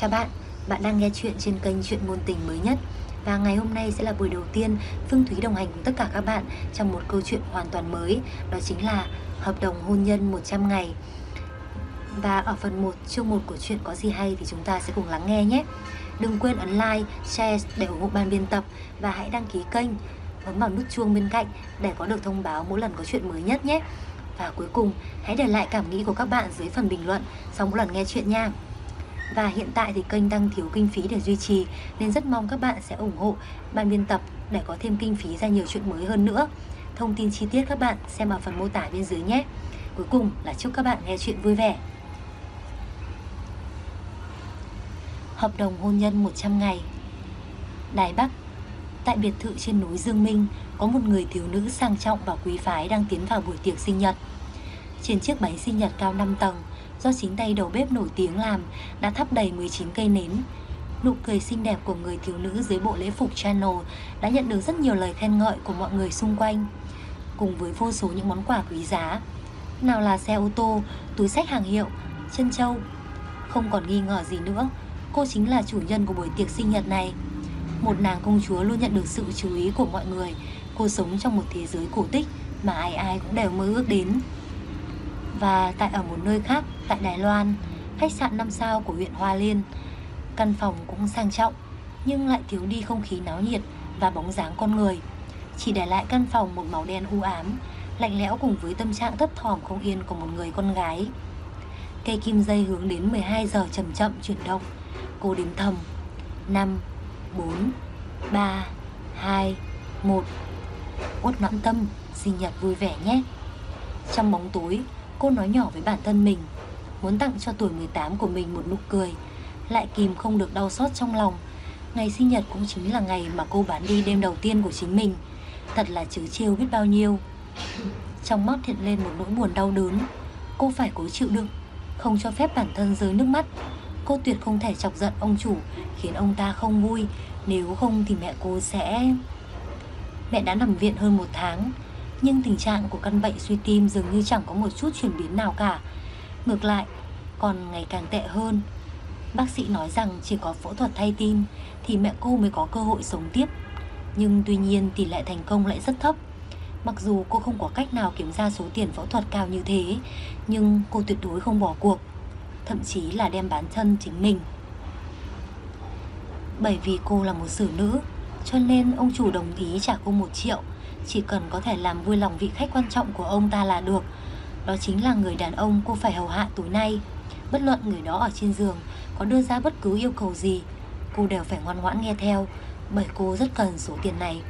Chào bạn, bạn đang nghe chuyện trên kênh Chuyện Ngôn Tình mới nhất. Và ngày hôm nay sẽ là buổi đầu tiên Phương Thúy đồng hành cùng tất cả các bạn trong một câu chuyện hoàn toàn mới. Đó chính là Hợp đồng hôn nhân 100 ngày. Và ở phần 1, chương 1 của chuyện có gì hay thì chúng ta sẽ cùng lắng nghe nhé. Đừng quên ấn like, share để ủng hộ ban biên tập. Và hãy đăng ký kênh, bấm vào nút chuông bên cạnh để có được thông báo mỗi lần có chuyện mới nhất nhé. Và cuối cùng, hãy để lại cảm nghĩ của các bạn dưới phần bình luận sau mỗi lần nghe chuyện nha. Và hiện tại thì kênh đang thiếu kinh phí để duy trì, nên rất mong các bạn sẽ ủng hộ ban biên tập để có thêm kinh phí ra nhiều chuyện mới hơn nữa. Thông tin chi tiết các bạn xem ở phần mô tả bên dưới nhé. Cuối cùng là chúc các bạn nghe chuyện vui vẻ. Hợp đồng hôn nhân 100 ngày. Đài Bắc. Tại biệt thự trên núi Dương Minh, có một người thiếu nữ sang trọng và quý phái đang tiến vào buổi tiệc sinh nhật. Trên chiếc bánh sinh nhật cao 5 tầng, do chính tay đầu bếp nổi tiếng làm, đã thắp đầy 19 cây nến. Nụ cười xinh đẹp của người thiếu nữ dưới bộ lễ phục Chanel đã nhận được rất nhiều lời khen ngợi của mọi người xung quanh, cùng với vô số những món quà quý giá. Nào là xe ô tô, túi xách hàng hiệu, chân châu. Không còn nghi ngờ gì nữa, cô chính là chủ nhân của buổi tiệc sinh nhật này. Một nàng công chúa luôn nhận được sự chú ý của mọi người. Cô sống trong một thế giới cổ tích mà ai ai cũng đều mơ ước đến. Và tại ở một nơi khác, tại Đài Loan, khách sạn 5 sao của huyện Hoa Liên, căn phòng cũng sang trọng nhưng lại thiếu đi không khí náo nhiệt và bóng dáng con người. Chỉ để lại căn phòng một màu đen u ám, lạnh lẽo cùng với tâm trạng thấp thỏm không yên của một người con gái. Cây kim dây hướng đến 12 giờ chậm chậm chuyển động. Cô đếm thầm: 5, 4, 3, 2, 1. Uất noãn tâm, sinh nhật vui vẻ nhé. Trong bóng tối, cô nói nhỏ với bản thân mình, muốn tặng cho tuổi 18 của mình một nụ cười, lại kìm không được đau xót trong lòng. Ngày sinh nhật cũng chính là ngày mà cô bán đi đêm đầu tiên của chính mình. Thật là trớ trêu biết bao nhiêu. Trong mắt hiện lên một nỗi buồn đau đớn. Cô phải cố chịu đựng, không cho phép bản thân rơi nước mắt. Cô tuyệt không thể chọc giận ông chủ, khiến ông ta không vui. Nếu không thì mẹ cô sẽ... Mẹ đã nằm viện hơn 1 tháng, nhưng tình trạng của căn bệnh suy tim dường như chẳng có một chút chuyển biến nào cả. Ngược lại, còn ngày càng tệ hơn. Bác sĩ nói rằng chỉ có phẫu thuật thay tim thì mẹ cô mới có cơ hội sống tiếp. Nhưng tuy nhiên tỷ lệ thành công lại rất thấp. Mặc dù cô không có cách nào kiếm ra số tiền phẫu thuật cao như thế, nhưng cô tuyệt đối không bỏ cuộc, thậm chí là đem bán thân chính mình. Bởi vì cô là một xử nữ, cho nên ông chủ đồng ý trả cô 1 triệu, chỉ cần có thể làm vui lòng vị khách quan trọng của ông ta là được. Đó chính là người đàn ông cô phải hầu hạ tối nay. Bất luận người đó ở trên giường có đưa ra bất cứ yêu cầu gì, cô đều phải ngoan ngoãn nghe theo, bởi cô rất cần số tiền này.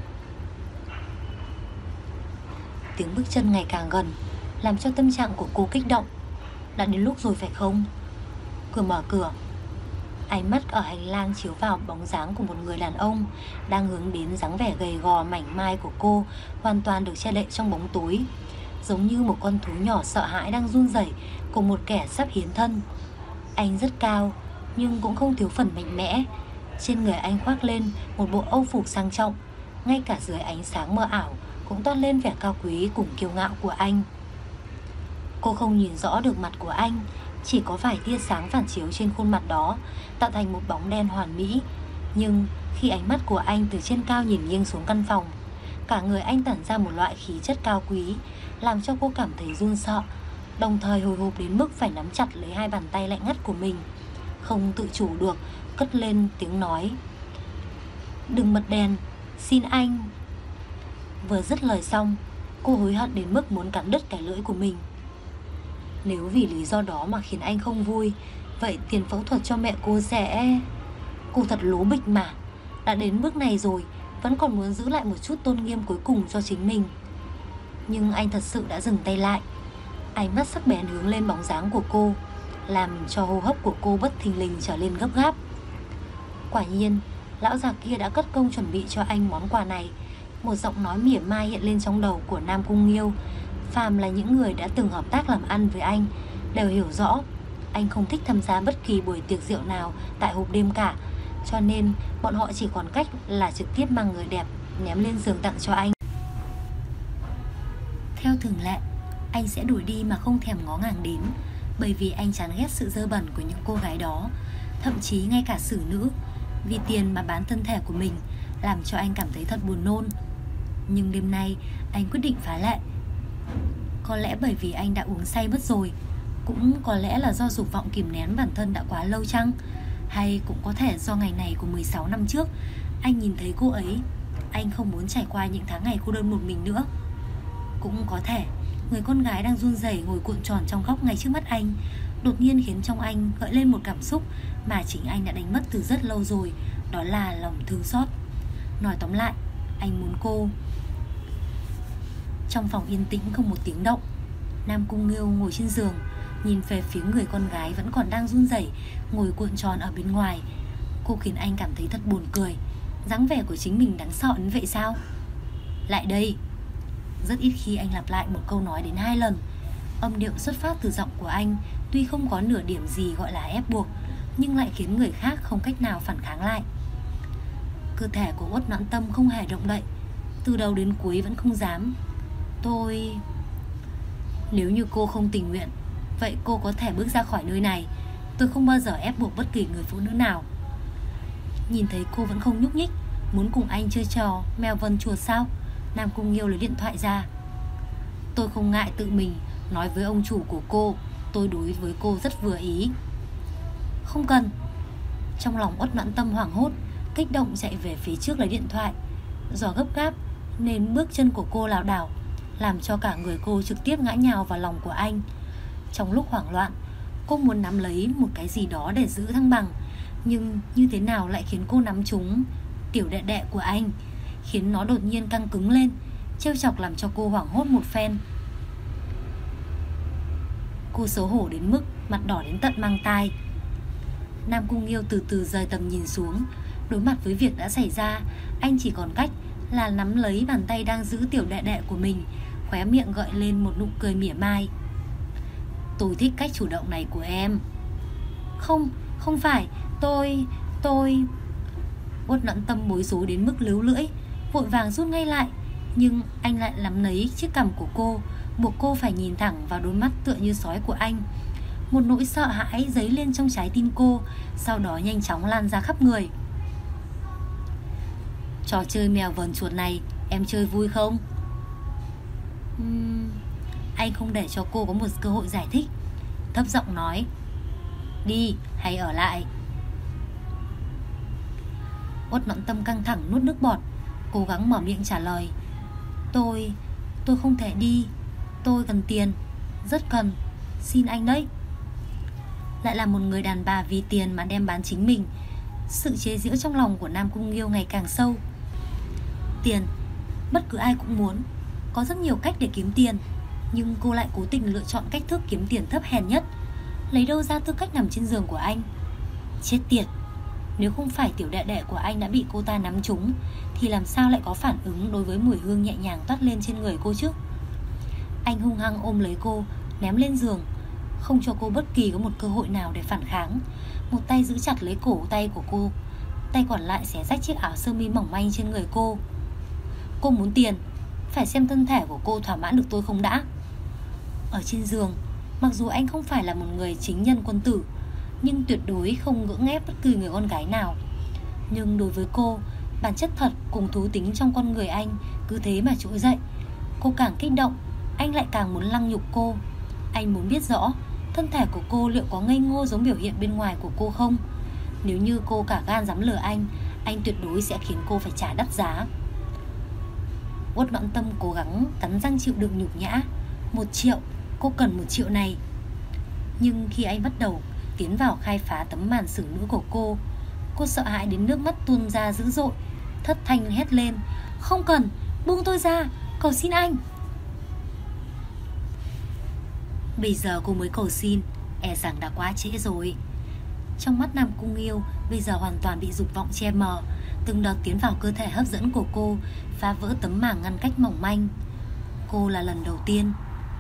Tiếng bước chân ngày càng gần, làm cho tâm trạng của cô kích động. Đã đến lúc rồi phải không? Cửa mở cửa. Ánh mắt ở hành lang chiếu vào bóng dáng của một người đàn ông đang hướng đến dáng vẻ gầy gò mảnh mai của cô, hoàn toàn được che đậy trong bóng tối, giống như một con thú nhỏ sợ hãi đang run rẩy cùng một kẻ sắp hiến thân. Anh rất cao, nhưng cũng không thiếu phần mạnh mẽ. Trên người anh khoác lên một bộ âu phục sang trọng, ngay cả dưới ánh sáng mờ ảo cũng toát lên vẻ cao quý cùng kiêu ngạo của anh. Cô không nhìn rõ được mặt của anh, chỉ có vài tia sáng phản chiếu trên khuôn mặt đó, tạo thành một bóng đen hoàn mỹ. Nhưng khi ánh mắt của anh từ trên cao nhìn nghiêng xuống căn phòng, cả người anh tản ra một loại khí chất cao quý, làm cho cô cảm thấy run sợ, đồng thời hồi hộp đến mức phải nắm chặt lấy hai bàn tay lạnh ngắt của mình, không tự chủ được cất lên tiếng nói: "Đừng bật đèn, xin anh." Vừa dứt lời xong, cô hối hận đến mức muốn cắn đứt cái lưỡi của mình. Nếu vì lý do đó mà khiến anh không vui, vậy tiền phẫu thuật cho mẹ cô sẽ... Cô thật lố bịch mà. Đã đến bước này rồi, vẫn còn muốn giữ lại một chút tôn nghiêm cuối cùng cho chính mình. Nhưng anh thật sự đã dừng tay lại. Ánh mắt sắc bén hướng lên bóng dáng của cô, làm cho hô hấp của cô bất thình lình trở lên gấp gáp. Quả nhiên, lão già kia đã cất công chuẩn bị cho anh món quà này. Một giọng nói mỉa mai hiện lên trong đầu của Nam Cung Nghiêu. Phàm là những người đã từng hợp tác làm ăn với anh đều hiểu rõ anh không thích tham gia bất kỳ buổi tiệc rượu nào tại hộp đêm cả, cho nên bọn họ chỉ còn cách là trực tiếp mang người đẹp ném lên giường tặng cho anh. Theo thường lệ, anh sẽ đuổi đi mà không thèm ngó ngàng đến, bởi vì anh chán ghét sự dơ bẩn của những cô gái đó. thậm chí ngay cả xử nữ, vì tiền mà bán thân thể của mình, làm cho anh cảm thấy thật buồn nôn. Nhưng đêm nay anh quyết định phá lệ. Có lẽ bởi vì anh đã uống say mất rồi, cũng có lẽ là do dục vọng kìm nén bản thân đã quá lâu chăng, hay cũng có thể do ngày này của 16 năm trước anh nhìn thấy cô ấy. Anh không muốn trải qua những tháng ngày cô đơn một mình nữa. Cũng có thể người con gái đang run rẩy ngồi cuộn tròn trong góc ngay trước mắt anh đột nhiên khiến trong anh gợi lên một cảm xúc mà chính anh đã đánh mất từ rất lâu rồi. Đó là lòng thương xót. Nói tóm lại, anh muốn cô. Trong phòng yên tĩnh không một tiếng động, Nam Cung Nghiêu ngồi trên giường, nhìn về phía người con gái vẫn còn đang run rẩy ngồi cuộn tròn ở bên ngoài. Cô khiến anh cảm thấy thật buồn cười. Dáng vẻ của chính mình đáng sợ đến vậy sao? Lại đây. Rất ít khi anh lặp lại một câu nói đến 2 lần. Âm điệu xuất phát từ giọng của anh tuy không có nửa điểm gì gọi là ép buộc, nhưng lại khiến người khác không cách nào phản kháng lại. Cơ thể của Uất Noãn Tâm không hề động đậy, từ đầu đến cuối vẫn không dám. Nếu như cô không tình nguyện, vậy cô có thể bước ra khỏi nơi này. Tôi không bao giờ ép buộc bất kỳ người phụ nữ nào. Nhìn thấy cô vẫn không nhúc nhích, muốn cùng anh chơi trò mèo vần chuột sao? Nam Cung Nghiêu lấy điện thoại ra. Tôi không ngại tự mình nói với ông chủ của cô, tôi đối với cô rất vừa ý. Không cần. Trong lòng Uất Noãn Tâm hoảng hốt, kích động chạy về phía trước lấy điện thoại. Do gấp gáp nên bước chân của cô lảo đảo, làm cho cả người cô trực tiếp ngã nhào vào lòng của anh. Trong lúc hoảng loạn, cô muốn nắm lấy một cái gì đó để giữ thăng bằng, nhưng như thế nào lại khiến cô nắm trúng tiểu đệ đệ của anh, khiến nó đột nhiên căng cứng lên, trêu chọc làm cho cô hoảng hốt một phen. Cô xấu hổ đến mức mặt đỏ đến tận mang tai. Nam Cung Nghiêu từ từ rời tầm nhìn xuống. Đối mặt với việc đã xảy ra, anh chỉ còn cách là nắm lấy bàn tay đang giữ tiểu đệ đệ của mình, khóe miệng gợi lên một nụ cười mỉa mai. Tôi thích cách chủ động này của em. Không phải, tôi... Uất Noãn Tâm bối rối đến mức líu lưỡi, vội vàng rút ngay lại. Nhưng anh lại nắm lấy chiếc cằm của cô, buộc cô phải nhìn thẳng vào đôi mắt tựa như sói của anh. Một nỗi sợ hãi dấy lên trong trái tim cô, sau đó nhanh chóng lan ra khắp người. Trò chơi mèo vờn chuột này em chơi vui không? Anh không để cho cô có một cơ hội giải thích, thấp giọng nói. Đi hay ở lại? Uất Noãn Tâm căng thẳng nuốt nước bọt, cố gắng mở miệng trả lời. Tôi không thể đi. Tôi cần tiền, rất cần. Xin anh đấy. Lại là một người đàn bà vì tiền mà đem bán chính mình. Sự chế giễu trong lòng của Nam Cung Nghiêu ngày càng sâu. Tiền, bất cứ ai cũng muốn. Có rất nhiều cách để kiếm tiền, nhưng cô lại cố tình lựa chọn cách thức kiếm tiền thấp hèn nhất. Lấy đâu ra tư cách nằm trên giường của anh? Chết tiệt. Nếu không phải tiểu đệ đệ của anh đã bị cô ta nắm trúng, thì làm sao lại có phản ứng đối với mùi hương nhẹ nhàng toát lên trên người cô chứ? Anh hung hăng ôm lấy cô, ném lên giường, không cho cô bất kỳ có một cơ hội nào để phản kháng. Một tay giữ chặt lấy cổ tay của cô, tay còn lại xé rách chiếc áo sơ mi mỏng manh trên người cô. Cô muốn tiền, phải xem thân thể của cô thỏa mãn được tôi không đã. Ở trên giường, mặc dù anh không phải là một người chính nhân quân tử, nhưng tuyệt đối không ngưỡng ép bất kỳ người con gái nào. Nhưng đối với cô, bản chất thật cùng thú tính trong con người anh cứ thế mà trỗi dậy. Cô càng kích động, anh lại càng muốn lăng nhục cô. Anh muốn biết rõ thân thể của cô liệu có ngây ngô giống biểu hiện bên ngoài của cô không. Nếu như cô cả gan dám lừa anh tuyệt đối sẽ khiến cô phải trả đắt giá. Uất Noãn Tâm cố gắng cắn răng chịu đựng nhục nhã. 1 triệu, cô cần 1 triệu này. Nhưng khi anh bắt đầu tiến vào khai phá tấm màn xử nữ của cô sợ hãi đến nước mắt tuôn ra dữ dội, thất thanh hét lên. Không cần, buông tôi ra, cầu xin anh. Bây giờ cô mới cầu xin, e rằng đã quá trễ rồi. Trong mắt Nam Cung Nghiêu bây giờ hoàn toàn bị dục vọng che mờ. Từng đợt tiến vào cơ thể hấp dẫn của cô, phá vỡ tấm màng ngăn cách mỏng manh. Cô là lần đầu tiên.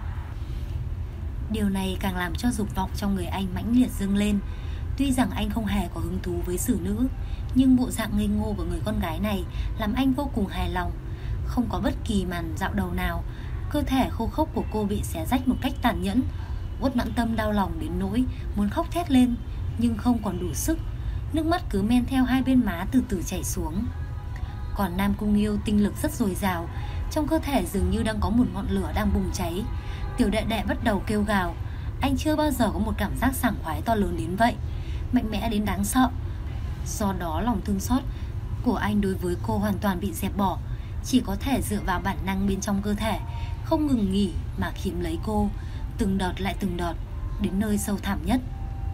Điều này càng làm cho dục vọng trong người anh mãnh liệt dâng lên. Tuy rằng anh không hề có hứng thú với xử nữ, nhưng bộ dạng ngây ngô của người con gái này làm anh vô cùng hài lòng. Không có bất kỳ màn dạo đầu nào, cơ thể khô khốc của cô bị xé rách một cách tàn nhẫn. Uất Noãn Tâm đau lòng đến nỗi muốn khóc thét lên, nhưng không còn đủ sức. Nước mắt cứ men theo hai bên má từ từ chảy xuống. Còn Nam Cung Nghiêu tinh lực rất dồi dào, trong cơ thể dường như đang có một ngọn lửa đang bùng cháy. Tiểu đệ đệ bắt đầu kêu gào. Anh chưa bao giờ có một cảm giác sảng khoái to lớn đến vậy, mạnh mẽ đến đáng sợ. Do đó lòng thương xót của anh đối với cô hoàn toàn bị dẹp bỏ, chỉ có thể dựa vào bản năng bên trong cơ thể, không ngừng nghỉ mà chiếm lấy cô, từng đợt lại từng đợt, đến nơi sâu thẳm nhất.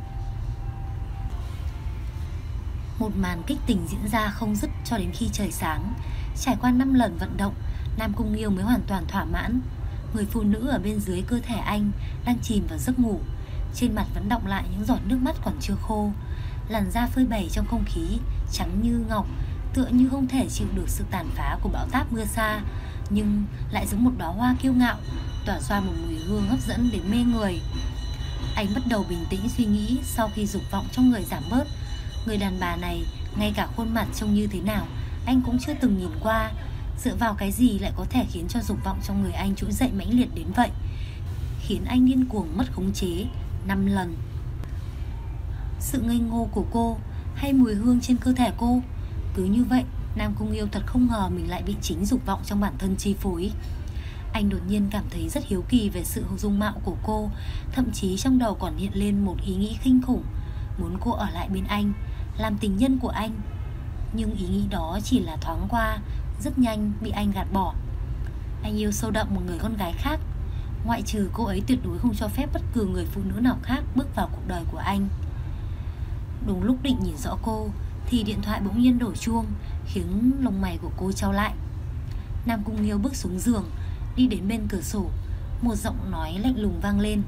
Một màn kích tình diễn ra không dứt cho đến khi trời sáng. Trải qua 5 lần vận động, Nam Cung Nghiêu mới hoàn toàn thỏa mãn. Người phụ nữ ở bên dưới cơ thể anh đang chìm vào giấc ngủ, trên mặt vẫn đọng lại những giọt nước mắt còn chưa khô. Làn da phơi bày trong không khí, trắng như ngọc, tựa như không thể chịu được sự tàn phá của bão táp mưa xa, nhưng lại giống một đóa hoa kiêu ngạo, tỏa ra một mùi hương hấp dẫn đến mê người. Anh bắt đầu bình tĩnh suy nghĩ. Sau khi dục vọng trong người giảm bớt, người đàn bà này, ngay cả khuôn mặt trông như thế nào anh cũng chưa từng nhìn qua. Dựa vào cái gì lại có thể khiến cho dục vọng trong người anh trỗi dậy mãnh liệt đến vậy, khiến anh điên cuồng mất khống chế 5 lần. Sự ngây ngô của cô hay mùi hương trên cơ thể cô? Cứ như vậy, Nam Cung Nghiêu thật không ngờ mình lại bị chính dục vọng trong bản thân chi phối. Anh đột nhiên cảm thấy rất hiếu kỳ về sự dung mạo của cô, thậm chí trong đầu còn hiện lên một ý nghĩ kinh khủng, muốn cô ở lại bên anh, làm tình nhân của anh. Nhưng ý nghĩ đó chỉ là thoáng qua, rất nhanh bị anh gạt bỏ. Anh yêu sâu đậm một người con gái khác, ngoại trừ cô ấy tuyệt đối không cho phép bất cứ người phụ nữ nào khác bước vào cuộc đời của anh. Đúng lúc định nhìn rõ cô thì điện thoại bỗng nhiên đổ chuông, khiến lông mày của cô chau lại. Nam Cung Nghiêu bước xuống giường, đi đến bên cửa sổ. Một giọng nói lạnh lùng vang lên.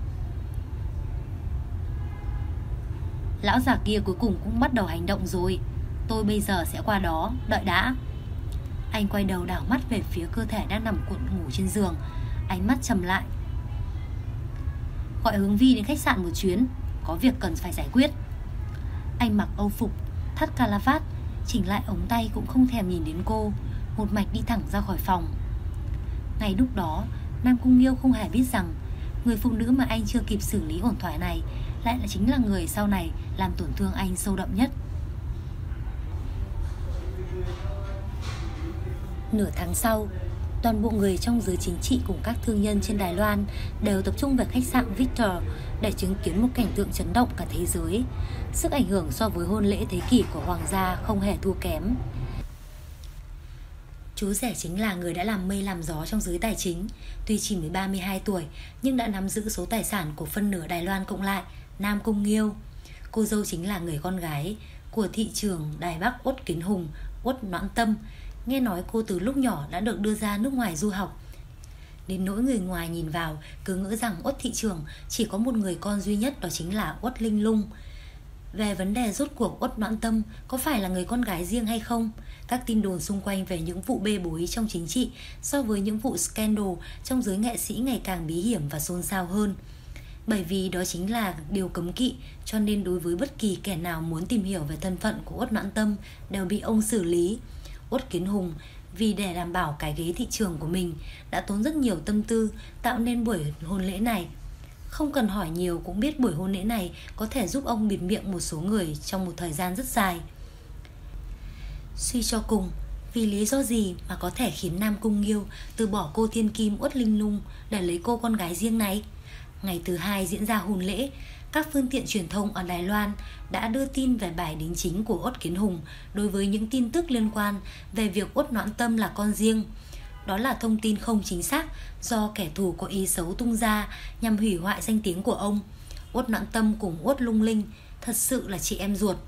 Lão già kia cuối cùng cũng bắt đầu hành động rồi. Tôi bây giờ sẽ qua đó, đợi đã. Anh quay đầu đảo mắt về phía cơ thể đang nằm cuộn ngủ trên giường, ánh mắt trầm lại. Gọi Hướng Vi đến khách sạn một chuyến, có việc cần phải giải quyết. Anh mặc âu phục, thắt calavat, chỉnh lại ống tay cũng không thèm nhìn đến cô, một mạch đi thẳng ra khỏi phòng. Ngay lúc đó, Nam Cung Nghiêu không hề biết rằng người phụ nữ mà anh chưa kịp xử lý ổn thỏa này lại chính là người sau này làm tổn thương anh sâu đậm nhất. Nửa tháng sau, toàn bộ người trong giới chính trị cùng các thương nhân trên Đài Loan đều tập trung về khách sạn Victor để chứng kiến một cảnh tượng chấn động cả thế giới. Sức ảnh hưởng so với hôn lễ thế kỷ của hoàng gia không hề thua kém. Chú rể chính là người đã làm mây làm gió trong giới tài chính. Tuy chỉ mới 32 tuổi nhưng đã nắm giữ số tài sản của phân nửa Đài Loan cộng lại, Nam Cung Nghiêu. Cô dâu chính là người con gái của thị trưởng Đài Bắc Uất Kiến Hùng, Uất Noãn Tâm. Nghe nói cô từ lúc nhỏ đã được đưa ra nước ngoài du học, đến nỗi người ngoài nhìn vào cứ ngỡ rằng Uất thị trưởng chỉ có một người con duy nhất, đó chính là Uất Linh Lung. Về vấn đề rốt cuộc Uất Noãn Tâm có phải là người con gái riêng hay không, các tin đồn xung quanh về những vụ bê bối trong chính trị so với những vụ scandal trong giới nghệ sĩ ngày càng bí hiểm và xôn xao hơn. Bởi vì đó chính là điều cấm kỵ, cho nên đối với bất kỳ kẻ nào muốn tìm hiểu về thân phận của Uất Noãn Tâm đều bị ông xử lý. Uất Kiến Hùng vì để đảm bảo cái ghế thị trường của mình đã tốn rất nhiều tâm tư tạo nên buổi hôn lễ này. Không cần hỏi nhiều cũng biết buổi hôn lễ này có thể giúp ông bịt miệng một số người trong một thời gian rất dài. Suy cho cùng, vì lý do gì mà có thể khiến Nam Cung Nghiêu từ bỏ cô thiên kim Uất Linh Lung để lấy cô con gái riêng này? Ngày thứ hai diễn ra hôn lễ, các phương tiện truyền thông ở Đài Loan đã đưa tin về bài đính chính của Uất Kiến Hùng đối với những tin tức liên quan về việc Uất Noãn Tâm là con riêng. Đó là thông tin không chính xác do kẻ thù có ý xấu tung ra nhằm hủy hoại danh tiếng của ông. Uất Noãn Tâm cùng Uất Lung Linh thật sự là chị em ruột.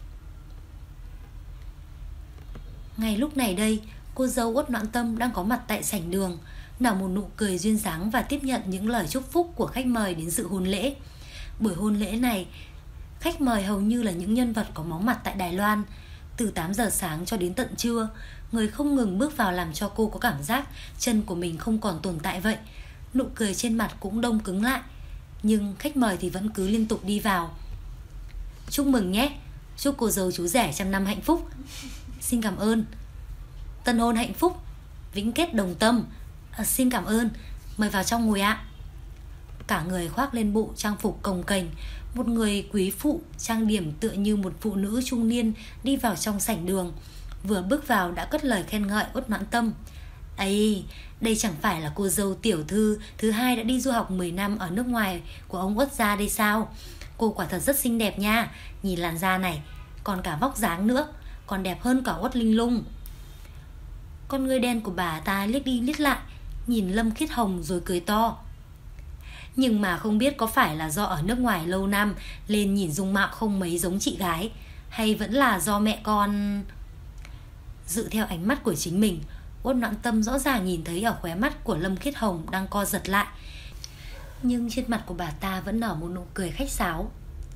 Ngay lúc này đây, cô dâu Uất Noãn Tâm đang có mặt tại sảnh đường, nở một nụ cười duyên dáng và tiếp nhận những lời chúc phúc của khách mời đến dự hôn lễ. Buổi hôn lễ này, khách mời hầu như là những nhân vật có máu mặt tại Đài Loan. Từ 8 giờ sáng cho đến tận trưa, người không ngừng bước vào làm cho cô có cảm giác chân của mình không còn tồn tại vậy. Nụ cười trên mặt cũng đông cứng lại, nhưng khách mời thì vẫn cứ liên tục đi vào. Chúc mừng nhé, chúc cô dâu chú rể trăm năm hạnh phúc. Xin cảm ơn. Tân hôn hạnh phúc, vĩnh kết đồng tâm. Xin cảm ơn, mời vào trong ngồi ạ. Cả người khoác lên bộ trang phục cồng kềnh, Một người quý phụ trang điểm tựa như một phụ nữ trung niên đi vào trong sảnh đường. Vừa bước vào đã cất lời khen ngợi Uất Noãn Tâm. "Ây, đây chẳng phải là cô dâu tiểu thư thứ hai đã đi du học 10 năm ở nước ngoài của ông Uất gia đây sao? Cô quả thật rất xinh đẹp nha, nhìn làn da này, còn cả vóc dáng nữa, còn đẹp hơn cả Uất Linh Lung." Con ngươi đen của bà ta liếc đi liếc lại, nhìn Lâm Khiết Hồng rồi cười to. "Nhưng mà không biết có phải là do ở nước ngoài lâu năm nên nhìn dung mạo không mấy giống chị gái, hay vẫn là do mẹ con..." Dự theo ánh mắt của chính mình, Uất Noãn Tâm rõ ràng nhìn thấy ở khóe mắt của Lâm Khiết Hồng đang co giật lại, nhưng trên mặt của bà ta vẫn nở một nụ cười khách sáo.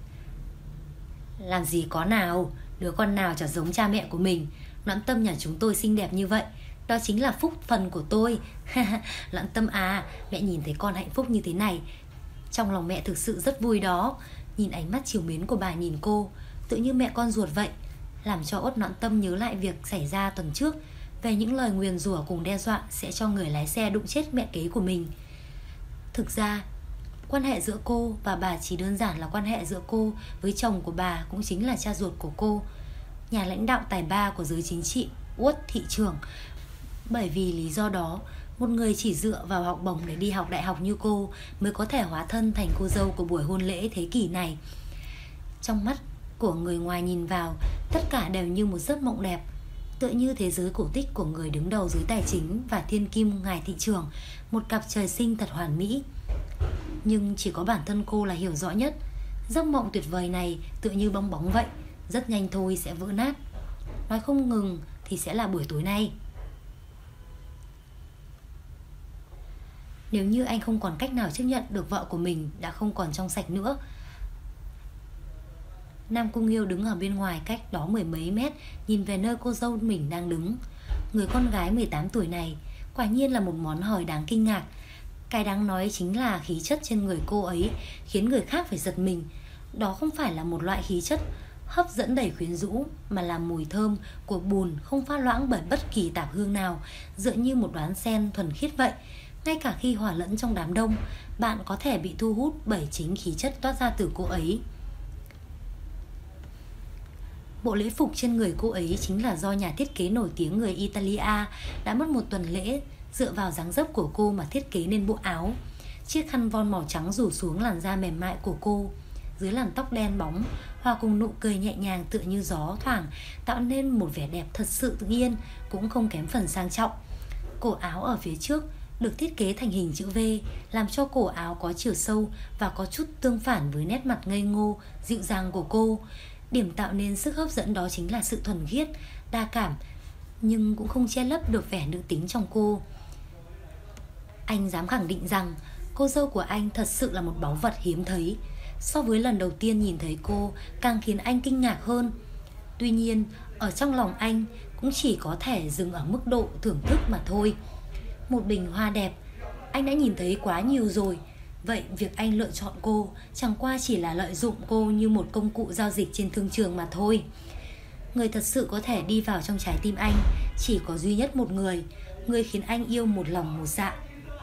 "Làm gì có nào, đứa con nào chả giống cha mẹ của mình. Noãn Tâm nhà chúng tôi xinh đẹp như vậy, đó chính là phúc phần của tôi." "Noãn Tâm à, mẹ nhìn thấy con hạnh phúc như thế này, trong lòng mẹ thực sự rất vui đó." Nhìn ánh mắt trìu mến của bà nhìn cô, tự như mẹ con ruột vậy, làm cho Uất Noãn Tâm nhớ lại việc xảy ra tuần trước về những lời nguyền rủa cùng đe dọa sẽ cho người lái xe đụng chết mẹ kế của mình. Thực ra, quan hệ giữa cô và bà chỉ đơn giản là quan hệ giữa cô với chồng của bà, cũng chính là cha ruột của cô, nhà lãnh đạo tài ba của giới chính trị, Uất thị trưởng. Bởi vì lý do đó, một người chỉ dựa vào học bổng để đi học đại học như cô mới có thể hóa thân thành cô dâu của buổi hôn lễ thế kỷ này. Trong mắt của người ngoài nhìn vào, tất cả đều như một giấc mộng đẹp, tựa như thế giới cổ tích của người đứng đầu giới tài chính và thiên kim ngài thị trưởng, một cặp trời sinh thật hoàn mỹ. Nhưng chỉ có bản thân cô là hiểu rõ nhất, giấc mộng tuyệt vời này tựa như bong bóng vậy, rất nhanh thôi sẽ vỡ nát. Nói không ngừng thì sẽ là buổi tối nay. Nếu như anh không còn cách nào chấp nhận được vợ của mình đã không còn trong sạch nữa. Nam Cung Nghiêu đứng ở bên ngoài cách đó mười mấy mét, nhìn về nơi cô dâu mình đang đứng. Người con gái 18 tuổi này quả nhiên là một món hời đáng kinh ngạc. Cái đáng nói chính là khí chất trên người cô ấy khiến người khác phải giật mình. Đó không phải là một loại khí chất hấp dẫn đầy quyến rũ, mà là mùi thơm của bùn không pha loãng bởi bất kỳ tạp hương nào, dựa như một đóa sen thuần khiết vậy. Ngay cả khi hòa lẫn trong đám đông, bạn có thể bị thu hút bởi chính khí chất toát ra từ cô ấy. Bộ lễ phục trên người cô ấy chính là do nhà thiết kế nổi tiếng người Italia đã mất một tuần lễ dựa vào dáng dấp của cô mà thiết kế nên bộ áo. Chiếc khăn von màu trắng rủ xuống làn da mềm mại của cô, dưới làn tóc đen bóng hòa cùng nụ cười nhẹ nhàng tựa như gió thoảng, tạo nên một vẻ đẹp thật sự tự nhiên, cũng không kém phần sang trọng. Cổ áo ở phía trước được thiết kế thành hình chữ V, làm cho cổ áo có chiều sâu và có chút tương phản với nét mặt ngây ngô, dịu dàng của cô. Điểm tạo nên sức hấp dẫn đó chính là sự thuần khiết, đa cảm, nhưng cũng không che lấp được vẻ nữ tính trong cô. Anh dám khẳng định rằng cô dâu của anh thật sự là một báu vật hiếm thấy. So với lần đầu tiên nhìn thấy cô, càng khiến anh kinh ngạc hơn. Tuy nhiên, ở trong lòng anh cũng chỉ có thể dừng ở mức độ thưởng thức mà thôi. Một bình hoa đẹp, anh đã nhìn thấy quá nhiều rồi. Vậy việc anh lựa chọn cô chẳng qua chỉ là lợi dụng cô như một công cụ giao dịch trên thương trường mà thôi. Người thật sự có thể đi vào trong trái tim anh chỉ có duy nhất một người, người khiến anh yêu một lòng một dạ.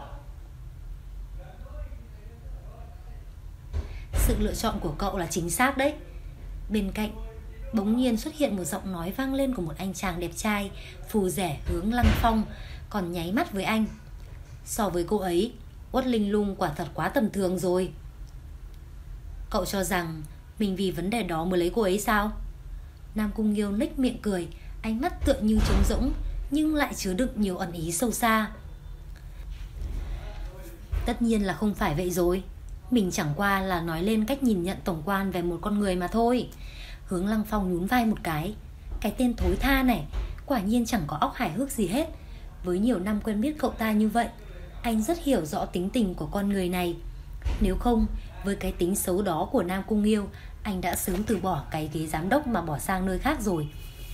Sự lựa chọn của cậu là chính xác đấy. Bên cạnh bỗng nhiên xuất hiện một giọng nói vang lên của một anh chàng đẹp trai, phù rẻ hướng Lăng Phong, còn nháy mắt với anh. So với cô ấy, Uất Linh Lung quả thật quá tầm thường rồi. Cậu cho rằng mình vì vấn đề đó mới lấy cô ấy sao? Nam Cung Nghiêu nhếch miệng cười, ánh mắt tựa như trống rỗng nhưng lại chứa đựng nhiều ẩn ý sâu xa. Tất nhiên là không phải vậy rồi. Mình chẳng qua là nói lên cách nhìn nhận tổng quan về một con người mà thôi. Hướng Lăng Phong nhún vai một cái. Cái tên thối tha này quả nhiên chẳng có óc hài hước gì hết. Với nhiều năm quen biết cậu ta như vậy, anh rất hiểu rõ tính tình của con người này. Nếu không, với cái tính xấu đó của Nam Cung Nghiêu, anh đã sớm từ bỏ cái ghế giám đốc mà bỏ sang nơi khác rồi.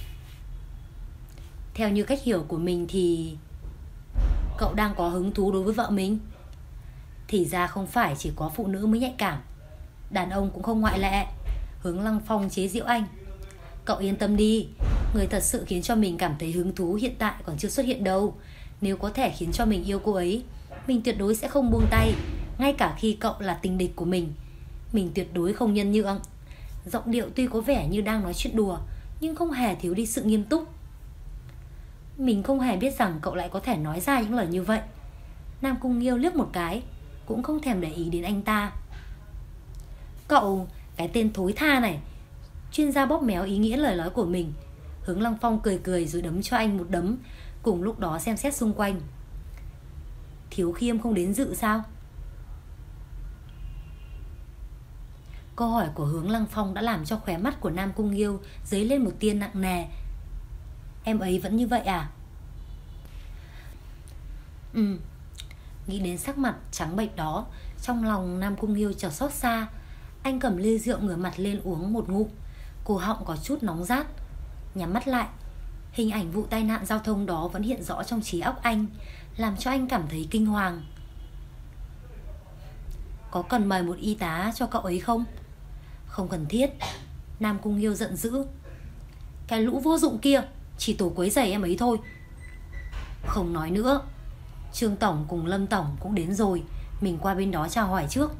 Theo như cách hiểu của mình thì cậu đang có hứng thú đối với vợ mình. Thì ra không phải chỉ có phụ nữ mới nhạy cảm, đàn ông cũng không ngoại lệ. Hướng Lăng Phong chế giễu anh. Cậu yên tâm đi, người thật sự khiến cho mình cảm thấy hứng thú hiện tại còn chưa xuất hiện đâu. Nếu có thể khiến cho mình yêu cô ấy, mình tuyệt đối sẽ không buông tay, ngay cả khi cậu là tình địch của mình. Mình tuyệt đối không nhân nhượng. Giọng điệu tuy có vẻ như đang nói chuyện đùa, nhưng không hề thiếu đi sự nghiêm túc. Mình không hề biết rằng cậu lại có thể nói ra những lời như vậy. Nam Cung Nghiêu liếc một cái, cũng không thèm để ý đến anh ta. Cậu, cái tên thối tha này. Chuyên gia bóp méo ý nghĩa lời nói của mình. Hướng Lăng Phong cười cười rồi đấm cho anh một đấm, cùng lúc đó xem xét xung quanh. Thiếu Khiêm không đến dự sao? Câu hỏi của Hướng Lăng Phong đã làm cho khóe mắt của Nam Cung Nghiêu dấy lên một tia nặng nề. Em ấy vẫn như vậy à? Nghĩ đến sắc mặt trắng bệch đó, trong lòng Nam Cung Nghiêu chợt xót xa. Anh cầm ly rượu ngửa mặt lên uống một ngụm. Cổ họng có chút nóng rát. Nhắm mắt lại, hình ảnh vụ tai nạn giao thông đó vẫn hiện rõ trong trí óc anh, làm cho anh cảm thấy kinh hoàng. Có cần mời một y tá cho cậu ấy không? Không cần thiết. Nam Cung Nghiêu giận dữ. Cái lũ vô dụng kia chỉ tổ quấy rầy em ấy thôi. Không nói nữa. Trương Tổng cùng Lâm Tổng cũng đến rồi, mình qua bên đó chào hỏi trước.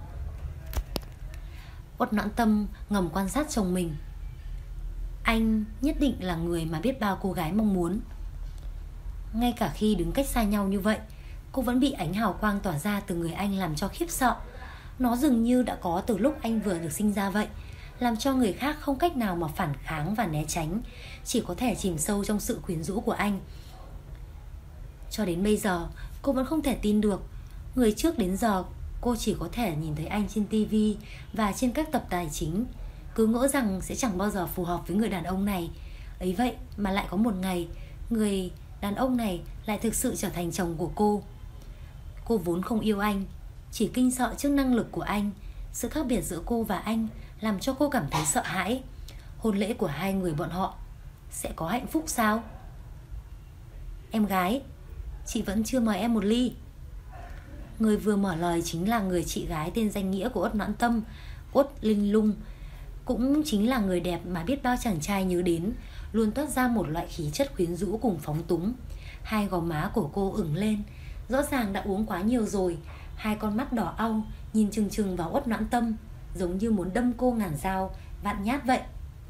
Uất Noãn Tâm ngầm quan sát chồng mình. Anh nhất định là người mà biết bao cô gái mong muốn. Ngay cả khi đứng cách xa nhau như vậy, cô vẫn bị ánh hào quang tỏa ra từ người anh làm cho khiếp sợ. Nó dường như đã có từ lúc anh vừa được sinh ra vậy, làm cho người khác không cách nào mà phản kháng và né tránh, chỉ có thể chìm sâu trong sự quyến rũ của anh. Cho đến bây giờ, cô vẫn không thể tin được. Người trước đến giờ, cô chỉ có thể nhìn thấy anh trên TV và trên các tập tài chính, cứ ngỡ rằng sẽ chẳng bao giờ phù hợp với người đàn ông này. Ấy vậy mà lại có một ngày, người đàn ông này lại thực sự trở thành chồng của cô. Cô vốn không yêu anh, chỉ kinh sợ trước năng lực của anh. Sự khác biệt giữa cô và anh làm cho cô cảm thấy sợ hãi. Hôn lễ của hai người bọn họ sẽ có hạnh phúc sao? Em gái, chị vẫn chưa mời em một ly. Người vừa mở lời chính là người chị gái tên danh nghĩa của Uất Noãn Tâm, Uất Linh Lung. Cũng chính là người đẹp mà biết bao chàng trai nhớ đến, luôn toát ra một loại khí chất quyến rũ cùng phóng túng. Hai gò má của cô ửng lên, rõ ràng đã uống quá nhiều rồi. Hai con mắt đỏ au nhìn chừng chừng vào Uất Noãn Tâm, giống như muốn đâm cô ngàn dao vạn nhát vậy.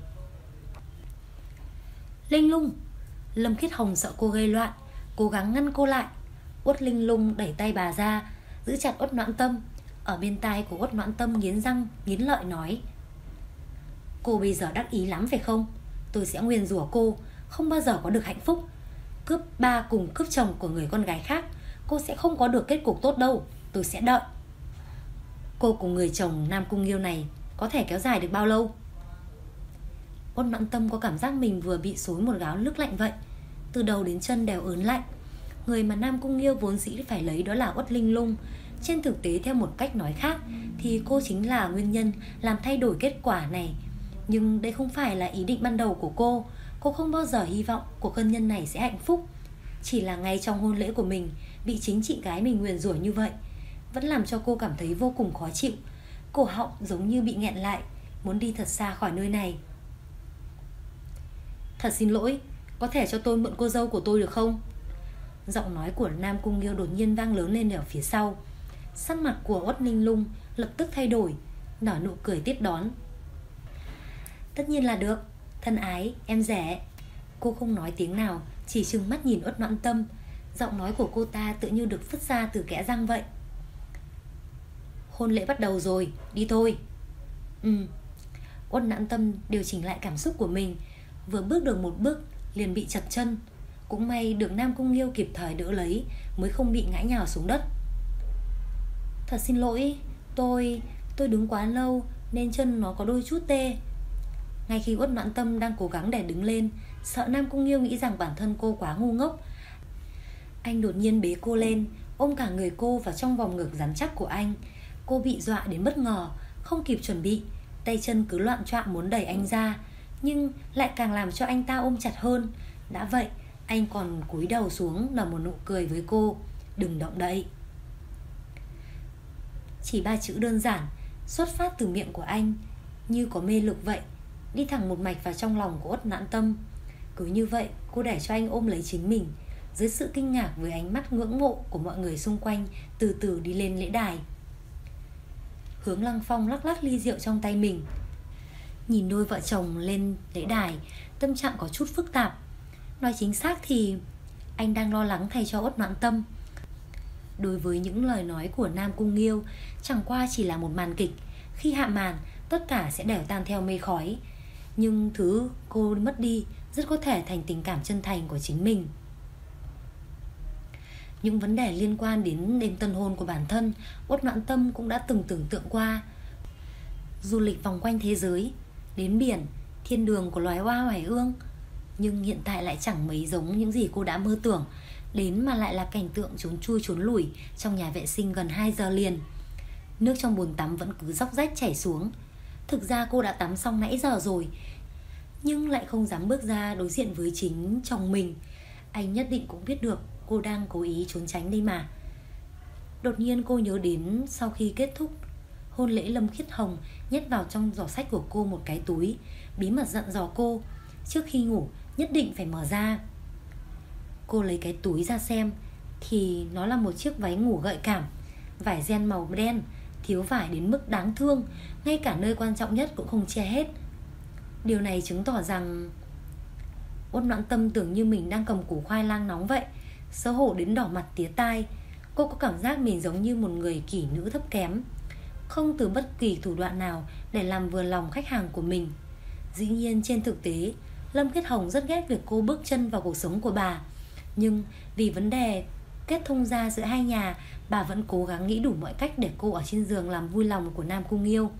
Linh Lung! Lâm Khiết Hồng sợ cô gây loạn, cố gắng ngăn cô lại. Uất Linh Lung đẩy tay bà ra, giữ chặt Uất Noãn Tâm. Ở bên tai của Uất Noãn Tâm nghiến răng nghiến lợi nói: Cô bây giờ đắc ý lắm phải không? Tôi sẽ nguyền rủa cô không bao giờ có được hạnh phúc. Cướp ba cùng cướp chồng của người con gái khác, cô sẽ không có được kết cục tốt đâu. Tôi sẽ đợi. Cô cùng người chồng Nam Cung Nghiêu này có thể kéo dài được bao lâu? Uất Noãn Tâm có cảm giác mình vừa bị xối một gáo nước lạnh vậy. Từ đầu đến chân đều ớn lạnh. Người mà Nam Cung Nghiêu vốn dĩ phải lấy đó là Uất Linh Lung. Trên thực tế, theo một cách nói khác, thì cô chính là nguyên nhân làm thay đổi kết quả này. Nhưng đây không phải là ý định ban đầu của cô. Cô không bao giờ hy vọng cuộc hôn nhân này sẽ hạnh phúc. Chỉ là ngay trong hôn lễ của mình, bị chính chị gái mình nguyền rủa như vậy, vẫn làm cho cô cảm thấy vô cùng khó chịu. Cổ họng giống như bị nghẹn lại, muốn đi thật xa khỏi nơi này. Thật xin lỗi, có thể cho tôi mượn cô dâu của tôi được không? Giọng nói của Nam Cung Nghiêu đột nhiên vang lớn lên ở phía sau. Sắc mặt của Uất Linh Lung lập tức thay đổi, nở nụ cười tiếp đón. Tất nhiên là được, thân ái, em rẻ. Cô không nói tiếng nào, chỉ trừng mắt nhìn Uất Noãn Tâm. Giọng nói của cô ta tự như được phứt ra từ kẽ răng vậy. Hôn lễ bắt đầu rồi, đi thôi. Uất Noãn Tâm điều chỉnh lại cảm xúc của mình. Vừa bước được một bước liền bị chật chân. Cũng may được Nam Cung Nghiêu kịp thời đỡ lấy, mới không bị ngã nhào xuống đất. Thật xin lỗi, tôi đứng quá lâu nên chân nó có đôi chút tê. Ngay khi Uất Noãn Tâm đang cố gắng để đứng lên, sợ Nam Cung Nghiêu nghĩ rằng bản thân cô quá ngu ngốc, anh đột nhiên bế cô lên, ôm cả người cô vào trong vòng ngực rắn chắc của anh. Cô bị dọa đến bất ngờ, không kịp chuẩn bị, tay chân cứ loạn choạng muốn đẩy anh ra, nhưng lại càng làm cho anh ta ôm chặt hơn. Đã vậy, anh còn cúi đầu xuống nở một nụ cười với cô: Đừng động đậy. Chỉ 3 chữ đơn giản xuất phát từ miệng của anh, như có mê lực vậy, đi thẳng một mạch vào trong lòng của Uất Noãn Tâm. Cứ như vậy, cô để cho anh ôm lấy chính mình. Dưới sự kinh ngạc với ánh mắt ngưỡng mộ của mọi người xung quanh, từ từ đi lên lễ đài. hướng Lăng Phong lắc lắc ly rượu trong tay mình. Nhìn đôi vợ chồng lên lễ đài, tâm trạng có chút phức tạp. Nói chính xác thì anh đang lo lắng thay cho Uất Noãn Tâm. Đối với những lời nói của Nam Cung Nghiêu, chẳng qua chỉ là một màn kịch. Khi hạ màn, tất cả sẽ đều tan theo mây khói. Nhưng thứ cô mất đi rất có thể thành tình cảm chân thành của chính mình. Những vấn đề liên quan đến đêm tân hôn của bản thân, Uất Noãn Tâm cũng đã từng tưởng tượng qua. Du lịch vòng quanh thế giới, đến biển, thiên đường của loài hoa oải ương. Nhưng hiện tại lại chẳng mấy giống những gì cô đã mơ tưởng. Đến mà lại là cảnh tượng trốn chui trốn lủi trong nhà vệ sinh gần 2 giờ liền. Nước trong bồn tắm vẫn cứ róc rách chảy xuống. Thực ra cô đã tắm xong nãy giờ rồi, nhưng lại không dám bước ra đối diện với chính chồng mình. Anh nhất định cũng biết được cô đang cố ý trốn tránh đây mà. Đột nhiên cô nhớ đến sau khi kết thúc hôn lễ, Lâm Khiết Hồng nhét vào trong giỏ sách của cô một cái túi, bí mật dặn dò cô trước khi ngủ nhất định phải mở ra. Cô lấy cái túi ra xem thì nó là một chiếc váy ngủ gợi cảm, vải ren màu đen, thiếu vải đến mức đáng thương, ngay cả nơi quan trọng nhất cũng không che hết. Điều này chứng tỏ rằng Uất Noãn Tâm tưởng như mình đang cầm củ khoai lang nóng vậy, xấu hổ đến đỏ mặt tía tai. Cô có cảm giác mình giống như một người kỹ nữ thấp kém, không từ bất kỳ thủ đoạn nào để làm vừa lòng khách hàng của mình. Dĩ nhiên trên thực tế, Lâm Khiết Hồng rất ghét việc cô bước chân vào cuộc sống của bà. Nhưng vì vấn đề kết thông gia giữa hai nhà, bà vẫn cố gắng nghĩ đủ mọi cách để cô ở trên giường làm vui lòng của Nam Cung Nghiêu.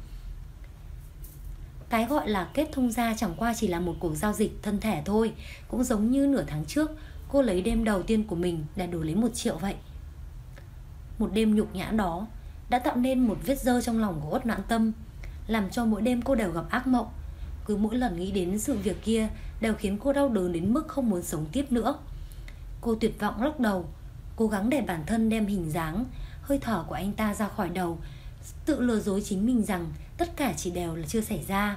Cái gọi là kết thông gia chẳng qua chỉ là một cuộc giao dịch thân thể thôi. Cũng giống như nửa tháng trước cô lấy đêm đầu tiên của mình để đổi lấy 1 triệu vậy. Một đêm nhục nhã đó đã tạo nên một vết dơ trong lòng của Uất Noãn Tâm, làm cho mỗi đêm cô đều gặp ác mộng. Cứ mỗi lần nghĩ đến sự việc kia đều khiến cô đau đớn đến mức không muốn sống tiếp nữa. Cô tuyệt vọng lắc đầu, cố gắng để bản thân đem hình dáng, hơi thở của anh ta ra khỏi đầu, tự lừa dối chính mình rằng tất cả chỉ đều là chưa xảy ra.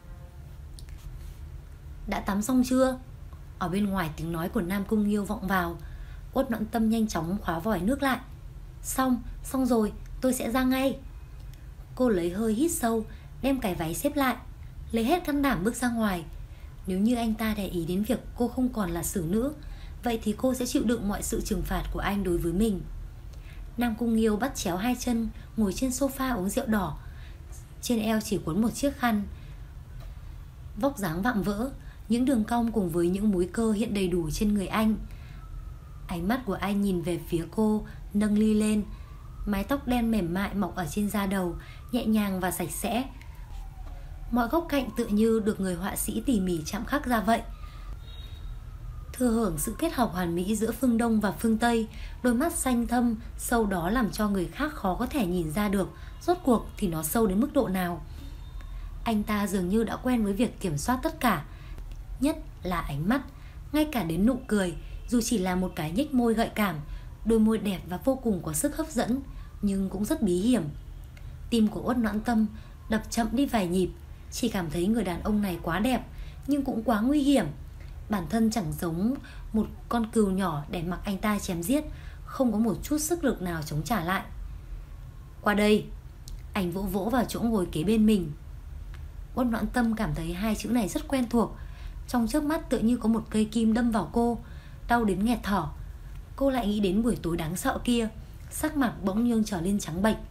Đã tắm xong chưa? Ở bên ngoài tiếng nói của Nam Cung Nghiêu vọng vào. Uất Noãn Tâm nhanh chóng khóa vòi nước lại. Xong rồi, tôi sẽ ra ngay. Cô lấy hơi hít sâu, đem cái váy xếp lại, lấy hết can đảm bước ra ngoài. Nếu như anh ta để ý đến việc cô không còn là xử nữ, vậy thì cô sẽ chịu đựng mọi sự trừng phạt của anh đối với mình. Nam Cung Nghiêu bắt chéo hai chân, ngồi trên sofa uống rượu đỏ. Trên eo chỉ cuốn một chiếc khăn. Vóc dáng vạm vỡ, những đường cong cùng với những múi cơ hiện đầy đủ trên người anh. Ánh mắt của anh nhìn về phía cô, nâng ly lên. Mái tóc đen mềm mại mọc ở trên da đầu, nhẹ nhàng và sạch sẽ. Mọi góc cạnh tựa như được người họa sĩ tỉ mỉ chạm khắc ra vậy. Thừa hưởng sự kết hợp hoàn mỹ giữa phương Đông và phương Tây, đôi mắt xanh thâm, sâu đó làm cho người khác khó có thể nhìn ra được rốt cuộc thì nó sâu đến mức độ nào. Anh ta dường như đã quen với việc kiểm soát tất cả, nhất là ánh mắt, ngay cả đến nụ cười, dù chỉ là một cái nhếch môi gợi cảm. Đôi môi đẹp và vô cùng có sức hấp dẫn, nhưng cũng rất bí hiểm. Tim của Uất Noãn Tâm đập chậm đi vài nhịp, chỉ cảm thấy người đàn ông này quá đẹp, nhưng cũng quá nguy hiểm. Bản thân chẳng giống một con cừu nhỏ để mặc anh ta chém giết, không có một chút sức lực nào chống trả lại. Qua đây. Anh vỗ vỗ vào chỗ ngồi kế bên mình. Uất Noãn Tâm cảm thấy hai chữ này rất quen thuộc. Trong chớp mắt tựa như có một cây kim đâm vào cô, đau đến nghẹt thở. Cô lại nghĩ đến buổi tối đáng sợ kia, sắc mặt bỗng nhiên trở nên trắng bệch.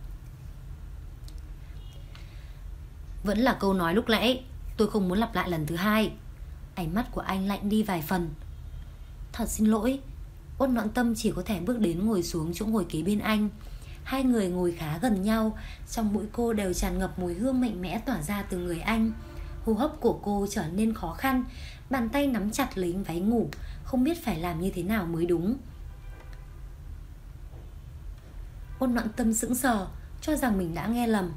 Vẫn là câu nói lúc nãy, tôi không muốn lặp lại lần thứ hai. Ánh mắt của anh lạnh đi vài phần. Thật xin lỗi. Uất Noãn Tâm chỉ có thể bước đến ngồi xuống chỗ ngồi kế bên anh. Hai người ngồi khá gần nhau, trong mũi cô đều tràn ngập mùi hương mạnh mẽ tỏa ra từ người anh. Hô hấp của cô trở nên khó khăn, bàn tay nắm chặt lấy váy ngủ, không biết phải làm như thế nào mới đúng. Uất Noãn Tâm sững sờ, cho rằng mình đã nghe lầm.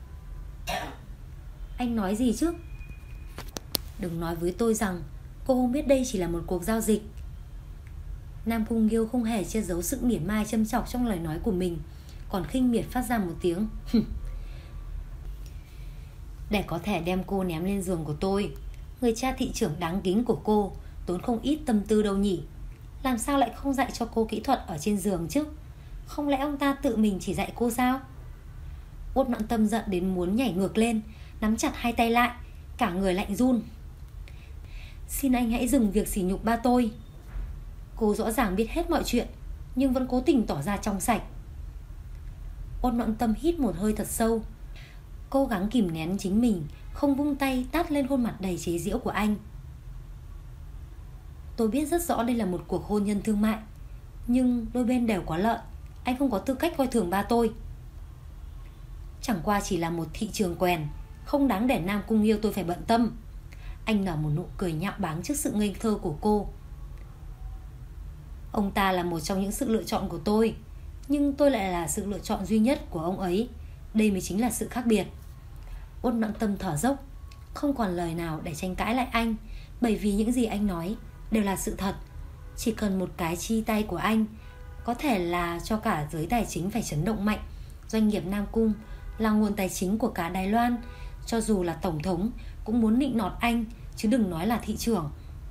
Anh nói gì chứ? Đừng nói với tôi rằng cô không biết đây chỉ là một cuộc giao dịch. Nam Cung Nghiêu không hề che giấu sự mỉa mai châm chọc trong lời nói của mình, còn khinh miệt phát ra một tiếng. Để có thể đem cô ném lên giường của tôi, người cha thị trưởng đáng kính của cô tốn không ít tâm tư đâu nhỉ. Làm sao lại không dạy cho cô kỹ thuật ở trên giường chứ? Không lẽ ông ta tự mình chỉ dạy cô sao? Uất Noãn Tâm giận đến muốn nhảy ngược lên, nắm chặt hai tay lại, cả người lạnh run. Xin anh hãy dừng việc sỉ nhục ba tôi. Cô rõ ràng biết hết mọi chuyện, nhưng vẫn cố tình tỏ ra trong sạch. Uất Noãn Tâm hít một hơi thật sâu, cố gắng kìm nén chính mình, không vung tay tát lên khuôn mặt đầy chế giễu của anh. Tôi biết rất rõ đây là một cuộc hôn nhân thương mại, nhưng đôi bên đều có lợi. Anh không có tư cách coi thường ba tôi. Chẳng qua chỉ là một thị trường quèn, không đáng để Nam Cung Nghiêu tôi phải bận tâm. Anh nở một nụ cười nhạo báng trước sự ngây thơ của cô. Ông ta là một trong những sự lựa chọn của tôi, nhưng tôi lại là sự lựa chọn duy nhất của ông ấy. Đây mới chính là sự khác biệt. Uất Noãn Tâm thở dốc, không còn lời nào để tranh cãi lại anh, bởi vì những gì anh nói đều là sự thật. Chỉ cần một cái chi tay của anh có thể là cho cả giới tài chính phải chấn động mạnh. Doanh nghiệp Nam Cung là nguồn tài chính của cả Đài Loan. Cho dù là tổng thống cũng muốn nịnh nọt anh, chứ đừng nói là thị trưởng.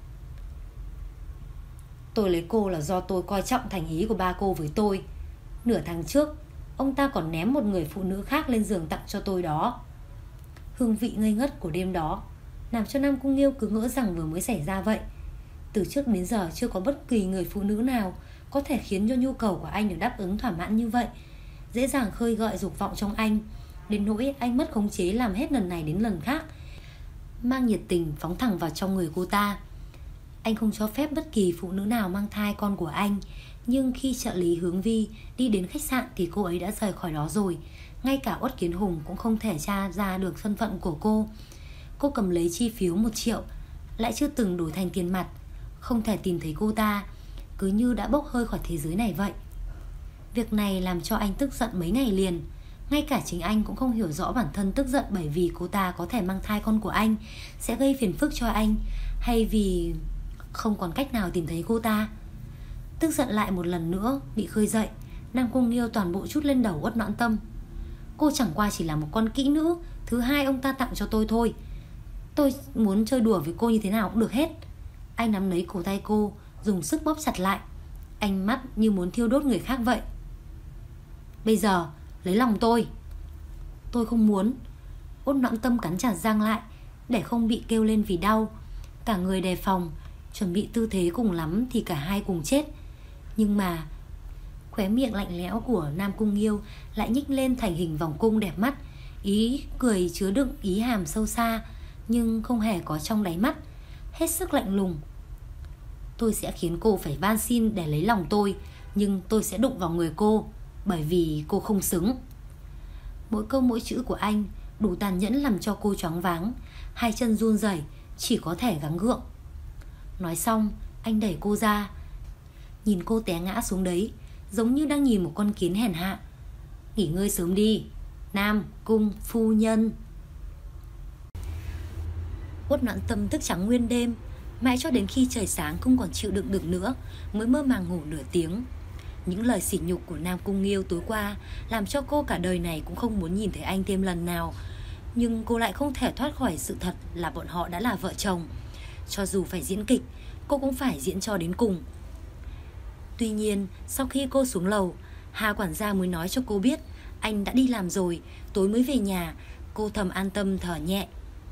Tôi lấy cô là do tôi coi trọng thành ý của ba cô với tôi. Nửa tháng trước, ông ta còn ném một người phụ nữ khác lên giường tặng cho tôi đó. Hương vị ngây ngất của đêm đó làm cho Nam Cung Nghiêu cứ ngỡ rằng vừa mới xảy ra vậy. Từ trước đến giờ chưa có bất kỳ người phụ nữ nào có thể khiến cho nhu cầu của anh được đáp ứng thỏa mãn như vậy, dễ dàng khơi gợi dục vọng trong anh, đến nỗi anh mất khống chế làm hết lần này đến lần khác, mang nhiệt tình phóng thẳng vào trong người cô ta. Anh không cho phép bất kỳ phụ nữ nào mang thai con của anh, nhưng khi trợ lý Hướng Vi đi đến khách sạn thì cô ấy đã rời khỏi đó rồi. Ngay cả Uất Kiến Hùng cũng không thể tra ra được thân phận của cô. Cô cầm lấy chi phiếu 1 triệu, lại chưa từng đổi thành tiền mặt, không thể tìm thấy cô ta, cứ như đã bốc hơi khỏi thế giới này vậy. Việc này làm cho anh tức giận mấy ngày liền. Ngay cả chính anh cũng không hiểu rõ bản thân tức giận bởi vì cô ta có thể mang thai con của anh, sẽ gây phiền phức cho anh, hay vì không còn cách nào tìm thấy cô ta. Tức giận lại một lần nữa bị khơi dậy, Nam Cung Nghiêu toàn bộ trút lên đầu Uất Noãn Tâm. Cô chẳng qua chỉ là một con kỹ nữ thứ hai ông ta tặng cho tôi thôi. Tôi muốn chơi đùa với cô như thế nào cũng được hết. Anh nắm lấy cổ tay cô, dùng sức bóp chặt lại, ánh mắt như muốn thiêu đốt người khác vậy. Bây giờ lấy lòng tôi. Tôi không muốn. Uất Noãn Tâm cắn chặt răng lại để không bị kêu lên vì đau, cả người đề phòng, chuẩn bị tư thế cùng lắm thì cả hai cùng chết. Nhưng mà khóe miệng lạnh lẽo của Nam Cung Nghiêu lại nhích lên thành hình vòng cung đẹp mắt, ý cười chứa đựng ý hàm sâu xa, nhưng không hề có trong đáy mắt, hết sức lạnh lùng. Tôi sẽ khiến cô phải van xin để lấy lòng tôi, nhưng tôi sẽ đụng vào người cô, bởi vì cô không xứng. Mỗi câu mỗi chữ của anh đủ tàn nhẫn làm cho cô choáng váng, hai chân run rẩy, chỉ có thể gắng gượng. Nói xong, anh đẩy cô ra, nhìn cô té ngã xuống đấy, giống như đang nhìn một con kiến hèn hạ. Nghỉ ngơi sớm đi, Nam Cung phu nhân. Uất Noãn Tâm thức trắng nguyên đêm, mãi cho đến khi trời sáng không còn chịu đựng được nữa mới mơ màng ngủ nửa tiếng. Những lời sỉ nhục của Nam Cung Nghiêu tối qua làm cho cô cả đời này cũng không muốn nhìn thấy anh thêm lần nào. Nhưng cô lại không thể thoát khỏi sự thật là bọn họ đã là vợ chồng. Cho dù phải diễn kịch, cô cũng phải diễn cho đến cùng. Tuy nhiên, sau khi cô xuống lầu, Hà quản gia mới nói cho cô biết anh đã đi làm rồi, tối mới về nhà. Cô thầm an tâm thở nhẹ.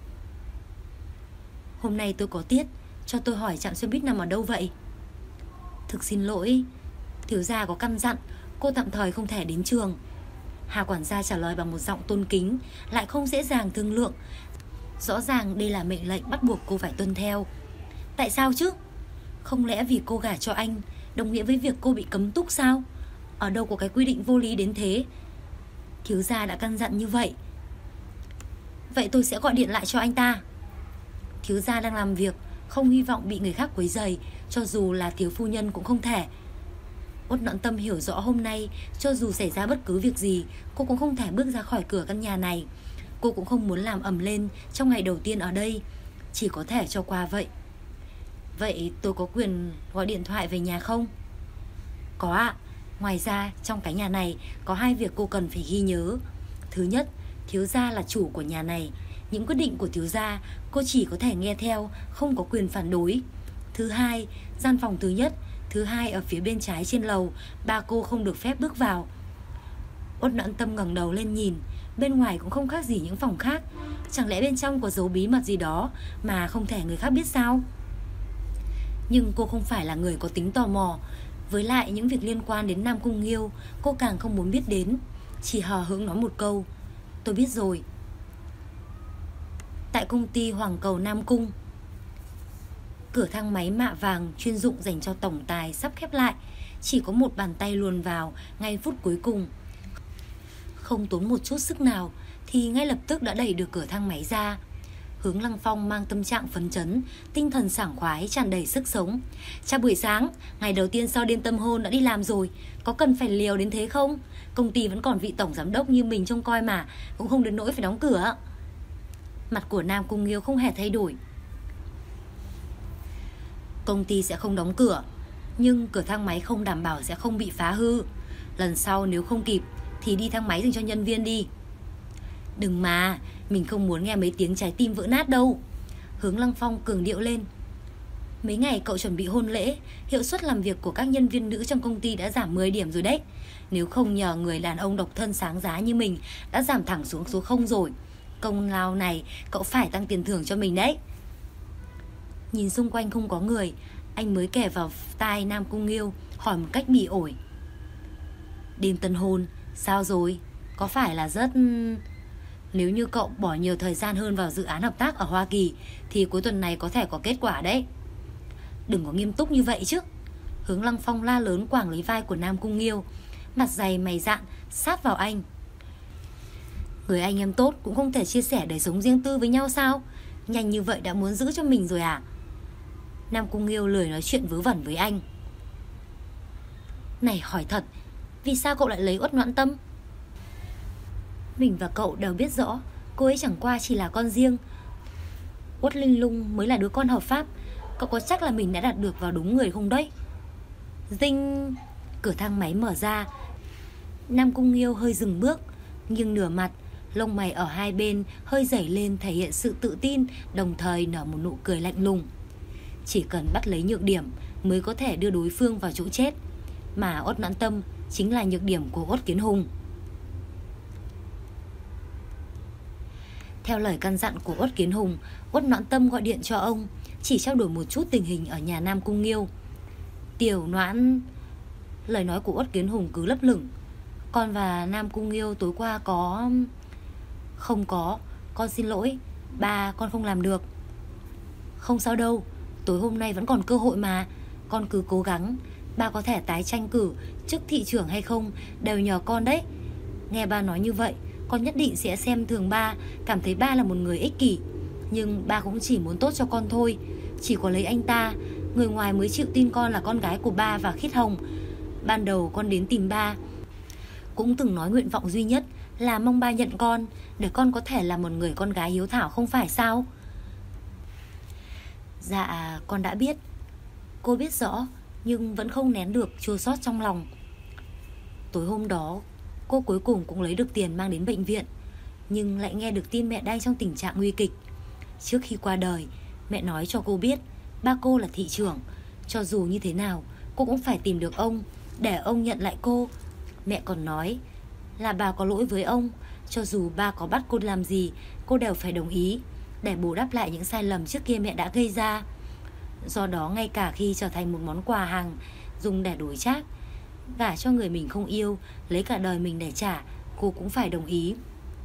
Hôm nay tôi có tiết, cho tôi hỏi trạm xe buýt nằm ở đâu vậy? Thực xin lỗi, thiếu gia có căn dặn, cô tạm thời không thể đến trường. Hà quản gia trả lời bằng một giọng tôn kính, lại không dễ dàng thương lượng. Rõ ràng đây là mệnh lệnh bắt buộc cô phải tuân theo. Tại sao chứ? Không lẽ vì cô gả cho anh đồng nghĩa với việc cô bị cấm túc sao? Ở đâu có cái quy định vô lý đến thế? Thiếu gia đã căn dặn như vậy. Vậy tôi sẽ gọi điện lại cho anh ta. Thiếu gia đang làm việc, không hy vọng bị người khác quấy rầy, cho dù là thiếu phu nhân cũng không thể. Uất Noãn Tâm hiểu rõ hôm nay cho dù xảy ra bất cứ việc gì, cô cũng không thể bước ra khỏi cửa căn nhà này. Cô cũng không muốn làm ầm lên trong ngày đầu tiên ở đây, chỉ có thể cho qua vậy. Vậy tôi có quyền gọi điện thoại về nhà không? Có ạ. Ngoài ra trong cái nhà này có 2 việc cô cần phải ghi nhớ. Thứ nhất, thiếu gia là chủ của nhà này, những quyết định của thiếu gia cô chỉ có thể nghe theo, không có quyền phản đối. Thứ hai, gian phòng thứ nhất, thứ hai ở phía bên trái trên lầu, ba cô không được phép bước vào. Uất Noãn Tâm ngẩng đầu lên nhìn, Bên ngoài cũng không khác gì những phòng khác. Chẳng lẽ bên trong có dấu bí mật gì đó mà không thể người khác biết sao? Nhưng cô không phải là người có tính tò mò. Với lại những việc liên quan đến Nam Cung Nghiêu cô càng không muốn biết đến. Chỉ hờ hững nói một câu: tôi biết rồi. Tại công ty Hoàng Cầu Nam Cung, cửa thang máy mạ vàng chuyên dụng dành cho tổng tài sắp khép lại. Chỉ có một bàn tay luồn vào ngay phút cuối cùng. Không tốn một chút sức nào thì ngay lập tức đã đẩy được cửa thang máy ra. Hướng Lăng Phong mang tâm trạng phấn chấn, tinh thần sảng khoái, tràn đầy sức sống. Chào buổi sáng, ngày đầu tiên sau đêm tâm hôn đã đi làm rồi. Có cần phải liều đến thế không? Công ty vẫn còn vị tổng giám đốc như mình trông coi mà, cũng không đến nỗi phải đóng cửa. Mặt của Nam Cung Nghiêu không hề thay đổi. Công ty sẽ không đóng cửa, nhưng cửa thang máy không đảm bảo sẽ không bị phá hư. Lần sau nếu không kịp thì đi thang máy dành cho nhân viên đi. Đừng mà, mình không muốn nghe mấy tiếng trái tim vỡ nát đâu. Hướng Lăng Phong cường điệu lên. Mấy ngày cậu chuẩn bị hôn lễ, hiệu suất làm việc của các nhân viên nữ trong công ty đã giảm 10 điểm rồi đấy. Nếu không nhờ người đàn ông độc thân sáng giá như mình đã giảm thẳng xuống số 0 rồi. Công lao này cậu phải tăng tiền thưởng cho mình đấy. Nhìn xung quanh không có người, anh mới kể vào tai Nam Cung Nghiêu, hỏi một cách bỉ ổi. Đêm tân hôn, sao rồi? Có phải là rất... Nếu như cậu bỏ nhiều thời gian hơn vào dự án hợp tác ở Hoa Kỳ thì cuối tuần này có thể có kết quả đấy. Đừng có nghiêm túc như vậy chứ. Hướng Lăng Phong la lớn quàng lấy vai của Nam Cung Nghiêu, mặt dày mày dạn sát vào anh. Người anh em tốt cũng không thể chia sẻ đời sống riêng tư với nhau sao? Nhanh như vậy đã muốn giữ cho mình rồi à? Nam Cung Nghiêu lười nói chuyện vớ vẩn với anh. Này hỏi thật, vì sao cậu lại lấy Uất Noãn Tâm? Mình và cậu đều biết rõ cô ấy chẳng qua chỉ là con riêng. Uất Linh Lung mới là đứa con hợp pháp. Cậu có chắc là mình đã đạt được vào đúng người không đấy? Dinh. Cửa thang máy mở ra. Nam Cung Nghiêu hơi dừng bước, nghiêng nửa mặt, lông mày ở hai bên hơi dẩy lên thể hiện sự tự tin, đồng thời nở một nụ cười lạnh lùng. Chỉ cần bắt lấy nhược điểm mới có thể đưa đối phương vào chỗ chết. Mà Uất Noãn Tâm chính là nhược điểm của Uất Kiến Hùng. Theo lời căn dặn của Uất Kiến Hùng, Uất Noãn Tâm gọi điện cho ông, chỉ trao đổi một chút tình hình ở nhà Nam Cung Nghiêu. Tiểu Noãn... Lời nói của Uất Kiến Hùng cứ lấp lửng. Con và Nam Cung Nghiêu tối qua có... Không có, con xin lỗi, ba con không làm được. Không sao đâu, tối hôm nay vẫn còn cơ hội mà. Con cứ cố gắng. Ba có thể tái tranh cử chức thị trưởng hay không đều nhờ con đấy. Nghe ba nói như vậy, con nhất định sẽ xem thường ba, cảm thấy ba là một người ích kỷ. Nhưng ba cũng chỉ muốn tốt cho con thôi. Chỉ có lấy anh ta, người ngoài mới chịu tin con là con gái của ba và Khiết Hồng. Ban đầu con đến tìm ba cũng từng nói nguyện vọng duy nhất là mong ba nhận con, để con có thể là một người con gái hiếu thảo không phải sao? Dạ con đã biết. Cô biết rõ nhưng vẫn không nén được chua xót trong lòng. Tối hôm đó cô cuối cùng cũng lấy được tiền mang đến bệnh viện, nhưng lại nghe được tin mẹ đang trong tình trạng nguy kịch. Trước khi qua đời, mẹ nói cho cô biết ba cô là thị trưởng. Cho dù như thế nào cô cũng phải tìm được ông để ông nhận lại cô. Mẹ còn nói là bà có lỗi với ông. Cho dù ba có bắt cô làm gì, cô đều phải đồng ý, để bù đắp lại những sai lầm trước kia mẹ đã gây ra. Do đó ngay cả khi trở thành một món quà hàng dùng để đổi trác, gả cho người mình không yêu, lấy cả đời mình để trả, cô cũng phải đồng ý.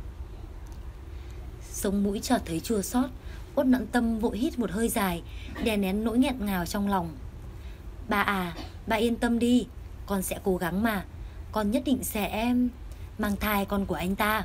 Sống mũi chợt thấy chua xót, Uất Noãn Tâm vội hít một hơi dài, đè nén nỗi nghẹn ngào trong lòng. Ba à, ba yên tâm đi, con sẽ cố gắng mà. Con nhất định sẽ mang thai con của anh ta.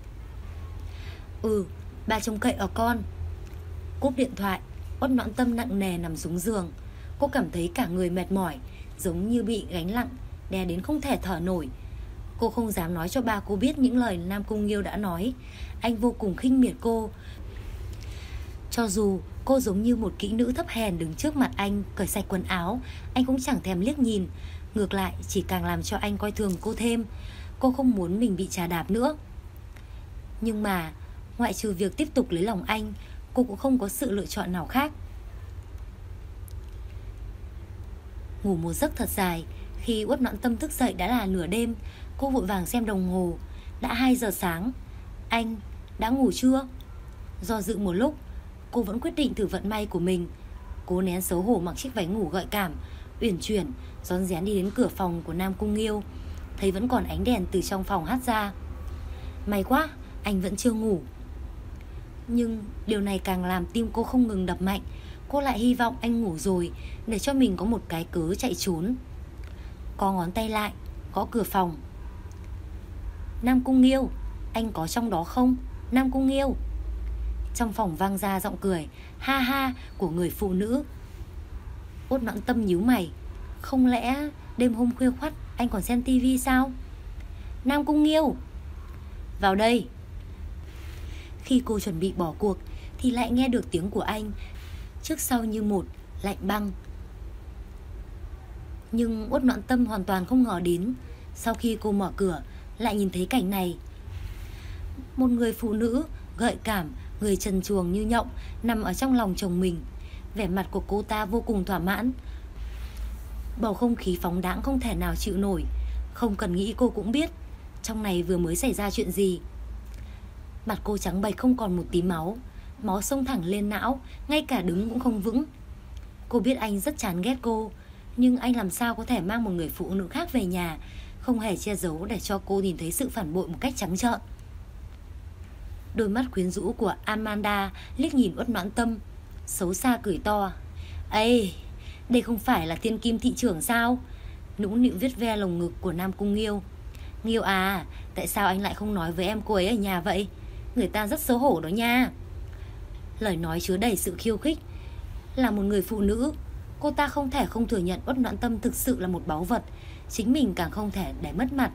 Ba trông cậy ở con. Cúp điện thoại, Uất Noãn Tâm nặng nề nằm xuống giường. Cô cảm thấy cả người mệt mỏi, giống như bị gánh nặng đè đến không thể thở nổi. Cô không dám nói cho ba cô biết những lời Nam Cung Nghiêu đã nói. Anh vô cùng khinh miệt cô. Cho dù cô giống như một kỹ nữ thấp hèn đứng trước mặt anh, cởi sạch quần áo, anh cũng chẳng thèm liếc nhìn. Ngược lại chỉ càng làm cho anh coi thường cô thêm. Cô không muốn mình bị chà đạp nữa. Nhưng mà ngoại trừ việc tiếp tục lấy lòng anh, cô cũng không có sự lựa chọn nào khác. Ngủ một giấc thật dài. Khi Uất Noãn Tâm thức dậy đã là nửa đêm. Cô vội vàng xem đồng hồ. Đã 2 giờ sáng. Anh đã ngủ chưa? Do dự một lúc, cô vẫn quyết định thử vận may của mình. Cố nén xấu hổ mặc chiếc váy ngủ gợi cảm, uyển chuyển rón rén đi đến cửa phòng của Nam Cung Nghiêu. Thấy vẫn còn ánh đèn từ trong phòng hắt ra. May quá, anh vẫn chưa ngủ. Nhưng điều này càng làm tim cô không ngừng đập mạnh. Cô lại hy vọng anh ngủ rồi, để cho mình có một cái cớ chạy trốn. Co ngón tay lại, gõ cửa phòng. Nam Cung Nghiêu, anh có trong đó không? Nam Cung Nghiêu. Trong phòng vang ra giọng cười ha ha của người phụ nữ. Út Noãn Tâm nhíu mày. Không lẽ đêm hôm khuya khoắt anh còn xem tivi sao? Nam Cung Nghiêu, vào đây. Khi cô chuẩn bị bỏ cuộc thì lại nghe được tiếng của anh, trước sau như một, lạnh băng. Nhưng Út Noãn Tâm hoàn toàn không ngờ đến, sau khi cô mở cửa lại nhìn thấy cảnh này. Một người phụ nữ gợi cảm, người trần truồng như nhộng nằm ở trong lòng chồng mình. Vẻ mặt của cô ta vô cùng thỏa mãn. Bầu không khí phóng đãng không thể nào chịu nổi. Không cần nghĩ cô cũng biết trong này vừa mới xảy ra chuyện gì. Mặt cô trắng bệch không còn một tí máu, máu xông thẳng lên não, ngay cả đứng cũng không vững. Cô biết anh rất chán ghét cô, nhưng anh làm sao có thể mang một người phụ nữ khác về nhà, không hề che giấu để cho cô nhìn thấy sự phản bội một cách trắng trợn. Đôi mắt quyến rũ của Amanda liếc nhìn Uất Noãn Tâm, xấu xa cười to. Ê, đây không phải là thiên kim thị trưởng sao? Nũng nịu viết ve lồng ngực của Nam Cung Nghiêu. Nghiêu à, tại sao anh lại không nói với em cô ấy ở nhà vậy? Người ta rất xấu hổ đó nha. Lời nói chứa đầy sự khiêu khích. Là một người phụ nữ, cô ta không thể không thừa nhận Uất Noãn Tâm thực sự là một báu vật. Chính mình càng không thể để mất mặt.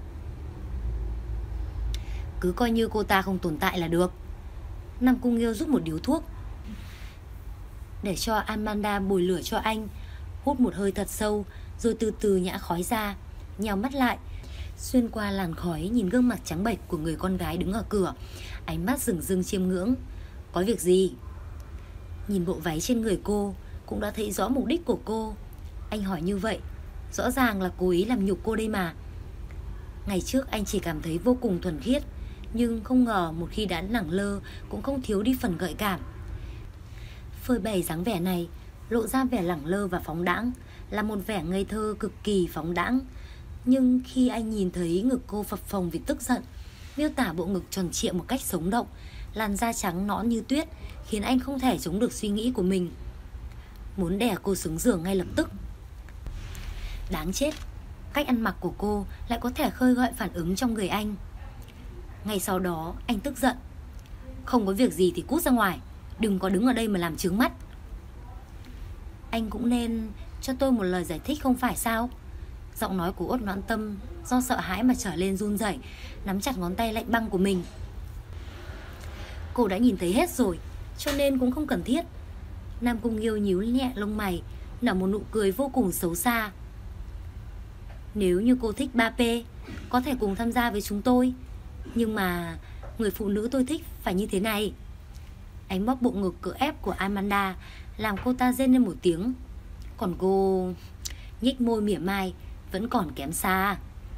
Cứ coi như cô ta không tồn tại là được. Nam Cung Nghiêu rút một điếu thuốc, để cho Amanda bồi lửa cho anh. Hút một hơi thật sâu, rồi từ từ nhả khói ra, nheo mắt lại, xuyên qua làn khói nhìn gương mặt trắng bệch của người con gái đứng ở cửa, ánh mắt rừng rưng chiêm ngưỡng. Có việc gì? Nhìn bộ váy trên người cô cũng đã thấy rõ mục đích của cô. Anh hỏi như vậy rõ ràng là cố ý làm nhục cô đây mà. Ngày trước anh chỉ cảm thấy vô cùng thuần khiết, nhưng không ngờ một khi đã lẳng lơ cũng không thiếu đi phần gợi cảm. Phơi bày dáng vẻ này lộ ra vẻ lẳng lơ và phóng đãng, là một vẻ ngây thơ cực kỳ phóng đãng. Nhưng khi anh nhìn thấy ngực cô phập phồng vì tức giận, miêu tả bộ ngực tròn trịa một cách sống động, làn da trắng nõn như tuyết, khiến anh không thể chống được suy nghĩ của mình, muốn đè cô xuống giường ngay lập tức. Đáng chết, cách ăn mặc của cô lại có thể khơi gợi phản ứng trong người anh. Ngay sau đó anh tức giận. Không có việc gì thì cút ra ngoài, đừng có đứng ở đây mà làm chướng mắt. Anh cũng nên cho tôi một lời giải thích không phải sao? Giọng nói của Uất Noãn Tâm do sợ hãi mà trở lên run rẩy, nắm chặt ngón tay lạnh băng của mình. Cô đã nhìn thấy hết rồi, cho nên cũng không cần thiết. Nam Cung Nghiêu nhíu nhẹ lông mày, nở một nụ cười vô cùng xấu xa. Nếu như cô thích 3P, có thể cùng tham gia với chúng tôi. Nhưng mà người phụ nữ tôi thích phải như thế này. Anh bóp bộ ngực cự ép của Amanda, làm cô ta rên lên một tiếng. Còn cô nhếch môi mỉa mai, vẫn còn kém xa.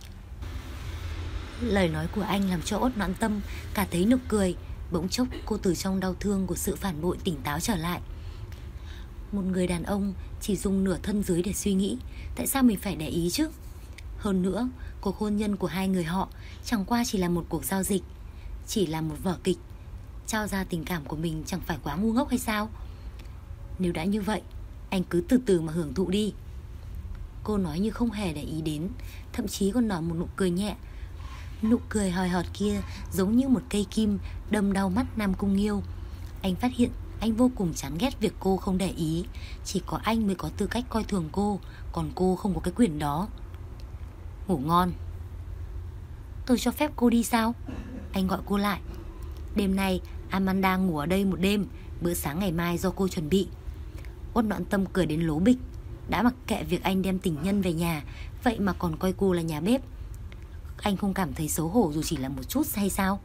Lời nói của anh làm cho Uất Noãn Tâm cả thấy nụ cười. Bỗng chốc cô từ trong đau thương của sự phản bội tỉnh táo trở lại. Một người đàn ông chỉ dùng nửa thân dưới để suy nghĩ, tại sao mình phải để ý chứ? Hơn nữa, cuộc hôn nhân của hai người họ chẳng qua chỉ là một cuộc giao dịch, chỉ là một vở kịch. Trao ra tình cảm của mình chẳng phải quá ngu ngốc hay sao? Nếu đã như vậy, anh cứ từ từ mà hưởng thụ đi. Cô nói như không hề để ý đến, thậm chí còn nở một nụ cười nhẹ. Nụ cười hời hợt kia giống như một cây kim đâm đau mắt Nam Cung Nghiêu. Anh phát hiện anh vô cùng chán ghét việc cô không để ý. Chỉ có anh mới có tư cách coi thường cô, còn cô không có cái quyền đó. Ngủ ngon. Tôi cho phép cô đi sao? Anh gọi cô lại. Đêm nay Amanda ngủ ở đây một đêm, bữa sáng ngày mai do cô chuẩn bị. Uất Noãn Tâm cười đến lố bịch. Đã mặc kệ việc anh đem tình nhân về nhà, vậy mà còn coi cô là nhà bếp. Anh không cảm thấy xấu hổ dù chỉ là một chút hay sao?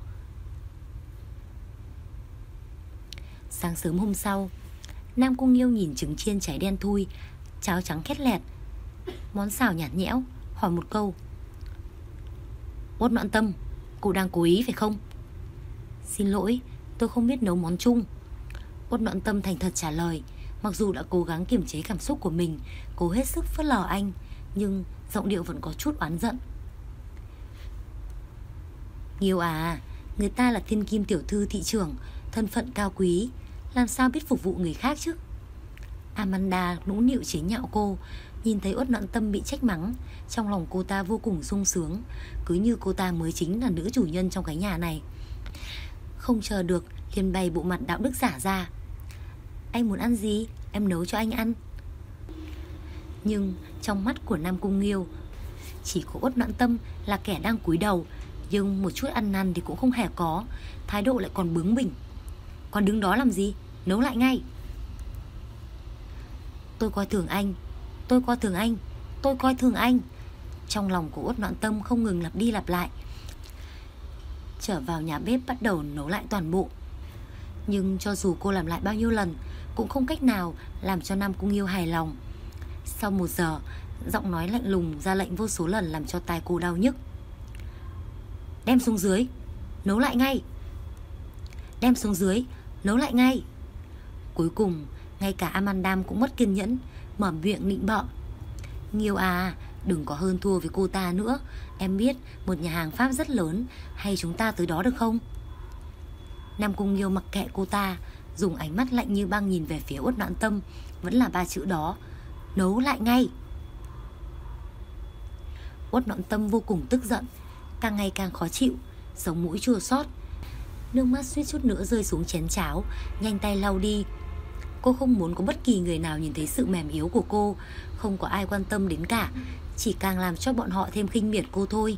Sáng sớm hôm sau, Nam Cung Nghiêu nhìn trứng chiên cháy đen thui, cháo trắng khét lẹt, món xào nhạt nhẽo, hỏi một câu. Uất Noãn Tâm, cô đang cố ý phải không? Xin lỗi, tôi không biết nấu món Trung. Uất Noãn Tâm thành thật trả lời. Mặc dù đã cố gắng kiềm chế cảm xúc của mình, cố hết sức phớt lờ anh, nhưng giọng điệu vẫn có chút oán giận. Nghiêu à, người ta là thiên kim tiểu thư thị trưởng, thân phận cao quý, làm sao biết phục vụ người khác chứ? Amanda nũng nịu chế nhạo cô. Nhìn thấy Uất Noãn Tâm bị trách mắng, trong lòng cô ta vô cùng sung sướng, cứ như cô ta mới chính là nữ chủ nhân trong cái nhà này. Không chờ được liền bày bộ mặt đạo đức giả ra. Anh muốn ăn gì, em nấu cho anh ăn. Nhưng trong mắt của Nam Cung Nghiêu, chỉ có Uất Noãn Tâm là kẻ đang cúi đầu, nhưng một chút ăn năn thì cũng không hề có, thái độ lại còn bướng bỉnh. Còn đứng đó làm gì, nấu lại ngay. Tôi coi thường anh, tôi coi thường anh, tôi coi thường anh. Trong lòng của Uất Noãn Tâm không ngừng lặp đi lặp lại. Trở vào nhà bếp bắt đầu nấu lại toàn bộ. Nhưng cho dù cô làm lại bao nhiêu lần, cũng không cách nào làm cho Nam Cung Nghiêu hài lòng. Sau 1 giờ, giọng nói lạnh lùng ra lệnh vô số lần làm cho tai cô đau nhức. Đem xuống dưới, nấu lại ngay. Đem xuống dưới, nấu lại ngay. Cuối cùng, ngay cả Amanda cũng mất kiên nhẫn, mở miệng nịnh bợ. Nghiêu à, đừng có hơn thua với cô ta nữa. Em biết một nhà hàng Pháp rất lớn, hay chúng ta tới đó được không? Nam Cung Nghiêu mặc kệ cô ta, dùng ánh mắt lạnh như băng nhìn về phía Uất Noãn Tâm. Vẫn là 3 chữ đó: nấu lại ngay. Uất Noãn Tâm vô cùng tức giận, càng ngày càng khó chịu, sống mũi chua xót, nước mắt suýt chút nữa rơi xuống chén cháo, nhanh tay lau đi. Cô không muốn có bất kỳ người nào nhìn thấy sự mềm yếu của cô. Không có ai quan tâm đến cả, chỉ càng làm cho bọn họ thêm khinh miệt cô thôi.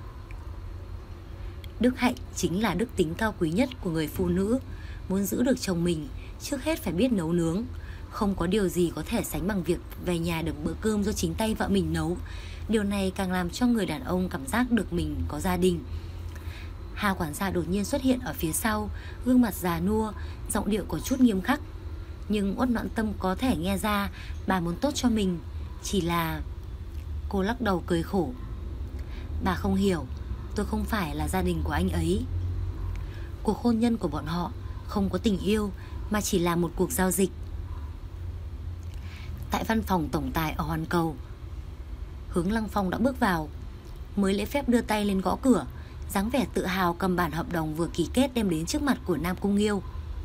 Đức hạnh chính là đức tính cao quý nhất của người phụ nữ. Muốn giữ được chồng mình, trước hết phải biết nấu nướng. Không có điều gì có thể sánh bằng việc về nhà được bữa cơm do chính tay vợ mình nấu. Điều này càng làm cho người đàn ông cảm giác được mình có gia đình. Hà quản gia đột nhiên xuất hiện ở phía sau, gương mặt già nua, giọng điệu có chút nghiêm khắc. Nhưng Uất Noãn Tâm có thể nghe ra bà muốn tốt cho mình. Chỉ là... Cô lắc đầu cười khổ. Bà không hiểu, tôi không phải là gia đình của anh ấy. Cuộc hôn nhân của bọn họ không có tình yêu, mà chỉ là một cuộc giao dịch. Tại văn phòng tổng tài ở Hoàn Cầu, Hướng Lăng Phong đã bước vào, mới lễ phép đưa tay lên gõ cửa, dáng vẻ tự hào cầm bản hợp đồng vừa ký kết đem đến trước mặt của Nam Cung Nghiêu.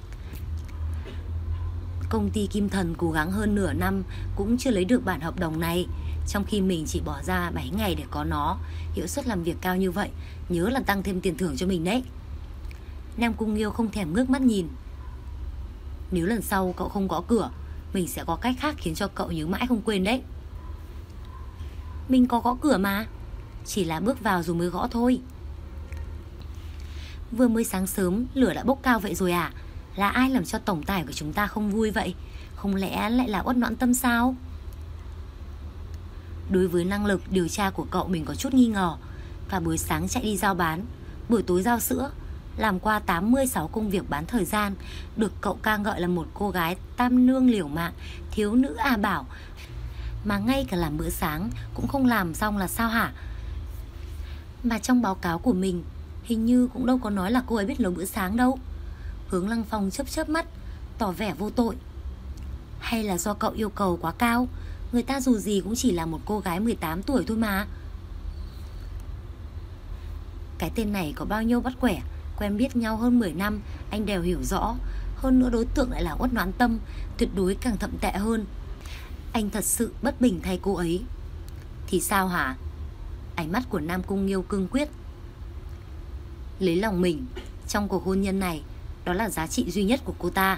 Công ty Kim Thần cố gắng hơn nửa năm cũng chưa lấy được bản hợp đồng này, trong khi mình chỉ bỏ ra 7 ngày để có nó. Hiệu suất làm việc cao như vậy, nhớ là tăng thêm tiền thưởng cho mình đấy. Nam Cung Nghiêu không thèm ngước mắt nhìn. Nếu lần sau cậu không gõ cửa, mình sẽ có cách khác khiến cho cậu nhớ mãi không quên đấy. Mình có gõ cửa mà, chỉ là bước vào rồi mới gõ thôi. Vừa mới sáng sớm lửa đã bốc cao vậy rồi à? Là ai làm cho tổng tài của chúng ta không vui vậy? Không lẽ lại là Uất Noãn Tâm sao? Đối với năng lực điều tra của cậu mình có chút nghi ngờ. Cả buổi sáng chạy đi giao bán, buổi tối giao sữa, làm qua 86 công việc bán thời gian, được cậu ca ngợi là một cô gái tam nương liều mạng, thiếu nữ bảo, mà ngay cả làm bữa sáng cũng không làm xong là sao hả? Mà trong báo cáo của mình hình như cũng đâu có nói là cô ấy biết nấu bữa sáng đâu. Hướng Lăng Phong chớp chớp mắt, tỏ vẻ vô tội. Hay là do cậu yêu cầu quá cao? Người ta dù gì cũng chỉ là một cô gái 18 tuổi thôi mà. Cái tên này có bao nhiêu bắt quẻ, quen biết nhau hơn 10 năm, anh đều hiểu rõ. Hơn nữa đối tượng lại là Uất Noãn Tâm, tuyệt đối càng thậm tệ hơn. Anh thật sự bất bình thay cô ấy. Thì sao hả? Ánh mắt của Nam Cung Nghiêu cương quyết. Lấy lòng mình trong cuộc hôn nhân này, đó là giá trị duy nhất của cô ta.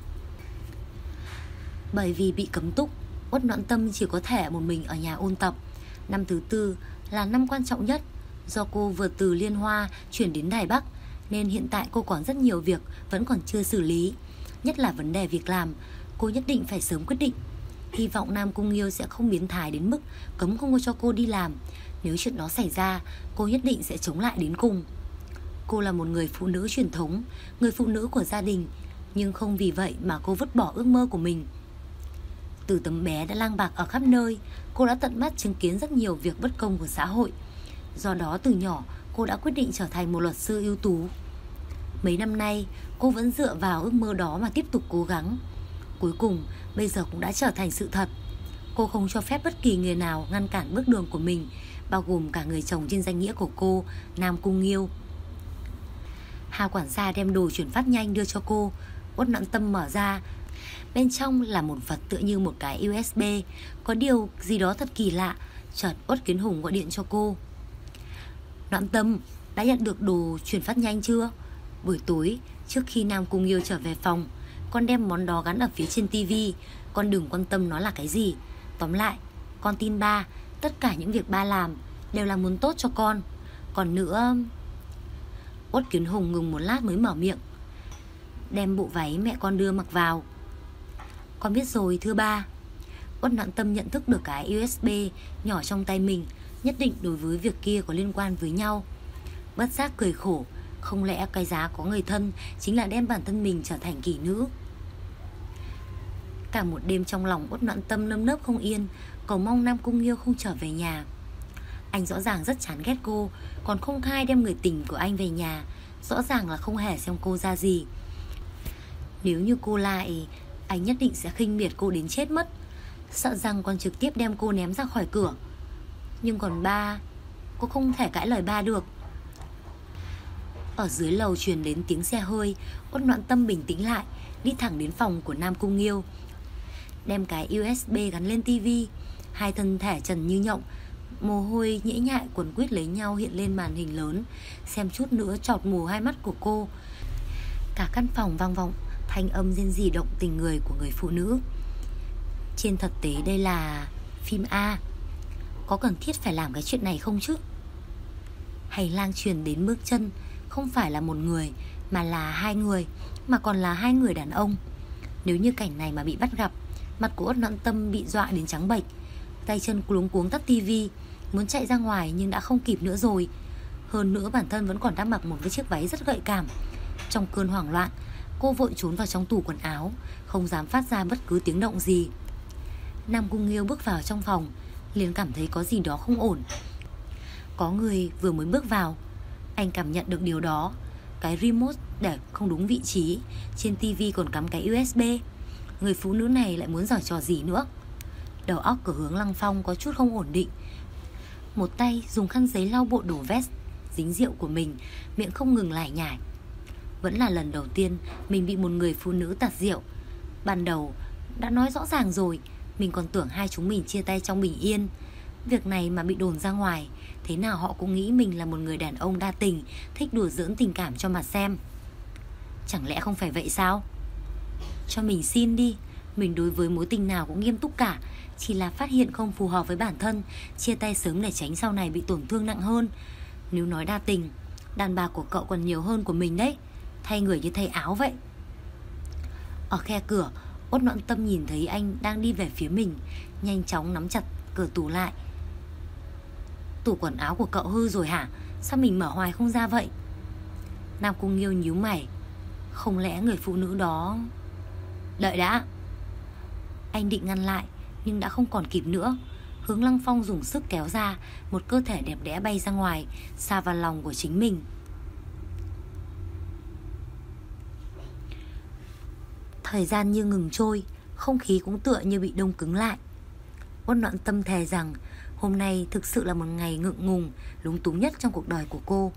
Bởi vì bị cấm túc, Uất Noãn Tâm chỉ có thể một mình ở nhà ôn tập. Năm thứ 4 là năm quan trọng nhất. Do cô vừa từ Liên Hoa chuyển đến Đài Bắc, nên hiện tại cô còn rất nhiều việc vẫn còn chưa xử lý. Nhất là vấn đề việc làm, cô nhất định phải sớm quyết định. Hy vọng Nam Cung Nghiêu sẽ không biến thái đến mức cấm không cho cô đi làm. Nếu chuyện đó xảy ra, cô nhất định sẽ chống lại đến cùng. Cô là một người phụ nữ truyền thống, người phụ nữ của gia đình, nhưng không vì vậy mà cô vứt bỏ ước mơ của mình. Từ tấm bé đã lang bạc ở khắp nơi, cô đã tận mắt chứng kiến rất nhiều việc bất công của xã hội. Do đó từ nhỏ cô đã quyết định trở thành một luật sư ưu tú. Mấy năm nay cô vẫn dựa vào ước mơ đó mà tiếp tục cố gắng. Cuối cùng bây giờ cũng đã trở thành sự thật. Cô không cho phép bất kỳ người nào ngăn cản bước đường của mình, bao gồm cả người chồng trên danh nghĩa của cô, Nam Cung Nghiêu. Hà quản gia đem đồ chuyển phát nhanh đưa cho cô. Uất Noãn Tâm mở ra. Bên trong là một vật tựa như một cái USB. Có điều gì đó thật kỳ lạ. Chợt Uất Kiến Hùng gọi điện cho cô. Noãn Tâm, đã nhận được đồ chuyển phát nhanh chưa? Buổi tối trước khi Nam Cung Nghiêu trở về phòng, con đem món đó gắn ở phía trên tivi. Con đừng quan tâm nó là cái gì. Tóm lại, con tin ba. Tất cả những việc ba làm đều là muốn tốt cho con. Còn nữa... Uất Kiến Hùng ngừng một lát mới mở miệng. Đem bộ váy mẹ con đưa mặc vào. Con biết rồi thưa ba. Uất Noãn Tâm nhận thức được cái USB nhỏ trong tay mình nhất định đối với việc kia có liên quan với nhau. Bất giác cười khổ. Không lẽ cái giá có người thân chính là đem bản thân mình trở thành kỹ nữ? Cả một đêm trong lòng Uất Noãn Tâm nơm nớp không yên, cầu mong Nam Cung Nghiêu không trở về nhà. Anh rõ ràng rất chán ghét cô, còn không khai đem người tình của anh về nhà. Rõ ràng là không hề xem cô ra gì. Nếu như cô lại, anh nhất định sẽ khinh miệt cô đến chết mất. Sợ rằng còn trực tiếp đem cô ném ra khỏi cửa. Nhưng còn ba, cô không thể cãi lời ba được. Ở dưới lầu truyền đến tiếng xe hơi. Uất Noãn Tâm bình tĩnh lại, đi thẳng đến phòng của Nam Cung Nghiêu, đem cái USB gắn lên tivi. Hai thân thể trần như nhộng, mồ hôi nhễ nhại quấn quýt lấy nhau hiện lên màn hình lớn. Xem chút nữa chọt mù hai mắt của cô. Cả căn phòng vang vọng thanh âm rên rỉ động tình người của người phụ nữ. Trên thực tế đây là phim A. Có cần thiết phải làm cái chuyện này không chứ? Hành lang truyền đến bước chân. Không phải là một người, mà là hai người, mà còn là hai người đàn ông. Nếu như cảnh này mà bị bắt gặp, mặt của Uất Noãn Tâm bị dọa đến trắng bệch. Tay chân luống cuống tắt tivi, muốn chạy ra ngoài nhưng đã không kịp nữa rồi. Hơn nữa bản thân vẫn còn đang mặc một cái chiếc váy rất gợi cảm. Trong cơn hoảng loạn, cô vội trốn vào trong tủ quần áo, không dám phát ra bất cứ tiếng động gì. Nam Cung Nghiêu bước vào trong phòng, liền cảm thấy có gì đó không ổn. Có người vừa mới bước vào. Anh cảm nhận được điều đó. Cái remote để không đúng vị trí, trên tivi còn cắm cái USB. Người phụ nữ này lại muốn giở trò gì nữa? Đầu óc của Hướng Lăng Phong có chút không ổn định. Một tay dùng khăn giấy lau bộ đồ vest dính rượu của mình, miệng không ngừng lải nhải. Vẫn là lần đầu tiên mình bị một người phụ nữ tạt rượu. Ban đầu đã nói rõ ràng rồi, mình còn tưởng hai chúng mình chia tay trong bình yên. Việc này mà bị đồn ra ngoài, thế nào họ cũng nghĩ mình là một người đàn ông đa tình, thích đùa giỡn tình cảm cho mà xem. Chẳng lẽ không phải vậy sao? Cho mình xin đi. Mình đối với mối tình nào cũng nghiêm túc cả. Chỉ là phát hiện không phù hợp với bản thân, chia tay sớm để tránh sau này bị tổn thương nặng hơn. Nếu nói đa tình, đàn bà của cậu còn nhiều hơn của mình đấy. Thay người như thay áo vậy. Ở khe cửa, Uất Noãn Tâm nhìn thấy anh đang đi về phía mình, nhanh chóng nắm chặt cửa tủ lại. Tủ quần áo của cậu hư rồi hả? Sao mình mở hoài không ra vậy? Nam Cung Nghiêu nhíu mày. Không lẽ người phụ nữ đó... Đợi đã. Anh định ngăn lại, nhưng đã không còn kịp nữa. Hướng Lăng Phong dùng sức kéo ra, một cơ thể đẹp đẽ bay ra ngoài, xa vào lòng của chính mình. Thời gian như ngừng trôi, không khí cũng tựa như bị đông cứng lại. Uất Noãn Tâm thề rằng hôm nay thực sự là một ngày ngượng ngùng, lúng túng nhất trong cuộc đời của cô.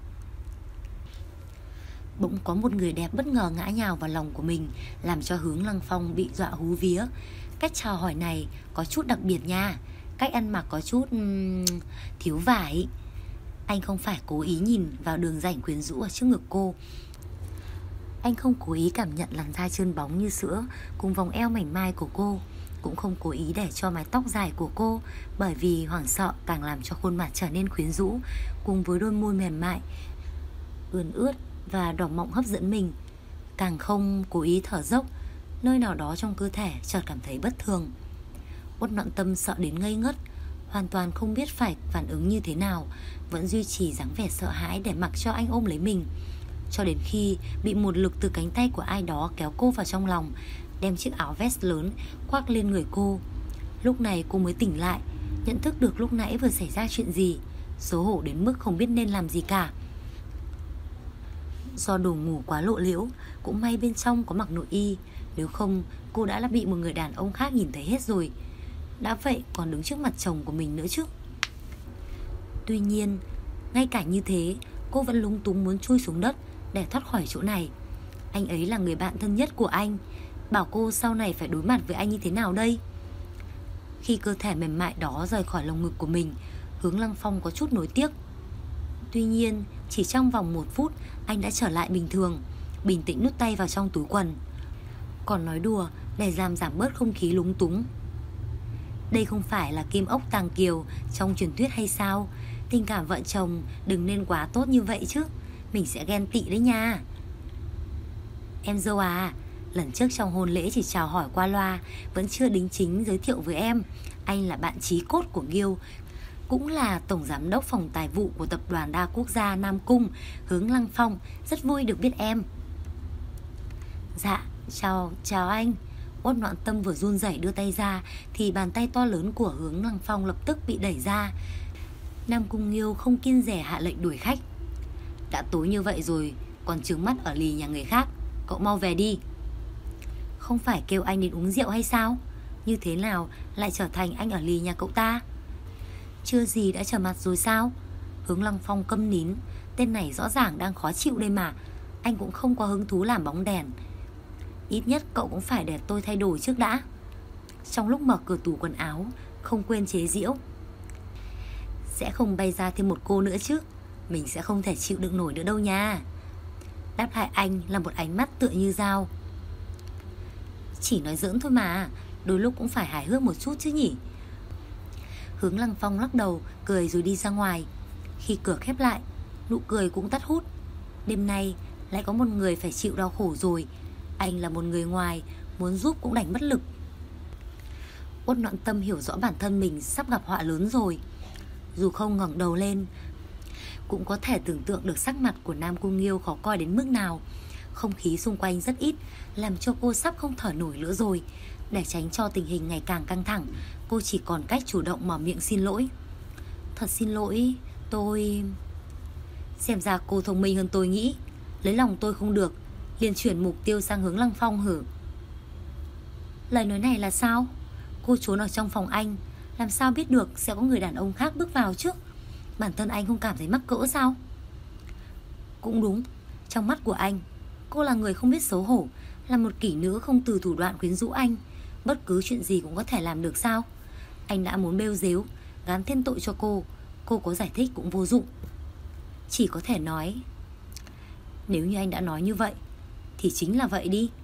Bỗng có một người đẹp bất ngờ ngã nhào vào lòng của mình, làm cho Hướng Lăng Phong bị dọa hú vía. Cách chào hỏi này có chút đặc biệt nha. Cách ăn mặc có chút thiếu vải. Anh không phải cố ý nhìn vào đường rãnh quyến rũ ở trước ngực cô. Anh không cố ý cảm nhận làn da trơn bóng như sữa cùng vòng eo mảnh mai của cô, cũng không cố ý để cho mái tóc dài của cô, bởi vì hoảng sợ càng làm cho khuôn mặt trở nên quyến rũ, cùng với đôi môi mềm mại, ươn ướt và đỏ mọng hấp dẫn mình. Càng không cố ý thở dốc. Nơi nào đó trong cơ thể chợt cảm thấy bất thường. Uất Noãn Tâm sợ đến ngây ngất, hoàn toàn không biết phải phản ứng như thế nào, vẫn duy trì dáng vẻ sợ hãi để mặc cho anh ôm lấy mình, cho đến khi bị một lực từ cánh tay của ai đó kéo cô vào trong lòng, đem chiếc áo vest lớn khoác lên người cô. Lúc này cô mới tỉnh lại, nhận thức được lúc nãy vừa xảy ra chuyện gì, xấu hổ đến mức không biết nên làm gì cả. Do đồ ngủ quá lộ liễu, cũng may bên trong có mặc nội y, nếu không cô đã bị một người đàn ông khác nhìn thấy hết rồi. Đã vậy còn đứng trước mặt chồng của mình nữa chứ. Tuy nhiên, ngay cả như thế, cô vẫn lúng túng muốn chui xuống đất để thoát khỏi chỗ này. Anh ấy là người bạn thân nhất của anh, bảo cô sau này phải đối mặt với anh như thế nào đây? Khi cơ thể mềm mại đó rời khỏi lồng ngực của mình, Hướng Lăng Phong có chút nối tiếc. Tuy nhiên, chỉ trong vòng 1 phút, anh đã trở lại bình thường, bình tĩnh nút tay vào trong túi quần. Còn nói đùa để giảm bớt không khí lúng túng. Đây không phải là Kim Ốc Tàng Kiều trong truyền thuyết hay sao? Tình cảm vợ chồng đừng nên quá tốt như vậy chứ, mình sẽ ghen tị đấy nha. Em dâu à, lần trước trong hôn lễ chỉ chào hỏi qua loa, vẫn chưa đính chính giới thiệu với em. Anh là bạn chí cốt của Nghiêu, cũng là tổng giám đốc phòng tài vụ của tập đoàn đa quốc gia Nam Cung, Hướng Lăng Phong. Rất vui được biết em. Dạ, chào anh. Uất Noãn Tâm vừa run rẩy đưa tay ra thì bàn tay to lớn của Hướng Lăng Phong lập tức bị đẩy ra. Nam Cung Nghiêu không kiêng dè hạ lệnh đuổi khách. Đã tối như vậy rồi còn trướng mắt ở lì nhà người khác, cậu mau về đi. Không phải kêu anh đến uống rượu hay sao? Như thế nào lại trở thành anh ở lì nhà cậu ta? Chưa gì đã trở mặt rồi sao? Hướng Lăng Phong câm nín. Tên này rõ ràng đang khó chịu đây mà. Anh cũng không có hứng thú làm bóng đèn. Ít nhất cậu cũng phải để tôi thay đổi trước đã. Trong lúc mở cửa tủ quần áo, không quên chế giễu. Sẽ không bay ra thêm một cô nữa chứ. Mình sẽ không thể chịu đựng nổi nữa đâu nha. Đáp lại anh là một ánh mắt tựa như dao. Chỉ nói giỡn thôi mà, đôi lúc cũng phải hài hước một chút chứ nhỉ. Hướng Lăng Phong lắc đầu, cười rồi đi ra ngoài. Khi cửa khép lại, nụ cười cũng tắt hút. Đêm nay lại có một người phải chịu đau khổ rồi. Anh là một người ngoài, muốn giúp cũng đành bất lực. Uất Noãn Tâm hiểu rõ bản thân mình sắp gặp họa lớn rồi. Dù không ngẩng đầu lên, cũng có thể tưởng tượng được sắc mặt của Nam Cung Nghiêu khó coi đến mức nào. Không khí xung quanh rất ít, làm cho cô sắp không thở nổi nữa rồi. Để tránh cho tình hình ngày càng căng thẳng, cô chỉ còn cách chủ động mở miệng xin lỗi. Thật xin lỗi, tôi... Xem ra cô thông minh hơn tôi nghĩ. Lấy lòng tôi không được, liền chuyển mục tiêu sang Hướng Lăng Phong hử? Lời nói này là sao? Cô trốn ở trong phòng anh, làm sao biết được sẽ có người đàn ông khác bước vào chứ? Bản thân anh không cảm thấy mắc cỡ sao? Cũng đúng, trong mắt của anh, cô là người không biết xấu hổ, là một kỹ nữ không từ thủ đoạn quyến rũ anh. Bất cứ chuyện gì cũng có thể làm được sao? Anh đã muốn bêu dếu, gán thêm tội cho cô có giải thích cũng vô dụng. Chỉ có thể nói, nếu như anh đã nói như vậy thì chính là vậy đi.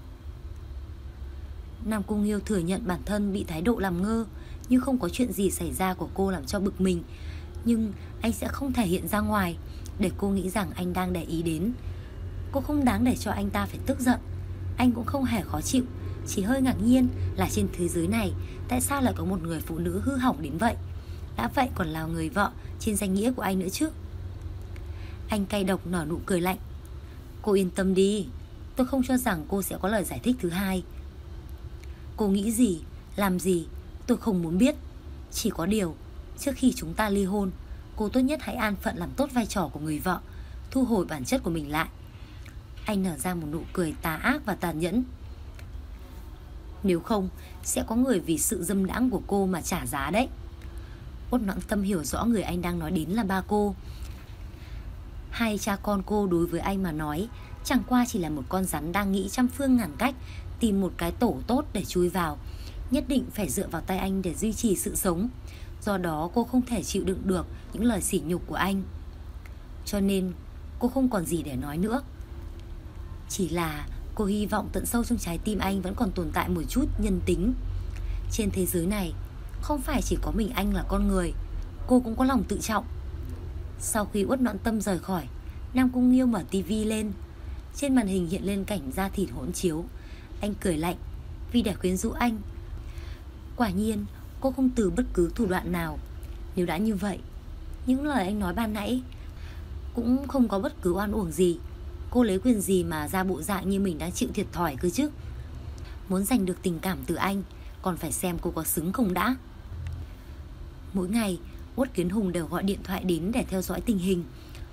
Nam Cung Nghiêu thừa nhận bản thân bị thái độ làm ngơ, như không có chuyện gì xảy ra của cô làm cho bực mình. Nhưng anh sẽ không thể hiện ra ngoài, để cô nghĩ rằng anh đang để ý đến. Cô không đáng để cho anh ta phải tức giận. Anh cũng không hề khó chịu, chỉ hơi ngạc nhiên là trên thế giới này tại sao lại có một người phụ nữ hư hỏng đến vậy. Đã vậy còn là người vợ trên danh nghĩa của anh nữa chứ. Anh cay độc nở nụ cười lạnh. Cô yên tâm đi, tôi không cho rằng cô sẽ có lời giải thích thứ hai. Cô nghĩ gì, làm gì, tôi không muốn biết. Chỉ có điều, trước khi chúng ta ly hôn, cô tốt nhất hãy an phận làm tốt vai trò của người vợ, thu hồi bản chất của mình lại. Anh nở ra một nụ cười tà ác và tàn nhẫn. Nếu không, sẽ có người vì sự dâm đãng của cô mà trả giá đấy. Uất Noãn Tâm hiểu rõ người anh đang nói đến là ba cô. Hai cha con cô đối với anh mà nói chẳng qua chỉ là một con rắn đang nghĩ trăm phương ngàn cách tìm một cái tổ tốt để chui vào. Nhất định phải dựa vào tay anh để duy trì sự sống. Do đó cô không thể chịu đựng được những lời sỉ nhục của anh. Cho nên cô không còn gì để nói nữa. Chỉ là cô hy vọng tận sâu trong trái tim anh vẫn còn tồn tại một chút nhân tính. Trên thế giới này không phải chỉ có mình anh là con người, cô cũng có lòng tự trọng. Sau khi Uất Noãn Tâm rời khỏi, Nam Cung Nghiêu mở tivi lên. Trên màn hình hiện lên cảnh da thịt hỗn chiếu. Anh cười lạnh vì để quyến rũ anh. Quả nhiên cô không từ bất cứ thủ đoạn nào. Nếu đã như vậy, những lời anh nói ban nãy cũng không có bất cứ oan uổng gì. Cô lấy quyền gì mà ra bộ dạng như mình đang chịu thiệt thòi cơ chứ? Muốn giành được tình cảm từ anh, còn phải xem cô có xứng không đã. Mỗi ngày Uất Kiến Hùng đều gọi điện thoại đến để theo dõi tình hình.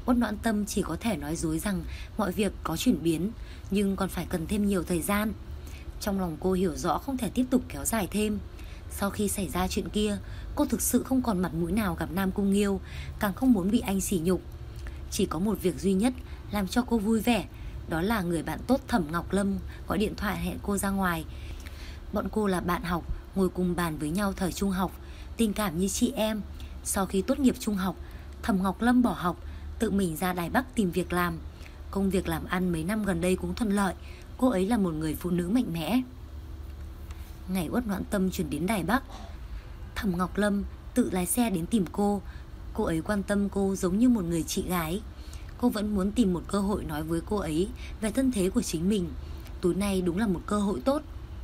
Uất Noãn Tâm chỉ có thể nói dối rằng mọi việc có chuyển biến, nhưng còn phải cần thêm nhiều thời gian. Trong lòng cô hiểu rõ không thể tiếp tục kéo dài thêm. Sau khi xảy ra chuyện kia, cô thực sự không còn mặt mũi nào gặp Nam Cung Nghiêu, càng không muốn bị anh sỉ nhục. Chỉ có một việc duy nhất làm cho cô vui vẻ, đó là người bạn tốt Thẩm Ngọc Lâm gọi điện thoại hẹn cô ra ngoài. Bọn cô là bạn học, ngồi cùng bàn với nhau thời trung học, tình cảm như chị em. Sau khi tốt nghiệp trung học, Thẩm Ngọc Lâm bỏ học, tự mình ra Đài Bắc tìm việc làm. Công việc làm ăn mấy năm gần đây cũng thuận lợi. Cô ấy là một người phụ nữ mạnh mẽ. Ngày Uất Noãn Tâm chuyển đến Đài Bắc, Thẩm Ngọc Lâm tự lái xe đến tìm cô. Cô ấy quan tâm cô giống như một người chị gái. Cô vẫn muốn tìm một cơ hội nói với cô ấy về thân thế của chính mình. Tối nay đúng là một cơ hội tốt.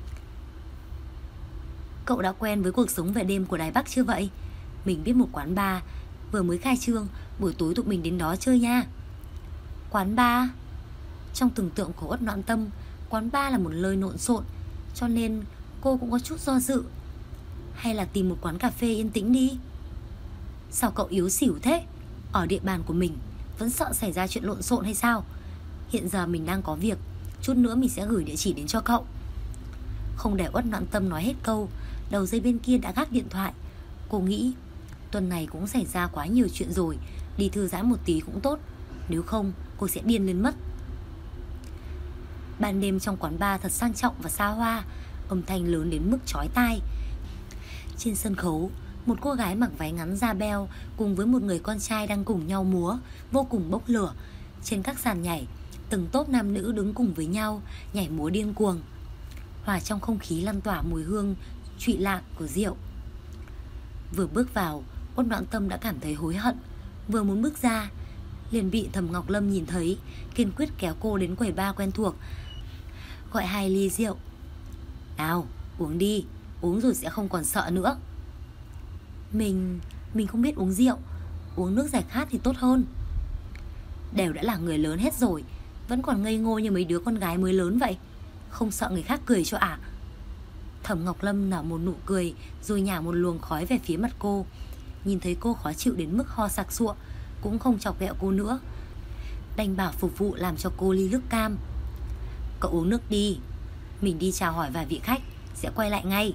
Cậu đã quen với cuộc sống về đêm của Đài Bắc chưa vậy? Mình biết một quán bar vừa mới khai trương, buổi tối tụi mình đến đó chơi nha. Quán bar? Trong tưởng tượng của Uất Noãn Tâm, quán bar là một nơi lộn xộn, cho nên cô cũng có chút do dự. Hay là tìm một quán cà phê yên tĩnh đi. Sao cậu yếu xỉu thế? Ở địa bàn của mình vẫn sợ xảy ra chuyện lộn xộn hay sao? Hiện giờ mình đang có việc, chút nữa mình sẽ gửi địa chỉ đến cho cậu. Không để Uất Noãn Tâm nói hết câu, đầu dây bên kia đã gác điện thoại. Cô nghĩ tuần này cũng xảy ra quá nhiều chuyện rồi, đi thư giãn một tí cũng tốt, nếu không cô sẽ điên lên mất. Ban đêm trong quán bar thật sang trọng và xa hoa, âm thanh lớn đến mức chói tai. Trên sân khấu, một cô gái mặc váy ngắn da beo cùng với một người con trai đang cùng nhau múa, vô cùng bốc lửa. Trên các sàn nhảy, từng tốp nam nữ đứng cùng với nhau, nhảy múa điên cuồng. Hòa trong không khí lan tỏa mùi hương trụy lạc của rượu. Vừa bước vào, Uất Noãn Tâm đã cảm thấy hối hận. Vừa muốn bước ra, liền bị Thẩm Ngọc Lâm nhìn thấy, kiên quyết kéo cô đến quầy bar quen thuộc, gọi 2 ly rượu. Nào, uống đi, uống rồi sẽ không còn sợ nữa. Mình không biết uống rượu, uống nước giải khát thì tốt hơn. Đều đã là người lớn hết rồi, vẫn còn ngây ngô như mấy đứa con gái mới lớn vậy. Không sợ người khác cười cho à? Thẩm Ngọc Lâm nở một nụ cười, rồi nhả một luồng khói về phía mặt cô. Nhìn thấy cô khó chịu đến mức ho sặc sụa, cũng không chọc ghẹo cô nữa, đành bảo phục vụ làm cho cô ly nước cam. Cậu uống nước đi, mình đi chào hỏi vài vị khách, sẽ quay lại ngay.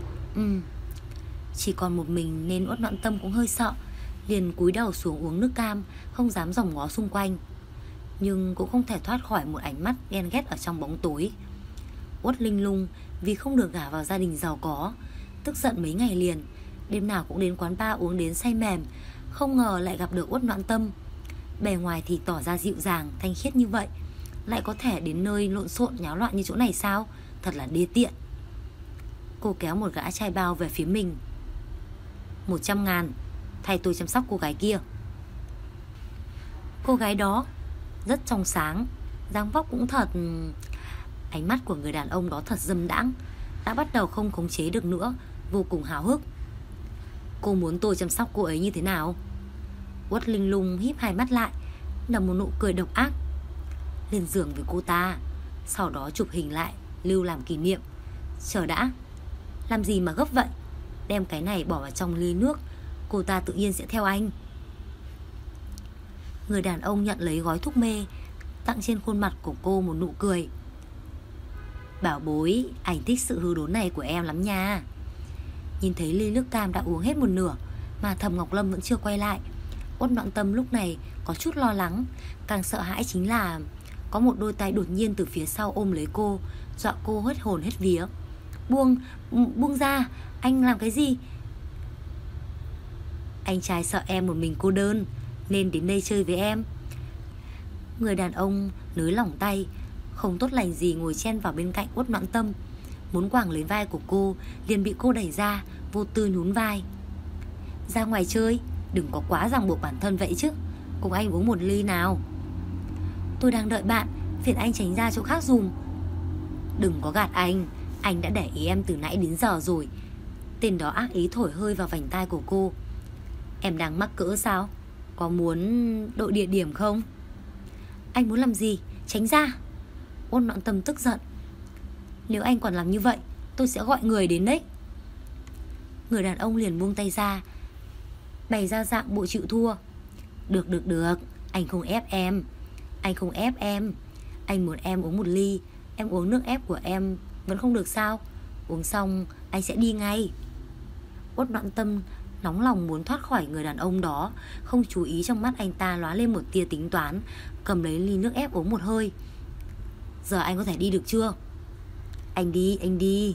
Chỉ còn một mình nên Uất Noãn Tâm cũng hơi sợ, liền cúi đầu xuống uống nước cam, không dám dòm ngó xung quanh. Nhưng cũng không thể thoát khỏi một ánh mắt ghen ghét ở trong bóng tối. Uất Linh Lung vì không được gả vào gia đình giàu có, tức giận mấy ngày liền, đêm nào cũng đến quán bar uống đến say mềm. Không ngờ lại gặp được Uất Noãn Tâm. Bề ngoài thì tỏ ra dịu dàng, thanh khiết như vậy, lại có thể đến nơi lộn xộn nháo loạn như chỗ này sao? Thật là đê tiện. Cô kéo một gã trai bao về phía mình. 100.000 thay tôi chăm sóc cô gái kia. Cô gái đó rất trong sáng, dáng vóc cũng thật. Ánh mắt của người đàn ông đó thật dâm đãng, đã bắt đầu không khống chế được nữa, vô cùng háo hức. Cô muốn tôi chăm sóc cô ấy như thế nào? Uất Linh Lung híp hai mắt lại, nở một nụ cười độc ác. Lên giường với cô ta, sau đó chụp hình lại, lưu làm kỷ niệm. Chờ đã, làm gì mà gấp vậy? Đem cái này bỏ vào trong ly nước, cô ta tự nhiên sẽ theo anh. Người đàn ông nhận lấy gói thuốc mê, tặng trên khuôn mặt của cô một nụ cười. Bảo bối, anh thích sự hư đốn này của em lắm nha. Nhìn thấy ly nước cam đã uống hết một nửa, mà Thẩm Ngọc Lâm vẫn chưa quay lại, Uất Noãn Tâm lúc này có chút lo lắng. Càng sợ hãi chính là có một đôi tay đột nhiên từ phía sau ôm lấy cô, dọa cô hết hồn hết vía. Buông ra, anh làm cái gì? Anh trai sợ em một mình cô đơn nên đến đây chơi với em. Người đàn ông nới lỏng tay, không tốt lành gì ngồi chen vào bên cạnh Uất Noãn Tâm, muốn quàng lấy vai của cô, liền bị cô đẩy ra, vô tư nhún vai. Ra ngoài chơi, đừng có quá ràng buộc bản thân vậy chứ. Cùng anh uống một ly nào. Tôi đang đợi bạn, phiền anh tránh ra chỗ khác dùm. Đừng có gạt anh đã để ý em từ nãy đến giờ rồi. Tên đó ác ý thổi hơi vào vành tai của cô. Em đang mắc cỡ sao? Có muốn đội địa điểm không? Anh muốn làm gì? Tránh ra. Uất Noãn Tâm tức giận. Nếu anh còn làm như vậy, tôi sẽ gọi người đến đấy. Người đàn ông liền buông tay ra, bày ra dạng bộ chịu thua. Được, Anh không ép em. Anh không ép em. Anh muốn em uống một ly, em uống nước ép của em vẫn không được sao? Uống xong anh sẽ đi ngay. Uất Noãn Tâm nóng lòng muốn thoát khỏi người đàn ông đó, không chú ý trong mắt anh ta lóe lên một tia tính toán, cầm lấy ly nước ép uống một hơi. Giờ anh có thể đi được chưa? Anh đi, anh đi.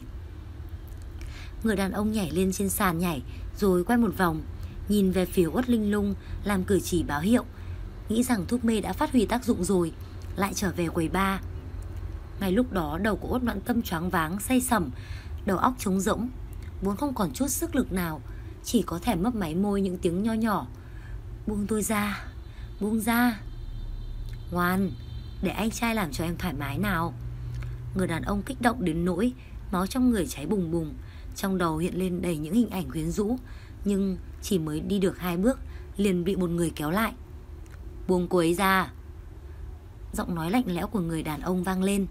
Người đàn ông nhảy lên trên sàn nhảy, rồi quay một vòng, nhìn về phía Uất Linh Lung, làm cử chỉ báo hiệu, nghĩ rằng thuốc mê đã phát huy tác dụng rồi, lại trở về quầy bar. Ngay lúc đó đầu của Uất Noãn Tâm choáng váng, say sẩm, đầu óc trống rỗng, vốn không còn chút sức lực nào, chỉ có thể mấp máy môi những tiếng nho nhỏ. Buông tôi ra, buông ra. Ngoan, để anh trai làm cho em thoải mái nào. Người đàn ông kích động đến nỗi máu trong người cháy bùng bùng, trong đầu hiện lên đầy những hình ảnh quyến rũ, nhưng chỉ mới đi được 2 bước liền bị một người kéo lại. Buông cô ấy ra. Giọng nói lạnh lẽo của người đàn ông vang lên.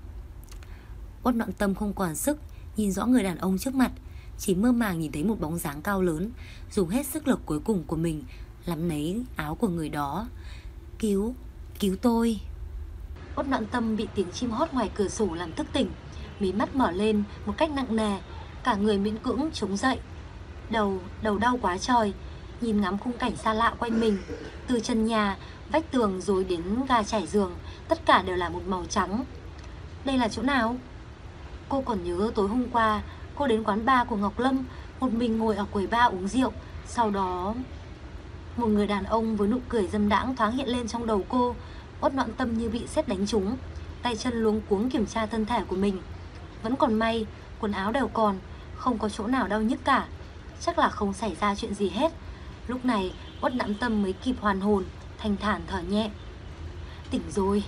Uất Noãn Tâm không còn sức nhìn rõ người đàn ông trước mặt, chỉ mơ màng nhìn thấy một bóng dáng cao lớn, dùng hết sức lực cuối cùng của mình nắm lấy áo của người đó. Cứu, cứu tôi. Uất Noãn Tâm bị tiếng chim hót ngoài cửa sổ làm thức tỉnh, mí mắt mở lên một cách nặng nề, cả người miễn cưỡng chống dậy. Đầu đau quá trời, nhìn ngắm khung cảnh xa lạ quanh mình, từ trần nhà, vách tường rồi đến ga trải giường, tất cả đều là một màu trắng. Đây là chỗ nào? Cô còn nhớ tối hôm qua cô đến quán bar của Ngọc Lâm, một mình ngồi ở quầy bar uống rượu. Sau đó một người đàn ông với nụ cười dâm đãng thoáng hiện lên trong đầu cô. Uất Noãn Tâm như bị sét đánh trúng, tay chân luống cuống kiểm tra thân thể của mình. Vẫn còn may, quần áo đều còn, không có chỗ nào đau nhức cả. Chắc là không xảy ra chuyện gì hết. Lúc này Uất Noãn Tâm mới kịp hoàn hồn, thanh thản thở nhẹ. Tỉnh rồi.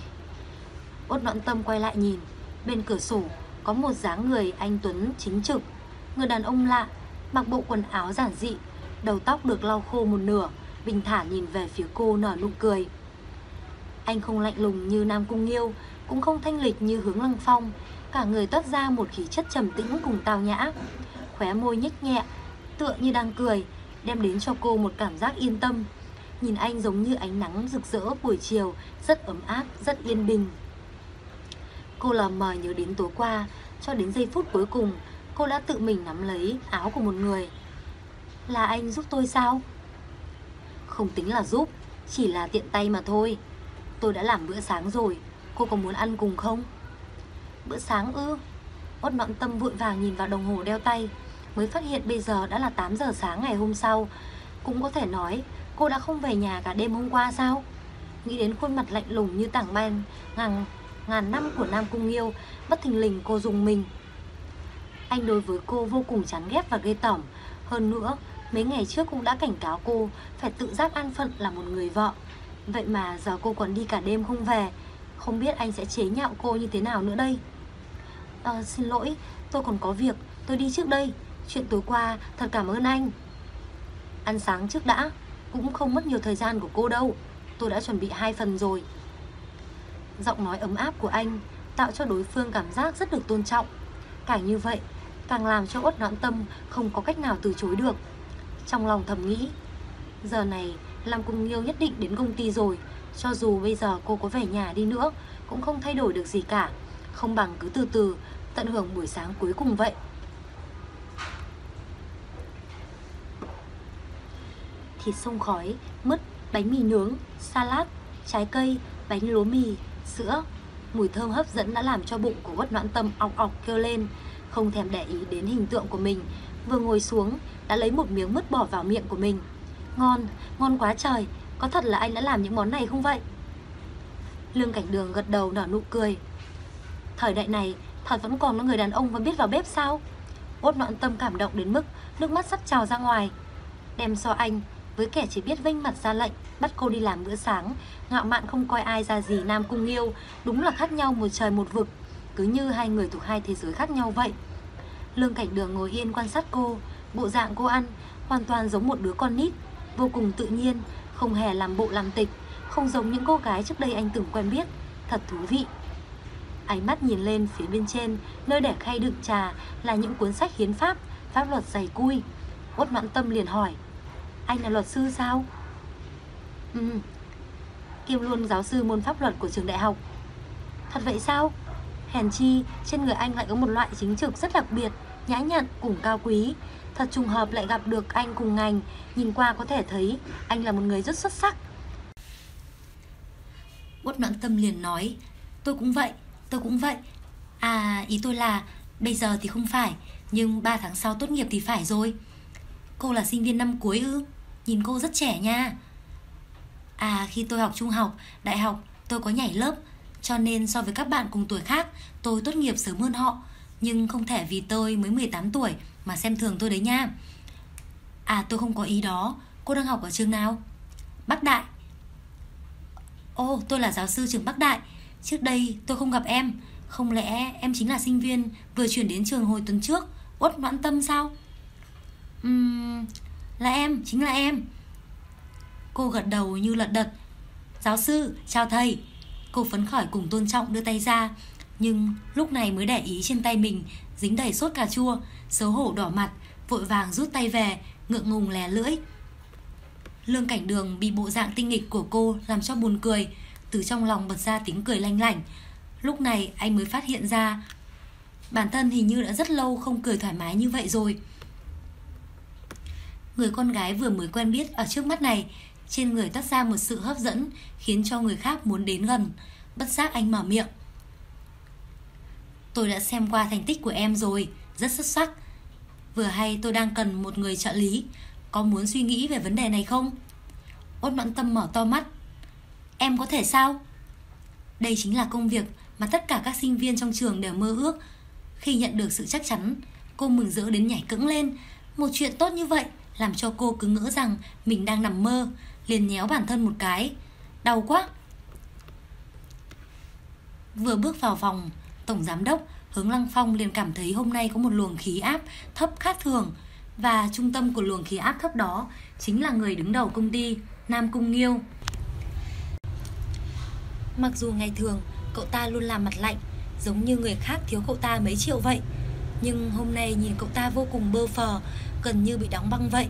Uất Noãn Tâm quay lại nhìn, bên cửa sổ có một dáng người anh tuấn chính trực. Người đàn ông lạ, mặc bộ quần áo giản dị, đầu tóc được lau khô một nửa, bình thản nhìn về phía cô nở nụ cười. Anh không lạnh lùng như Nam Cung Nghiêu, cũng không thanh lịch như Hướng Lăng Phong, cả người toát ra một khí chất trầm tĩnh cùng tao nhã. Khóe môi nhếch nhẹ, tựa như đang cười, đem đến cho cô một cảm giác yên tâm. Nhìn anh giống như ánh nắng rực rỡ buổi chiều, rất ấm áp, rất yên bình. Cô lờ mờ nhớ đến tối qua, cho đến giây phút cuối cùng, cô đã tự mình nắm lấy áo của một người. Là anh giúp tôi sao? Không tính là giúp, chỉ là tiện tay mà thôi. Tôi đã làm bữa sáng rồi, cô có muốn ăn cùng không? Bữa sáng ư? Uất Noãn Tâm vội vàng nhìn vào đồng hồ đeo tay, mới phát hiện bây giờ đã là 8 giờ sáng ngày hôm sau. Cũng có thể nói cô đã không về nhà cả đêm hôm qua sao? Nghĩ đến khuôn mặt lạnh lùng như tảng băng ngàn năm của Nam Cung Nghiêu, bất thình lình cô rùng mình. Anh đối với cô vô cùng chán ghét và ghê tởm. Hơn nữa, mấy ngày trước cũng đã cảnh cáo cô phải tự giác an phận là một người vợ. Vậy mà giờ cô còn đi cả đêm không về. Không biết anh sẽ chế nhạo cô như thế nào nữa đây. Xin lỗi, tôi còn có việc, tôi đi trước đây. Chuyện tối qua thật cảm ơn anh. Ăn sáng trước đã, cũng không mất nhiều thời gian của cô đâu. Tôi đã chuẩn bị 2 phần rồi. Giọng nói ấm áp của anh tạo cho đối phương cảm giác rất được tôn trọng. Càng như vậy, càng làm cho Uất Noãn Tâm không có cách nào từ chối được. Trong lòng thầm nghĩ, giờ này Nam Cung Nghiêu nhất định đến công ty rồi. Cho dù bây giờ cô có về nhà đi nữa cũng không thay đổi được gì cả. Không bằng cứ từ từ tận hưởng buổi sáng cuối cùng vậy. Thịt xông khói, mứt, bánh mì nướng, salad, trái cây, bánh lúa mì, sữa. Mùi thơm hấp dẫn đã làm cho bụng của Uất Noãn Tâm ọc ọc kêu lên. Không thèm để ý đến hình tượng của mình, vừa ngồi xuống đã lấy một miếng mứt bỏ vào miệng của mình. Ngon, ngon quá trời. Có thật là anh đã làm những món này không vậy? Lương Cảnh Đường gật đầu nở nụ cười. Thời đại này thật vẫn còn có người đàn ông vẫn biết vào bếp sao? Uất Noãn Tâm cảm động đến mức nước mắt sắp trào ra ngoài. Đem so anh với kẻ chỉ biết vênh mặt ra lệnh bắt cô đi làm bữa sáng, ngạo mạn không coi ai ra gì Nam Cung Nghiêu, đúng là khác nhau một trời một vực. Cứ như hai người thuộc hai thế giới khác nhau vậy. Lương Cảnh Đường ngồi yên quan sát cô. Bộ dạng cô ăn hoàn toàn giống một đứa con nít, vô cùng tự nhiên, không hề làm bộ làm tịch, không giống những cô gái trước đây anh từng quen biết. Thật thú vị. Ánh mắt nhìn lên phía bên trên, nơi để khay đựng trà là những cuốn sách hiến pháp, pháp luật dày cui. Uất Noãn Tâm liền hỏi, anh là luật sư sao? kiêm luôn giáo sư môn pháp luật của trường đại học. Thật vậy sao? Hèn chi trên người anh lại có một loại chính trực rất đặc biệt, nhã nhặn cùng cao quý. Thật trùng hợp lại gặp được anh cùng ngành, nhìn qua có thể thấy anh là một người rất xuất sắc. Uất Noãn Tâm liền nói, tôi cũng vậy. À, ý tôi là bây giờ thì không phải, nhưng 3 tháng sau tốt nghiệp thì phải rồi. Cô là sinh viên năm cuối ư? Nhìn cô rất trẻ nha. À, khi tôi học trung học, đại học tôi có nhảy lớp, cho nên so với các bạn cùng tuổi khác, tôi tốt nghiệp sớm hơn họ. Nhưng không thể vì tôi mới 18 tuổi mà xem thường tôi đấy nha. À, tôi không có ý đó. Cô đang học ở trường nào? Bắc Đại. Ồ, tôi là giáo sư trường Bắc Đại. Trước đây tôi không gặp em. Không lẽ em chính là sinh viên vừa chuyển đến trường hồi tuần trước, Uất Noãn Tâm sao? Là em, chính là em. Cô gật đầu như lật đật. Giáo sư, chào thầy. Cô phấn khởi cùng tôn trọng đưa tay ra, nhưng lúc này mới để ý trên tay mình dính đầy sốt cà chua, xấu hổ đỏ mặt, vội vàng rút tay về, ngượng ngùng lè lưỡi. Lương Cảnh Đường bị bộ dạng tinh nghịch của cô làm cho buồn cười, từ trong lòng bật ra tiếng cười lanh lảnh. Lúc này anh mới phát hiện ra bản thân hình như đã rất lâu không cười thoải mái như vậy rồi. Người con gái vừa mới quen biết ở trước mắt này, trên người toát ra một sự hấp dẫn khiến cho người khác muốn đến gần. Bất giác anh mở miệng. Tôi đã xem qua thành tích của em rồi, rất xuất sắc. Vừa hay tôi đang cần một người trợ lý, có muốn suy nghĩ về vấn đề này không? Uất Noãn Tâm mở to mắt. Em có thể sao? Đây chính là công việc mà tất cả các sinh viên trong trường đều mơ ước. Khi nhận được sự chắc chắn, cô mừng rỡ đến nhảy cẫng lên. Một chuyện tốt như vậy làm cho cô cứ ngỡ rằng mình đang nằm mơ, liền nhéo bản thân một cái. Đau quá. Vừa bước vào phòng tổng giám đốc, Hướng Lăng Phong liền cảm thấy hôm nay có một luồng khí áp thấp khác thường. Và trung tâm của luồng khí áp thấp đó chính là người đứng đầu công ty, Nam Cung Nghiêu. Mặc dù ngày thường cậu ta luôn làm mặt lạnh, giống như người khác thiếu cậu ta mấy triệu vậy, nhưng hôm nay nhìn cậu ta vô cùng bơ phờ, gần như bị đóng băng vậy.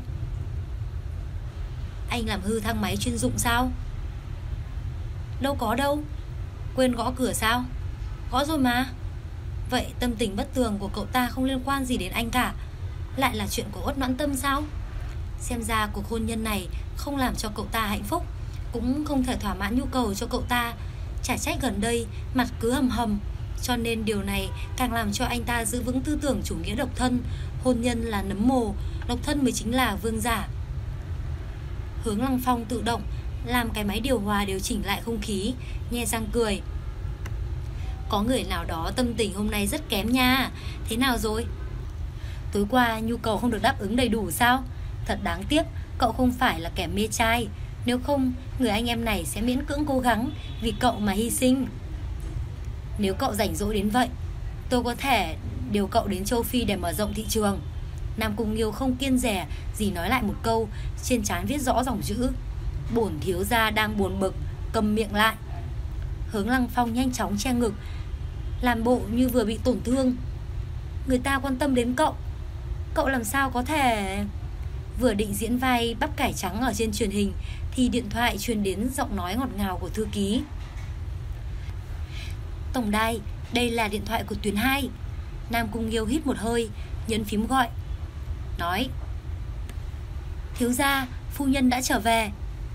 Anh làm hư thang máy chuyên dụng sao? Đâu có đâu. Quên gõ cửa sao? Gõ rồi mà. Vậy tâm tình bất tường của cậu ta không liên quan gì đến anh cả, lại là chuyện của Uất Noãn Tâm sao? Xem ra cuộc hôn nhân này không làm cho cậu ta hạnh phúc, cũng không thể thỏa mãn nhu cầu cho cậu ta. Chả trách gần đây mặt cứ hầm hầm, cho nên điều này càng làm cho anh ta giữ vững tư tưởng chủ nghĩa độc thân. Hôn nhân là nấm mồ, độc thân mới chính là vương giả. Hướng Lăng Phong tự động làm cái máy điều hòa điều chỉnh lại không khí, nhe răng cười. Có người nào đó tâm tình hôm nay rất kém nha. Thế nào rồi? Tối qua nhu cầu không được đáp ứng đầy đủ sao? Thật đáng tiếc, cậu không phải là kẻ mê trai. Nếu không, người anh em này sẽ miễn cưỡng cố gắng vì cậu mà hy sinh. Nếu cậu rảnh rỗi đến vậy, tôi có thể điều cậu đến châu Phi để mở rộng thị trường. Nam Cung Nghiêu không kiêng dè gì nói lại một câu, trên trán viết rõ dòng chữ: bổn thiếu gia đang buồn bực, cầm miệng lại. Hướng Lăng Phong nhanh chóng che ngực, làm bộ như vừa bị tổn thương. Người ta quan tâm đến cậu, cậu làm sao có thể... Vừa định diễn vai bắp cải trắng ở trên truyền hình thì điện thoại truyền đến giọng nói ngọt ngào của thư ký. Tổng đài, đây là điện thoại của tuyến 2. Nam Cung Nghiêu hít một hơi, nhấn phím gọi. Nói: thiếu gia, phu nhân đã trở về.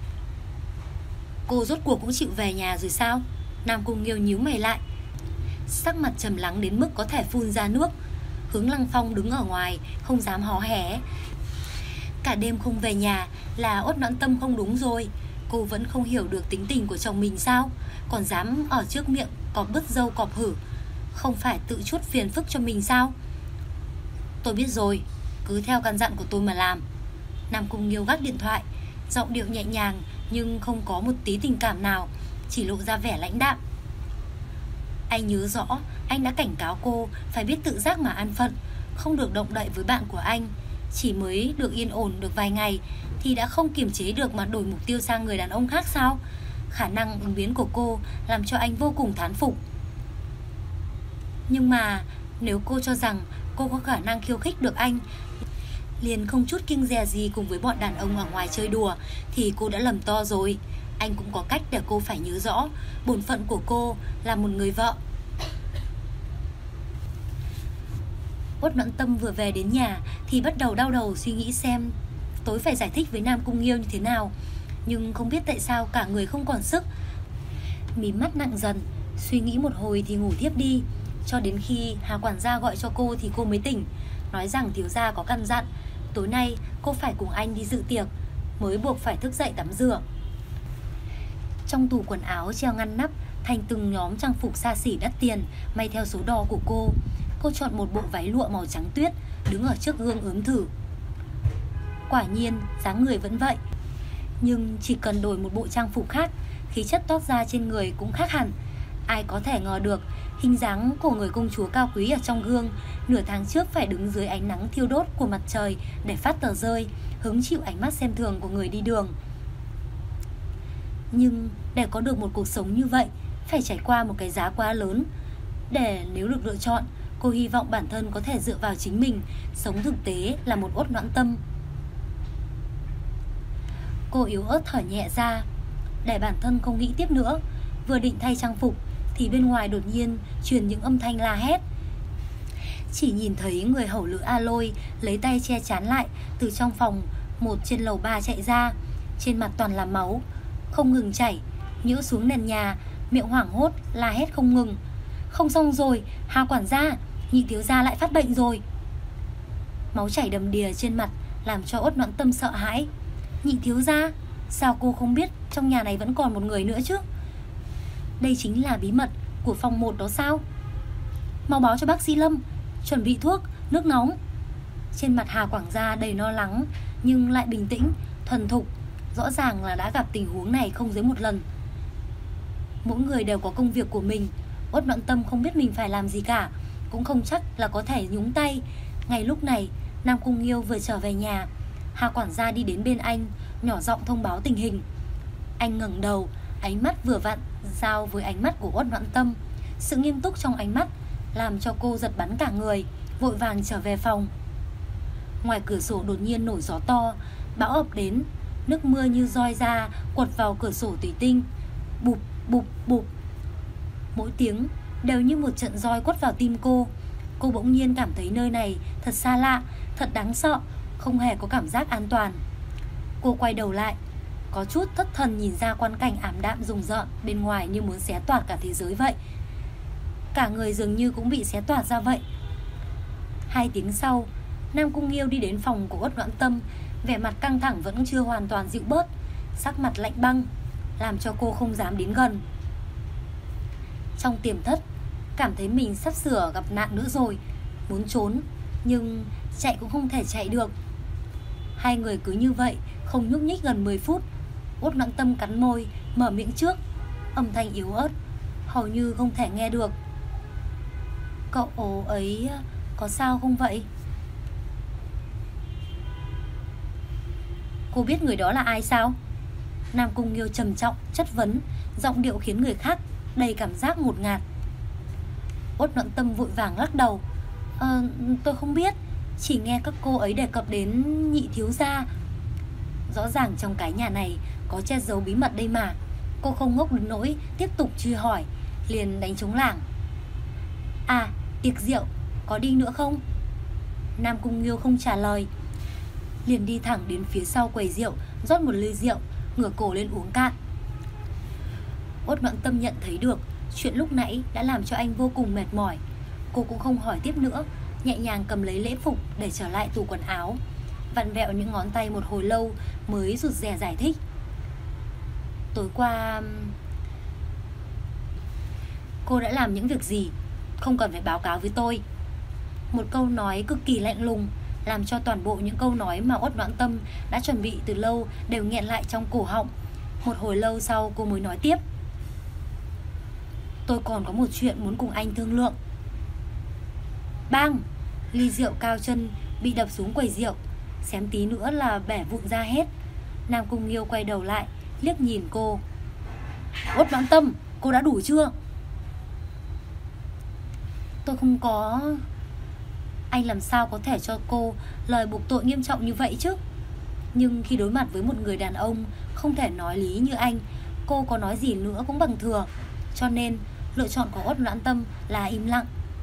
Cô rốt cuộc cũng chịu về nhà rồi sao? Nam Cung Nghiêu nhíu mày lại, sắc mặt trầm lắng đến mức có thể phun ra nước. Hướng Lăng Phong đứng ở ngoài, không dám hó hé. Cả đêm không về nhà là Uất Noãn Tâm không đúng rồi. Cô vẫn không hiểu được tính tình của chồng mình sao, còn dám ở trước miệng cọp bứt râu cọp hử. Không phải tự chuốt phiền phức cho mình sao? Tôi biết rồi, cứ theo căn dặn của tôi mà làm. Nam Cung Nghiêu gác điện thoại, giọng điệu nhẹ nhàng nhưng không có một tí tình cảm nào, chỉ lộ ra vẻ lãnh đạm. Anh nhớ rõ, anh đã cảnh cáo cô phải biết tự giác mà an phận, không được động đậy với bạn của anh. Chỉ mới được yên ổn được vài ngày thì đã không kiềm chế được mà đổi mục tiêu sang người đàn ông khác sao? Khả năng ứng biến của cô làm cho anh vô cùng thán phục. Nhưng mà nếu cô cho rằng cô có khả năng khiêu khích được anh, liền không chút kiêng dè gì cùng với bọn đàn ông ở ngoài chơi đùa, thì cô đã lầm to rồi. anh cũng có cách để cô phải nhớ rõ bổn phận của cô là một người vợ. Uất Noãn Tâm vừa về đến nhà thì bắt đầu đau đầu suy nghĩ xem tối phải giải thích với Nam Cung Nghiêu như thế nào. Nhưng không biết tại sao cả người không còn sức. Mí mắt nặng dần, suy nghĩ một hồi thì ngủ thiếp đi. Cho đến khi Hà quản gia gọi cho cô thì cô mới tỉnh, nói rằng thiếu gia có căn dặn tối nay cô phải cùng anh đi dự tiệc, mới buộc phải thức dậy tắm rửa. Trong tủ quần áo treo ngăn nắp thành từng nhóm trang phục xa xỉ đắt tiền may theo số đo của cô. Cô chọn một bộ váy lụa màu trắng tuyết, đứng ở trước gương ướm thử. Quả nhiên dáng người vẫn vậy, nhưng chỉ cần đổi một bộ trang phục khác, khí chất toát ra trên người cũng khác hẳn. Ai có thể ngờ được hình dáng của người công chúa cao quý ở trong gương nửa tháng trước phải đứng dưới ánh nắng thiêu đốt của mặt trời để phát tờ rơi, hứng chịu ánh mắt xem thường của người đi đường. Nhưng để có được một cuộc sống như vậy phải trải qua một cái giá quá lớn. Để nếu được lựa chọn, cô hy vọng bản thân có thể dựa vào chính mình, sống thực tế là một Uất Noãn Tâm. Cô yếu ớt thở nhẹ ra, để bản thân không nghĩ tiếp nữa. Vừa định thay trang phục thì bên ngoài đột nhiên truyền những âm thanh la hét. Chỉ nhìn thấy người hầu lữ A Lôi lấy tay che chắn lại, từ trong phòng một trên lầu 3 chạy ra, trên mặt toàn là máu, không ngừng chảy, nhỡ xuống nền nhà, miệng hoảng hốt la hét không ngừng. Không xong rồi, Hà quản gia, nhị thiếu gia lại phát bệnh rồi. Máu chảy đầm đìa trên mặt làm cho Uất Noãn Tâm sợ hãi. Nhị thiếu gia? Sao cô không biết trong nhà này vẫn còn một người nữa chứ? Đây chính là bí mật của phòng 1 đó sao? Mau báo cho bác sĩ Lâm, chuẩn bị thuốc, nước nóng. Trên mặt Hà quản gia đầy lo lắng nhưng lại bình tĩnh, thuần thục. Rõ ràng là đã gặp tình huống này không dưới một lần. Mỗi người đều có công việc của mình. Uất Noãn Tâm không biết mình phải làm gì cả, cũng không chắc là có thể nhúng tay. Ngay lúc này Nam Cung Nghiêu vừa trở về nhà. Hà quản gia đi đến bên anh, nhỏ giọng thông báo tình hình. Anh ngẩng đầu, ánh mắt vừa vặn giao với ánh mắt của Uất Noãn Tâm. Sự nghiêm túc trong ánh mắt làm cho cô giật bắn cả người, vội vàng trở về phòng. Ngoài cửa sổ đột nhiên nổi gió to, bão ập đến. Nước mưa như roi ra quật vào cửa sổ thủy tinh. Bụp bụp bụp, mỗi tiếng đều như một trận roi quất vào tim cô. Cô bỗng nhiên cảm thấy nơi này thật xa lạ, thật đáng sợ, không hề có cảm giác an toàn. Cô quay đầu lại, có chút thất thần nhìn ra quang cảnh ảm đạm rùng rợn bên ngoài như muốn xé toạc cả thế giới vậy. Cả người dường như cũng bị xé toạc ra vậy. 2 tiếng sau, Nam Cung Nghiêu đi đến phòng của Uất Noãn Tâm, vẻ mặt căng thẳng vẫn chưa hoàn toàn dịu bớt, sắc mặt lạnh băng, làm cho cô không dám đến gần. Trong tiềm thất, cảm thấy mình sắp sửa gặp nạn nữa rồi, muốn trốn nhưng chạy cũng không thể chạy được. Hai người cứ như vậy không nhúc nhích gần 10 phút. Uất Noãn Tâm cắn môi, mở miệng trước, âm thanh yếu ớt, hầu như không thể nghe được. Cậu ấy có sao không vậy? Cô biết người đó là ai sao? Nam Cung Nghiêu trầm trọng chất vấn, giọng điệu khiến người khác đầy cảm giác ngột ngạt. Uất Noãn Tâm vội vàng lắc đầu. Tôi không biết, chỉ nghe các cô ấy đề cập đến nhị thiếu gia. Rõ ràng trong cái nhà này có che giấu bí mật đây mà. Cô không ngốc đến nỗi tiếp tục truy hỏi, liền đánh trống lảng. À, tiệc rượu, có đi nữa không? Nam Cung Nghiêu không trả lời, liền đi thẳng đến phía sau quầy rượu, rót một ly rượu, ngửa cổ lên uống cạn. Uất Noãn Tâm nhận thấy được chuyện lúc nãy đã làm cho anh vô cùng mệt mỏi. Cô cũng không hỏi tiếp nữa, nhẹ nhàng cầm lấy lễ phục để trở lại tủ quần áo, vặn vẹo những ngón tay một hồi lâu mới rụt rè giải thích. Tối qua cô đã làm những việc gì, không cần phải báo cáo với tôi. Một câu nói cực kỳ lạnh lùng, làm cho toàn bộ những câu nói mà Uất Noãn Tâm đã chuẩn bị từ lâu đều nghẹn lại trong cổ họng. Một hồi lâu sau cô mới nói tiếp. Tôi còn có một chuyện muốn cùng anh thương lượng. Bang! Ly rượu cao chân bị đập xuống quầy rượu, xém tí nữa là bẻ vụn ra hết. Nam Cung Nghiêu quay đầu lại, liếc nhìn cô. Uất Noãn Tâm, cô đã đủ chưa? Tôi không có. Anh làm sao có thể cho cô lời buộc tội nghiêm trọng như vậy chứ? Nhưng khi đối mặt với một người đàn ông không thể nói lý như anh, cô có nói gì nữa cũng bằng thừa, cho nên lựa chọn của Uất Noãn Tâm là im lặng.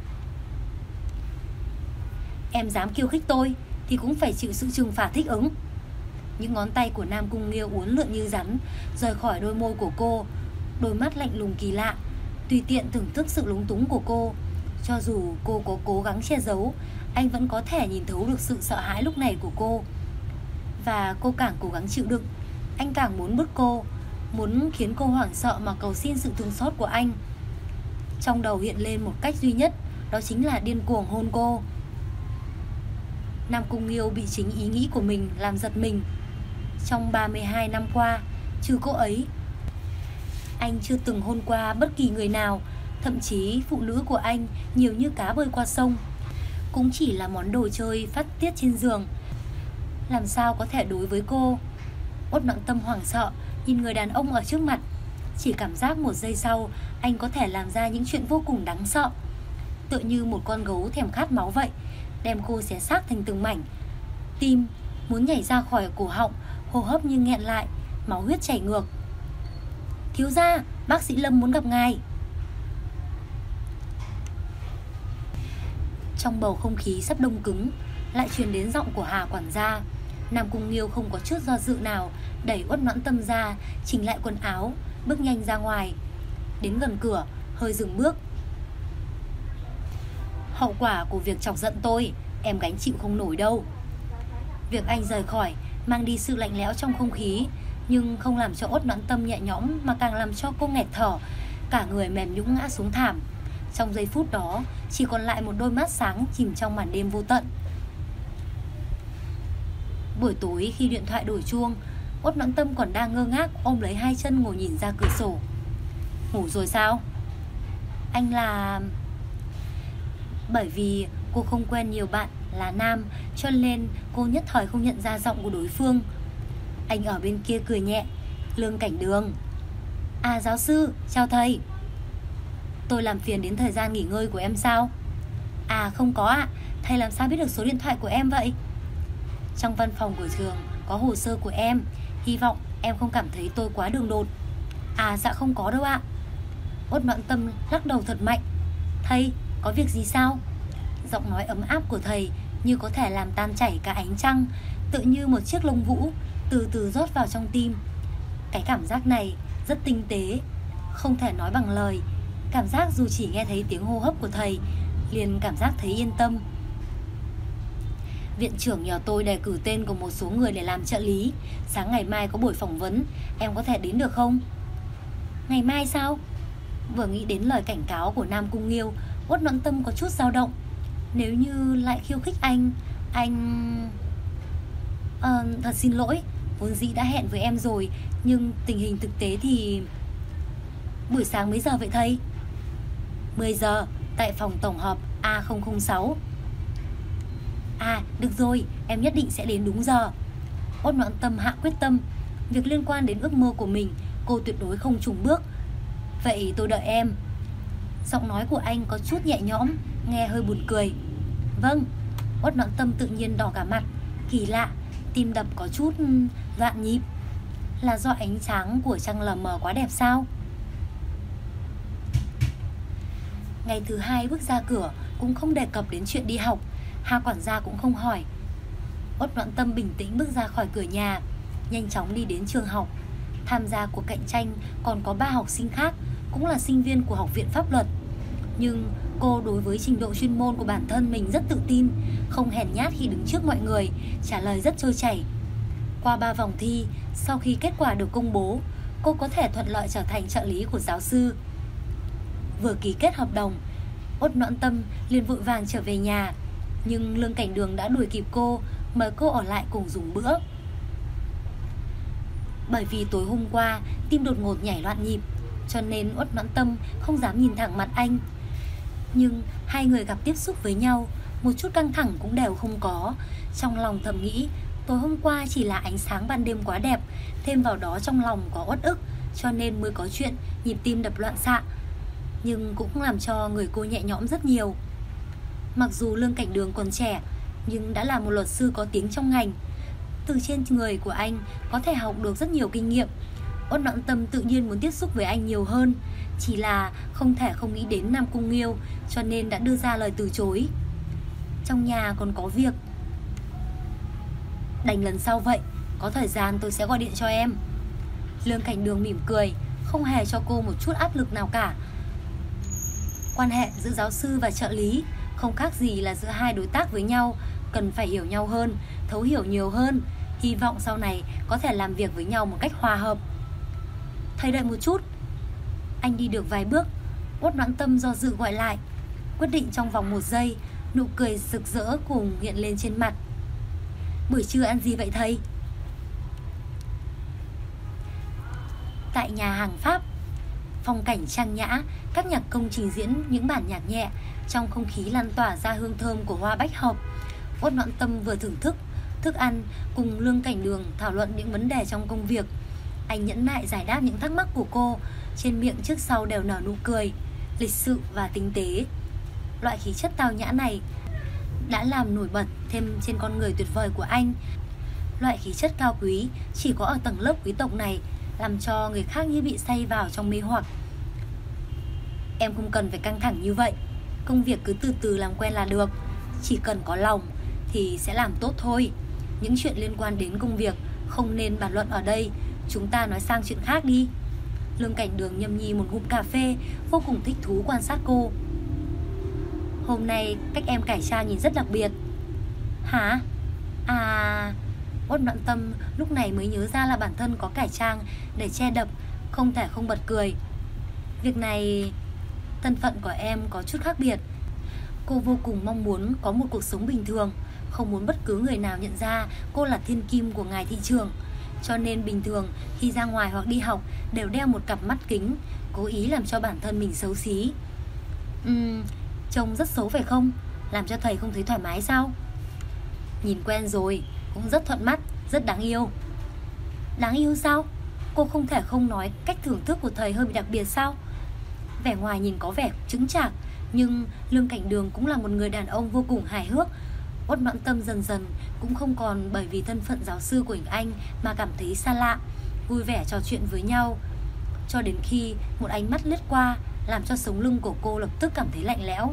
Em dám khiêu khích tôi thì cũng phải chịu sự trừng phạt thích ứng. Những ngón tay của Nam Cung Nghiêu uốn lượn như rắn rời khỏi đôi môi của cô, đôi mắt lạnh lùng kỳ lạ, tùy tiện thưởng thức sự lúng túng của cô. Cho dù cô có cố gắng che giấu, anh vẫn có thể nhìn thấu được sự sợ hãi lúc này của cô. Và cô càng cố gắng chịu đựng, anh càng muốn bứt cô, muốn khiến cô hoảng sợ mà cầu xin sự thương xót của anh. Trong đầu hiện lên một cách duy nhất, đó chính là điên cuồng hôn cô. Nam Cung Nghiêu bị chính ý nghĩ của mình làm giật mình. Trong 32 năm qua, trừ cô ấy, anh chưa từng hôn qua bất kỳ người nào. Thậm chí phụ nữ của anh nhiều như cá bơi qua sông, cũng chỉ là món đồ chơi phát tiết trên giường. Làm sao có thể đối với cô? Uất Noãn Tâm hoảng sợ nhìn người đàn ông ở trước mặt. Chỉ cảm giác một giây sau, anh có thể làm ra những chuyện vô cùng đáng sợ, tựa như một con gấu thèm khát máu vậy, đem cô xé xác thành từng mảnh. Tim muốn nhảy ra khỏi cổ họng, hô hấp như nghẹn lại, máu huyết chảy ngược. Thiếu gia, bác sĩ Lâm muốn gặp ngài. Trong bầu không khí sắp đông cứng, lại truyền đến giọng của Hà quản gia. Nam Cung Nghiêu không có chút do dự nào, đẩy Uất Noãn Tâm ra, chỉnh lại quần áo, bước nhanh ra ngoài. Đến gần cửa, hơi dừng bước. Hậu quả của việc chọc giận tôi, em gánh chịu không nổi đâu. Việc anh rời khỏi mang đi sự lạnh lẽo trong không khí, nhưng không làm cho Uất Noãn Tâm nhẹ nhõm, mà càng làm cho cô nghẹt thở, cả người mềm nhũn ngã xuống thảm. Trong giây phút đó, chỉ còn lại một đôi mắt sáng chìm trong màn đêm vô tận. Buổi tối khi điện thoại đổ chuông, Uất Noãn Tâm còn đang ngơ ngác ôm lấy hai chân ngồi nhìn ra cửa sổ. Ngủ rồi sao? Anh là... Bởi vì cô không quen nhiều bạn là nam, cho nên cô nhất thời không nhận ra giọng của đối phương. Anh ở bên kia cười nhẹ. Lương Cảnh Đường. À, giáo sư, chào thầy. Tôi làm phiền đến thời gian nghỉ ngơi của em sao? À không có ạ. Thầy làm sao biết được số điện thoại của em vậy? Trong văn phòng của trường có hồ sơ của em. Hy vọng em không cảm thấy tôi quá đường đột. À dạ không có đâu ạ. Uất Noãn Tâm lắc đầu thật mạnh. Thầy, có việc gì sao? Giọng nói ấm áp của thầy như có thể làm tan chảy cả ánh trăng, tự như một chiếc lông vũ từ từ rót vào trong tim. Cái cảm giác này rất tinh tế, không thể nói bằng lời. Cảm giác dù chỉ nghe thấy tiếng hô hấp của thầy, liền cảm giác thấy yên tâm. Viện trưởng nhờ tôi đề cử tên của một số người để làm trợ lý. Sáng ngày mai có buổi phỏng vấn, em có thể đến được không? Ngày mai sao? Vừa nghĩ đến lời cảnh cáo của Nam Cung Nghiêu, Uất Noãn Tâm có chút dao động. Nếu như lại khiêu khích anh... Thật xin lỗi, vốn dĩ đã hẹn với em rồi, nhưng tình hình thực tế thì... Buổi sáng mấy giờ vậy thầy? 10 giờ, tại phòng tổng hợp A006. À, được rồi, em nhất định sẽ đến đúng giờ. Uất Noãn Tâm hạ quyết tâm. Việc liên quan đến ước mơ của mình, cô tuyệt đối không chùn bước. Vậy tôi đợi em. Giọng nói của anh có chút nhẹ nhõm, nghe hơi buồn cười. Vâng. Uất Noãn Tâm tự nhiên đỏ cả mặt. Kỳ lạ, tim đập có chút loạn nhịp. Là do ánh sáng của trăng lờ mờ quá đẹp sao? Ngày thứ hai bước ra cửa cũng không đề cập đến chuyện đi học. Hà quản gia cũng không hỏi. Uất Noãn Tâm bình tĩnh bước ra khỏi cửa nhà, nhanh chóng đi đến trường học. Tham gia cuộc cạnh tranh còn có 3 học sinh khác, cũng là sinh viên của học viện pháp luật. Nhưng cô đối với trình độ chuyên môn của bản thân mình rất tự tin, không hèn nhát khi đứng trước mọi người, trả lời rất trôi chảy. Qua 3 vòng thi, sau khi kết quả được công bố, cô có thể thuận lợi trở thành trợ lý của giáo sư. Vừa ký kết hợp đồng, Uất Noãn Tâm liền vội vàng trở về nhà. Nhưng Lương Cảnh Đường đã đuổi kịp cô, mời cô ở lại cùng dùng bữa. Bởi vì tối hôm qua tim đột ngột nhảy loạn nhịp, cho nên Uất Noãn Tâm không dám nhìn thẳng mặt anh. Nhưng hai người gặp tiếp xúc với nhau, một chút căng thẳng cũng đều không có. Trong lòng thầm nghĩ, tối hôm qua chỉ là ánh sáng ban đêm quá đẹp, thêm vào đó trong lòng có uất ức, cho nên mới có chuyện nhịp tim đập loạn xạ. Nhưng cũng làm cho người cô nhẹ nhõm rất nhiều. Mặc dù Lương Cảnh Đường còn trẻ, nhưng đã là một luật sư có tiếng trong ngành. Từ trên người của anh có thể học được rất nhiều kinh nghiệm. Uất Noãn Tâm tự nhiên muốn tiếp xúc với anh nhiều hơn, chỉ là không thể không nghĩ đến Nam Cung Nghiêu, cho nên đã đưa ra lời từ chối. Trong nhà còn có việc. Đành lần sau vậy, có thời gian tôi sẽ gọi điện cho em. Lương Cảnh Đường mỉm cười, không hề cho cô một chút áp lực nào cả. Quan hệ giữa giáo sư và trợ lý không khác gì là giữa hai đối tác với nhau, cần phải hiểu nhau hơn, thấu hiểu nhiều hơn. Hy vọng sau này có thể làm việc với nhau một cách hòa hợp. Thầy đợi một chút. Anh đi được vài bước, Uất Noãn Tâm do dự gọi lại. Quyết định trong vòng 1 giây, nụ cười rực rỡ cùng hiện lên trên mặt. Buổi trưa ăn gì vậy thầy? Tại nhà hàng Pháp, phong cảnh trang nhã, các nhạc công trình diễn những bản nhạc nhẹ, trong không khí lan tỏa ra hương thơm của hoa bách hợp. Uất Noãn Tâm vừa thưởng thức thức ăn cùng Lương Cảnh Đường thảo luận những vấn đề trong công việc. Anh nhẫn nại giải đáp những thắc mắc của cô, trên miệng trước sau đều nở nụ cười, lịch sự và tinh tế. Loại khí chất tao nhã này đã làm nổi bật thêm trên con người tuyệt vời của anh. Loại khí chất cao quý chỉ có ở tầng lớp quý tộc này, làm cho người khác như bị say vào trong mê hoặc. Em không cần phải căng thẳng như vậy, công việc cứ từ từ làm quen là được. Chỉ cần có lòng thì sẽ làm tốt thôi. Những chuyện liên quan đến công việc không nên bàn luận ở đây, chúng ta nói sang chuyện khác đi. Lương Cảnh Đường nhâm nhi một ngụm cà phê, vô cùng thích thú quan sát cô. Hôm nay cách em cải trang nhìn rất đặc biệt. Hả? À... Uất Noãn Tâm lúc này mới nhớ ra là bản thân có cải trang để che đập, không thể không bật cười. Việc này, thân phận của em có chút khác biệt. Cô vô cùng mong muốn có một cuộc sống bình thường, không muốn bất cứ người nào nhận ra cô là thiên kim của ngài thị trường. Cho nên bình thường khi ra ngoài hoặc đi học đều đeo một cặp mắt kính, cố ý làm cho bản thân mình xấu xí. Trông rất xấu phải không? Làm cho thầy không thấy thoải mái sao? Nhìn quen rồi, cũng rất thuận mắt, rất đáng yêu. Đáng yêu sao? Cô không thể không nói cách thưởng thức của thầy hơi bị đặc biệt sao? Vẻ ngoài nhìn có vẻ chững chạc, nhưng Lương Cảnh Đường cũng là một người đàn ông vô cùng hài hước. Uất Noãn Tâm dần dần cũng không còn bởi vì thân phận giáo sư của anh mà cảm thấy xa lạ, vui vẻ trò chuyện với nhau. Cho đến khi một ánh mắt lướt qua làm cho sống lưng của cô lập tức cảm thấy lạnh lẽo.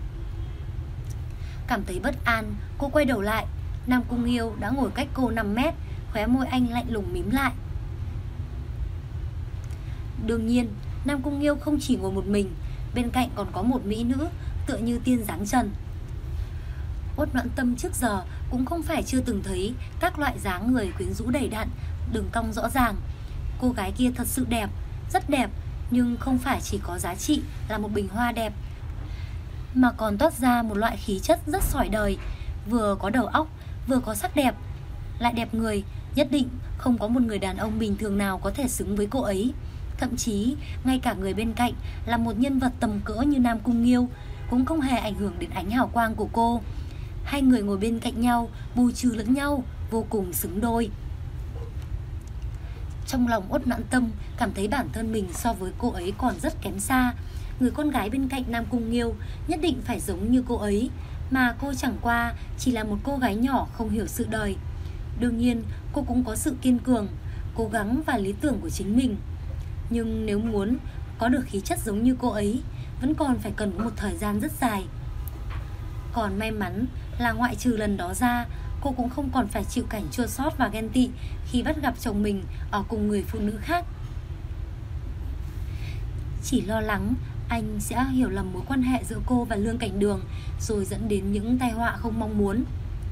Cảm thấy bất an, cô quay đầu lại. Nam Cung Nghiêu đã ngồi cách cô 5 mét, khóe môi anh lạnh lùng mím lại. Đương nhiên, Nam Cung Nghiêu không chỉ ngồi một mình, bên cạnh còn có một mỹ nữ tựa như tiên dáng trần. Uất Noãn Tâm trước giờ cũng không phải chưa từng thấy các loại dáng người quyến rũ đầy đặn, đường cong rõ ràng. Cô gái kia thật sự đẹp, rất đẹp, nhưng không phải chỉ có giá trị là một bình hoa đẹp, mà còn toát ra một loại khí chất rất sỏi đời, vừa có đầu óc, vừa có sắc đẹp, lại đẹp người. Nhất định không có một người đàn ông bình thường nào có thể xứng với cô ấy. Thậm chí ngay cả người bên cạnh là một nhân vật tầm cỡ như Nam Cung Nghiêu cũng không hề ảnh hưởng đến ánh hào quang của cô. Hai người ngồi bên cạnh nhau, bù trừ lẫn nhau, vô cùng xứng đôi. Trong lòng Uất Noãn Tâm cảm thấy bản thân mình so với cô ấy còn rất kém xa. Người con gái bên cạnh Nam Cung Nghiêu nhất định phải giống như cô ấy, mà cô chẳng qua chỉ là một cô gái nhỏ không hiểu sự đời. Đương nhiên cô cũng có sự kiên cường, cố gắng và lý tưởng của chính mình. Nhưng nếu muốn có được khí chất giống như cô ấy, vẫn còn phải cần một thời gian rất dài. Còn may mắn là ngoại trừ lần đó ra, cô cũng không còn phải chịu cảnh chua xót và ghen tị khi bắt gặp chồng mình ở cùng người phụ nữ khác. Chỉ lo lắng anh sẽ hiểu lầm mối quan hệ giữa cô và Lương Cảnh Đường, rồi dẫn đến những tai họa không mong muốn.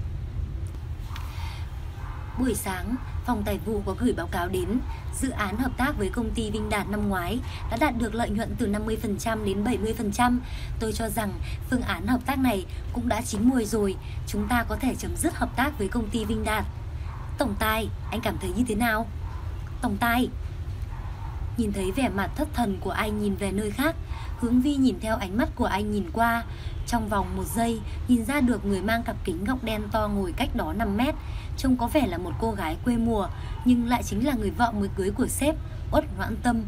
Buổi sáng, phòng tài vụ có gửi báo cáo đến. Dự án hợp tác với công ty Vinh Đạt năm ngoái đã đạt được lợi nhuận từ 50% đến 70%. Tôi cho rằng phương án hợp tác này cũng đã chín muồi rồi. Chúng ta có thể chấm dứt hợp tác với công ty Vinh Đạt. Tổng tài, anh cảm thấy như thế nào? Tổng tài. Nhìn thấy vẻ mặt thất thần của anh nhìn về nơi khác, Hướng Vi nhìn theo ánh mắt của anh nhìn qua. Trong vòng 1 giây nhìn ra được người mang cặp kính gọng đen to ngồi cách đó 5 mét, trông có vẻ là một cô gái quê mùa, nhưng lại chính là người vợ mới cưới của sếp Uất Noãn Tâm.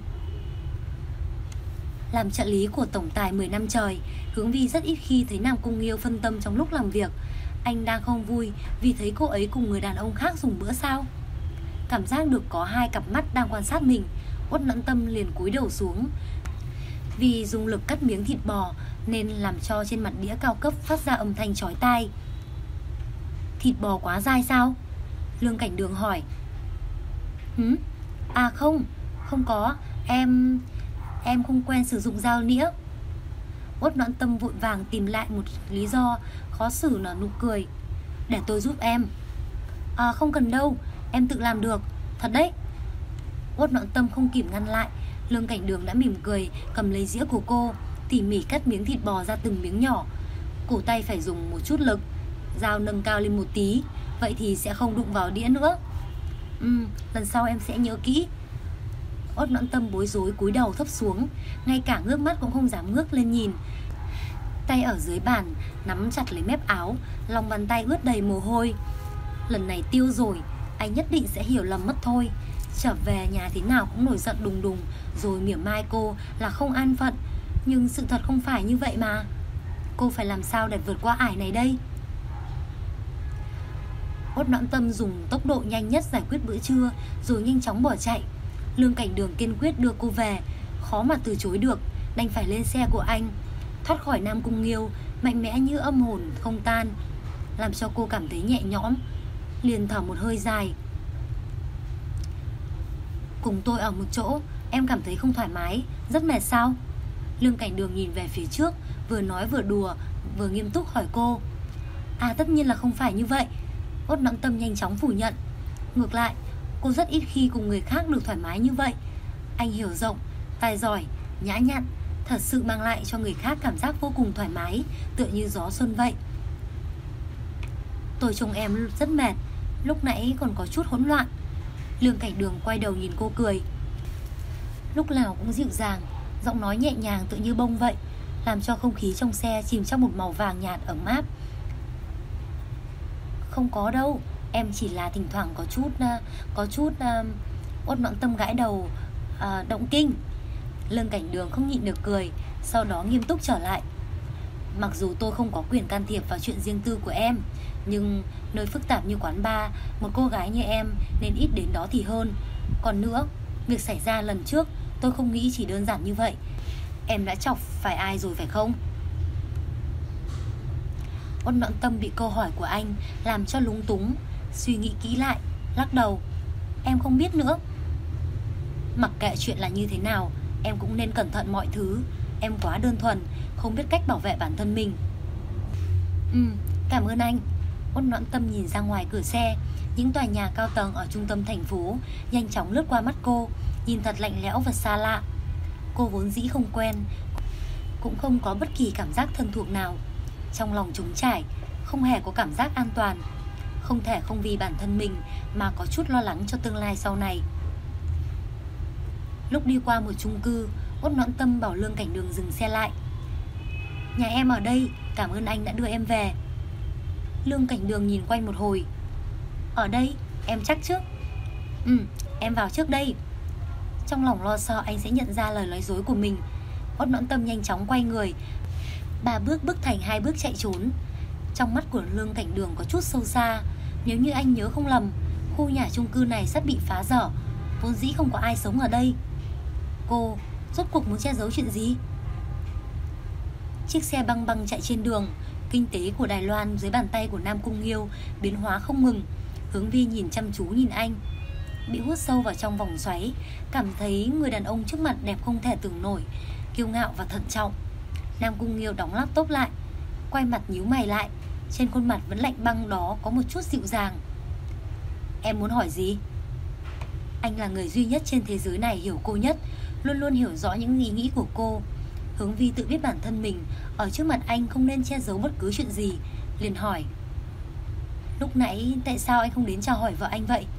Làm trợ lý của tổng tài 10 năm trời, Hướng Vi rất ít khi thấy Nam Cung Nghiêu phân tâm trong lúc làm việc. Anh đang không vui vì thấy cô ấy cùng người đàn ông khác dùng bữa sao? Cảm giác được có hai cặp mắt đang quan sát mình, Uất Noãn Tâm liền cúi đầu xuống. Vì dùng lực cắt miếng thịt bò nên làm cho trên mặt đĩa cao cấp phát ra âm thanh chói tai. Thịt bò quá dai sao? Lương Cảnh Đường hỏi. À không có, em không quen sử dụng dao nĩa. Uất Noãn Tâm vội vàng tìm lại một lý do, khó xử nở nụ cười. Để tôi giúp em. À không cần đâu, em tự làm được, thật đấy. Uất Noãn Tâm không kịp ngăn lại. Lương Cảnh Đường đã mỉm cười, cầm lấy dĩa của cô, tỉ mỉ cắt miếng thịt bò ra từng miếng nhỏ. Cổ tay phải dùng một chút lực, dao nâng cao lên một tí, vậy thì sẽ không đụng vào đĩa nữa. Lần sau em sẽ nhớ kỹ. Uất Noãn Tâm bối rối cúi đầu thấp xuống, ngay cả ngước mắt cũng không dám ngước lên nhìn. Tay ở dưới bàn nắm chặt lấy mép áo, lòng bàn tay ướt đầy mồ hôi. Lần này tiêu rồi, anh nhất định sẽ hiểu lầm mất thôi. Trở về nhà thế nào cũng nổi giận đùng đùng, rồi mỉa mai cô là không an phận. Nhưng sự thật không phải như vậy mà. Cô phải làm sao để vượt qua ải này đây? Uất Noãn Tâm dùng tốc độ nhanh nhất giải quyết bữa trưa, rồi nhanh chóng bỏ chạy. Lương Cảnh Đường kiên quyết đưa cô về, khó mà từ chối được, đành phải lên xe của anh. Thoát khỏi Nam Cung Nghiêu, mạnh mẽ như âm hồn không tan, làm cho cô cảm thấy nhẹ nhõm, liền thở một hơi dài. Cùng tôi ở một chỗ, em cảm thấy không thoải mái, rất mệt sao? Lương Cảnh Đường nhìn về phía trước, vừa nói vừa đùa, vừa nghiêm túc hỏi cô. À tất nhiên là không phải như vậy. Uất Noãn Tâm nhanh chóng phủ nhận. Ngược lại, cô rất ít khi cùng người khác được thoải mái như vậy. Anh hiểu rộng, tài giỏi, nhã nhặn, thật sự mang lại cho người khác cảm giác vô cùng thoải mái, tựa như gió xuân vậy. Tôi trông em rất mệt, lúc nãy còn có chút hỗn loạn. Lương Cảnh Đường quay đầu nhìn cô cười. Lúc nào cũng dịu dàng, giọng nói nhẹ nhàng tựa như bông vậy, làm cho không khí trong xe chìm trong một màu vàng nhạt ấm áp. Không có đâu, em chỉ là thỉnh thoảng có chút Uất Noãn Tâm gãi đầu, động kinh. Lương Cảnh Đường không nhịn được cười, sau đó nghiêm túc trở lại. Mặc dù tôi không có quyền can thiệp vào chuyện riêng tư của em, nhưng nơi phức tạp như quán bar, một cô gái như em nên ít đến đó thì hơn. Còn nữa, việc xảy ra lần trước tôi không nghĩ chỉ đơn giản như vậy. Em đã chọc phải ai rồi phải không? Uất Noãn Tâm bị câu hỏi của anh làm cho lúng túng, suy nghĩ kỹ lại, lắc đầu. Em không biết nữa. Mặc kệ chuyện là như thế nào, em cũng nên cẩn thận mọi thứ. Em quá đơn thuần, không biết cách bảo vệ bản thân mình. Cảm ơn anh. Uất Noãn Tâm nhìn ra ngoài cửa xe. Những tòa nhà cao tầng ở trung tâm thành phố nhanh chóng lướt qua mắt cô, nhìn thật lạnh lẽo và xa lạ. Cô vốn dĩ không quen, cũng không có bất kỳ cảm giác thân thuộc nào. Trong lòng trống trải, không hề có cảm giác an toàn. Không thể không vì bản thân mình mà có chút lo lắng cho tương lai sau này. Lúc đi qua một chung cư, Uất Noãn Tâm bảo Lương Cảnh Đường dừng xe lại. Nhà em ở đây, cảm ơn anh đã đưa em về. Lương Cảnh Đường nhìn quanh một hồi. Ở đây, em chắc chứ? Em vào trước đây. Trong lòng lo sợ anh sẽ nhận ra lời nói dối của mình, Uất Noãn Tâm nhanh chóng quay người, 3 bước bước thành 2 bước chạy trốn. Trong mắt của Lương Cảnh Đường có chút sâu xa. Nếu như anh nhớ không lầm, khu nhà chung cư này sắp bị phá dở, vốn dĩ không có ai sống ở đây. Cô rốt cuộc muốn che giấu chuyện gì? Chiếc xe băng băng chạy trên đường. Kinh tế của Đài Loan dưới bàn tay của Nam Cung Nghiêu biến hóa không ngừng. Hướng Vi nhìn chăm chú nhìn anh, bị hút sâu vào trong vòng xoáy, cảm thấy người đàn ông trước mặt đẹp không thể tưởng nổi, kiêu ngạo và thận trọng. Nam Cung Nghiêu đóng laptop lại, quay mặt nhíu mày lại. Trên khuôn mặt vẫn lạnh băng đó có một chút dịu dàng. Em muốn hỏi gì? Anh là người duy nhất trên thế giới này hiểu cô nhất, luôn luôn hiểu rõ những ý nghĩ của cô. Hướng Vi tự biết bản thân mình ở trước mặt anh không nên che giấu bất cứ chuyện gì, liền hỏi. Lúc nãy tại sao anh không đến chào hỏi vợ anh vậy?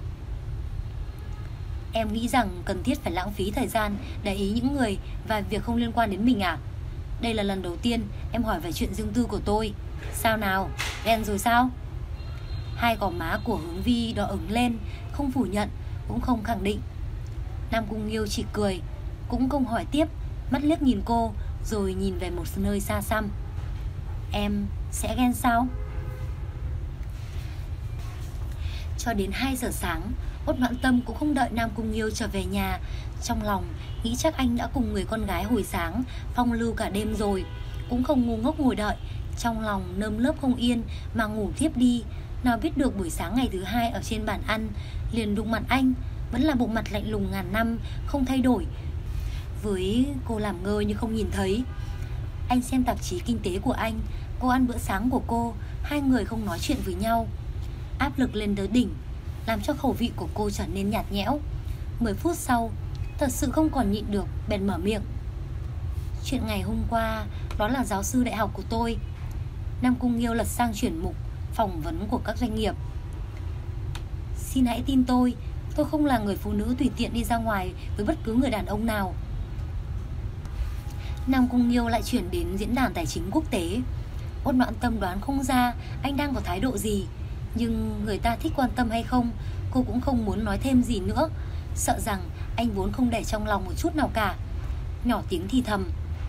Em nghĩ rằng cần thiết phải lãng phí thời gian để ý những người và việc không liên quan đến mình à? Đây là lần đầu tiên em hỏi về chuyện riêng tư của tôi. Sao nào, ghen rồi sao? Hai gò má của Hướng Vi đỏ ửng lên, không phủ nhận, cũng không khẳng định. Nam Cung Nghiêu chỉ cười, cũng không hỏi tiếp, mắt liếc nhìn cô, rồi nhìn về một nơi xa xăm. Em sẽ ghen sao? Cho đến 2 giờ sáng, Uất Noãn Tâm cũng không đợi Nam Cung Nghiêu trở về nhà. Trong lòng nghĩ chắc anh đã cùng người con gái hồi sáng phong lưu cả đêm rồi, cũng không ngu ngốc ngồi đợi. Trong lòng nơm nớp không yên mà ngủ thiếp đi. Nào biết được buổi sáng ngày thứ hai ở trên bàn ăn liền đụng mặt anh, vẫn là bộ mặt lạnh lùng ngàn năm không thay đổi. Với cô làm ngơ như không nhìn thấy. Anh xem tạp chí kinh tế của anh, cô ăn bữa sáng của cô. Hai người không nói chuyện với nhau. Áp lực lên tới đỉnh, làm cho khẩu vị của cô trở nên nhạt nhẽo. 10 phút sau, thật sự không còn nhịn được, bèn mở miệng. Chuyện ngày hôm qua, đó là giáo sư đại học của tôi. Nam Cung Nghiêu lật sang chuyển mục phỏng vấn của các doanh nghiệp. Xin hãy tin tôi không là người phụ nữ tùy tiện đi ra ngoài với bất cứ người đàn ông nào. Nam Cung Nghiêu lại chuyển đến diễn đàn tài chính quốc tế. Uất Noãn Tâm đoán không ra anh đang có thái độ gì, nhưng người ta thích quan tâm hay không, cô cũng không muốn nói thêm gì nữa, sợ rằng anh vốn không để trong lòng một chút nào cả. Nhỏ tiếng thì thầm,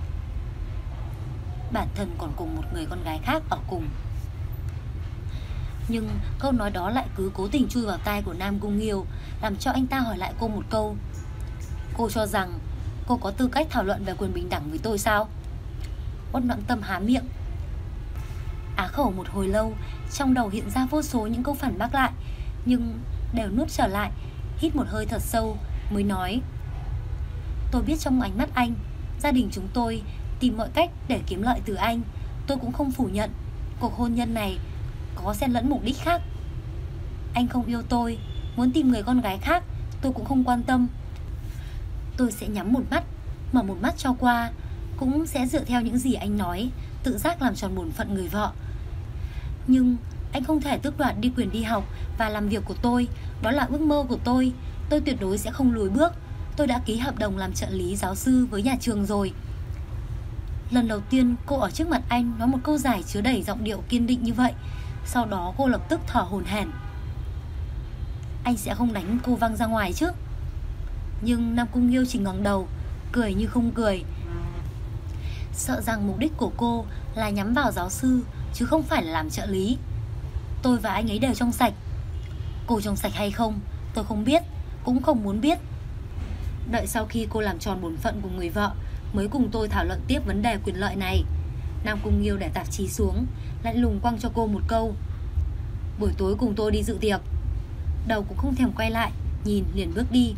bản thân còn cùng một người con gái khác ở cùng. Nhưng câu nói đó lại cứ cố tình chui vào tai của Nam Cung Nghiêu, làm cho anh ta hỏi lại cô một câu. Cô cho rằng cô có tư cách thảo luận về quyền bình đẳng với tôi sao? Uất Noãn Tâm há miệng, á khẩu một hồi lâu, trong đầu hiện ra vô số những câu phản bác lại, nhưng đều nuốt trở lại. Hít một hơi thật sâu mới nói, tôi biết trong ánh mắt anh, gia đình chúng tôi tìm mọi cách để kiếm lợi từ anh. Tôi cũng không phủ nhận cuộc hôn nhân này có xen lẫn mục đích khác. Anh không yêu tôi, muốn tìm người con gái khác, tôi cũng không quan tâm. Tôi sẽ nhắm một mắt, mở một mắt cho qua, cũng sẽ dựa theo những gì anh nói, tự giác làm tròn bổn phận người vợ. Nhưng anh không thể tước đoạt đi quyền đi học và làm việc của tôi. Đó là ước mơ của tôi tuyệt đối sẽ không lùi bước. Tôi đã ký hợp đồng làm trợ lý giáo sư với nhà trường rồi. Lần đầu tiên cô ở trước mặt anh nói một câu dài chứa đầy giọng điệu kiên định như vậy. Sau đó cô lập tức thở hổn hển. Anh sẽ không đánh cô văng ra ngoài chứ? Nhưng Nam Cung Nghiêu chỉ ngẩng đầu, cười như không cười. Sợ rằng mục đích của cô là nhắm vào giáo sư, chứ không phải là làm trợ lý. Tôi và anh ấy đều trong sạch. Cô trong sạch hay không tôi không biết, cũng không muốn biết. Đợi sau khi cô làm tròn bổn phận của người vợ mới cùng tôi thảo luận tiếp vấn đề quyền lợi này. Nam Cung Nghiêu để tạp chí xuống, lạnh lùng quăng cho cô một câu. Buổi tối cùng tôi đi dự tiệc. Đầu cũng không thèm quay lại, nhìn liền bước đi.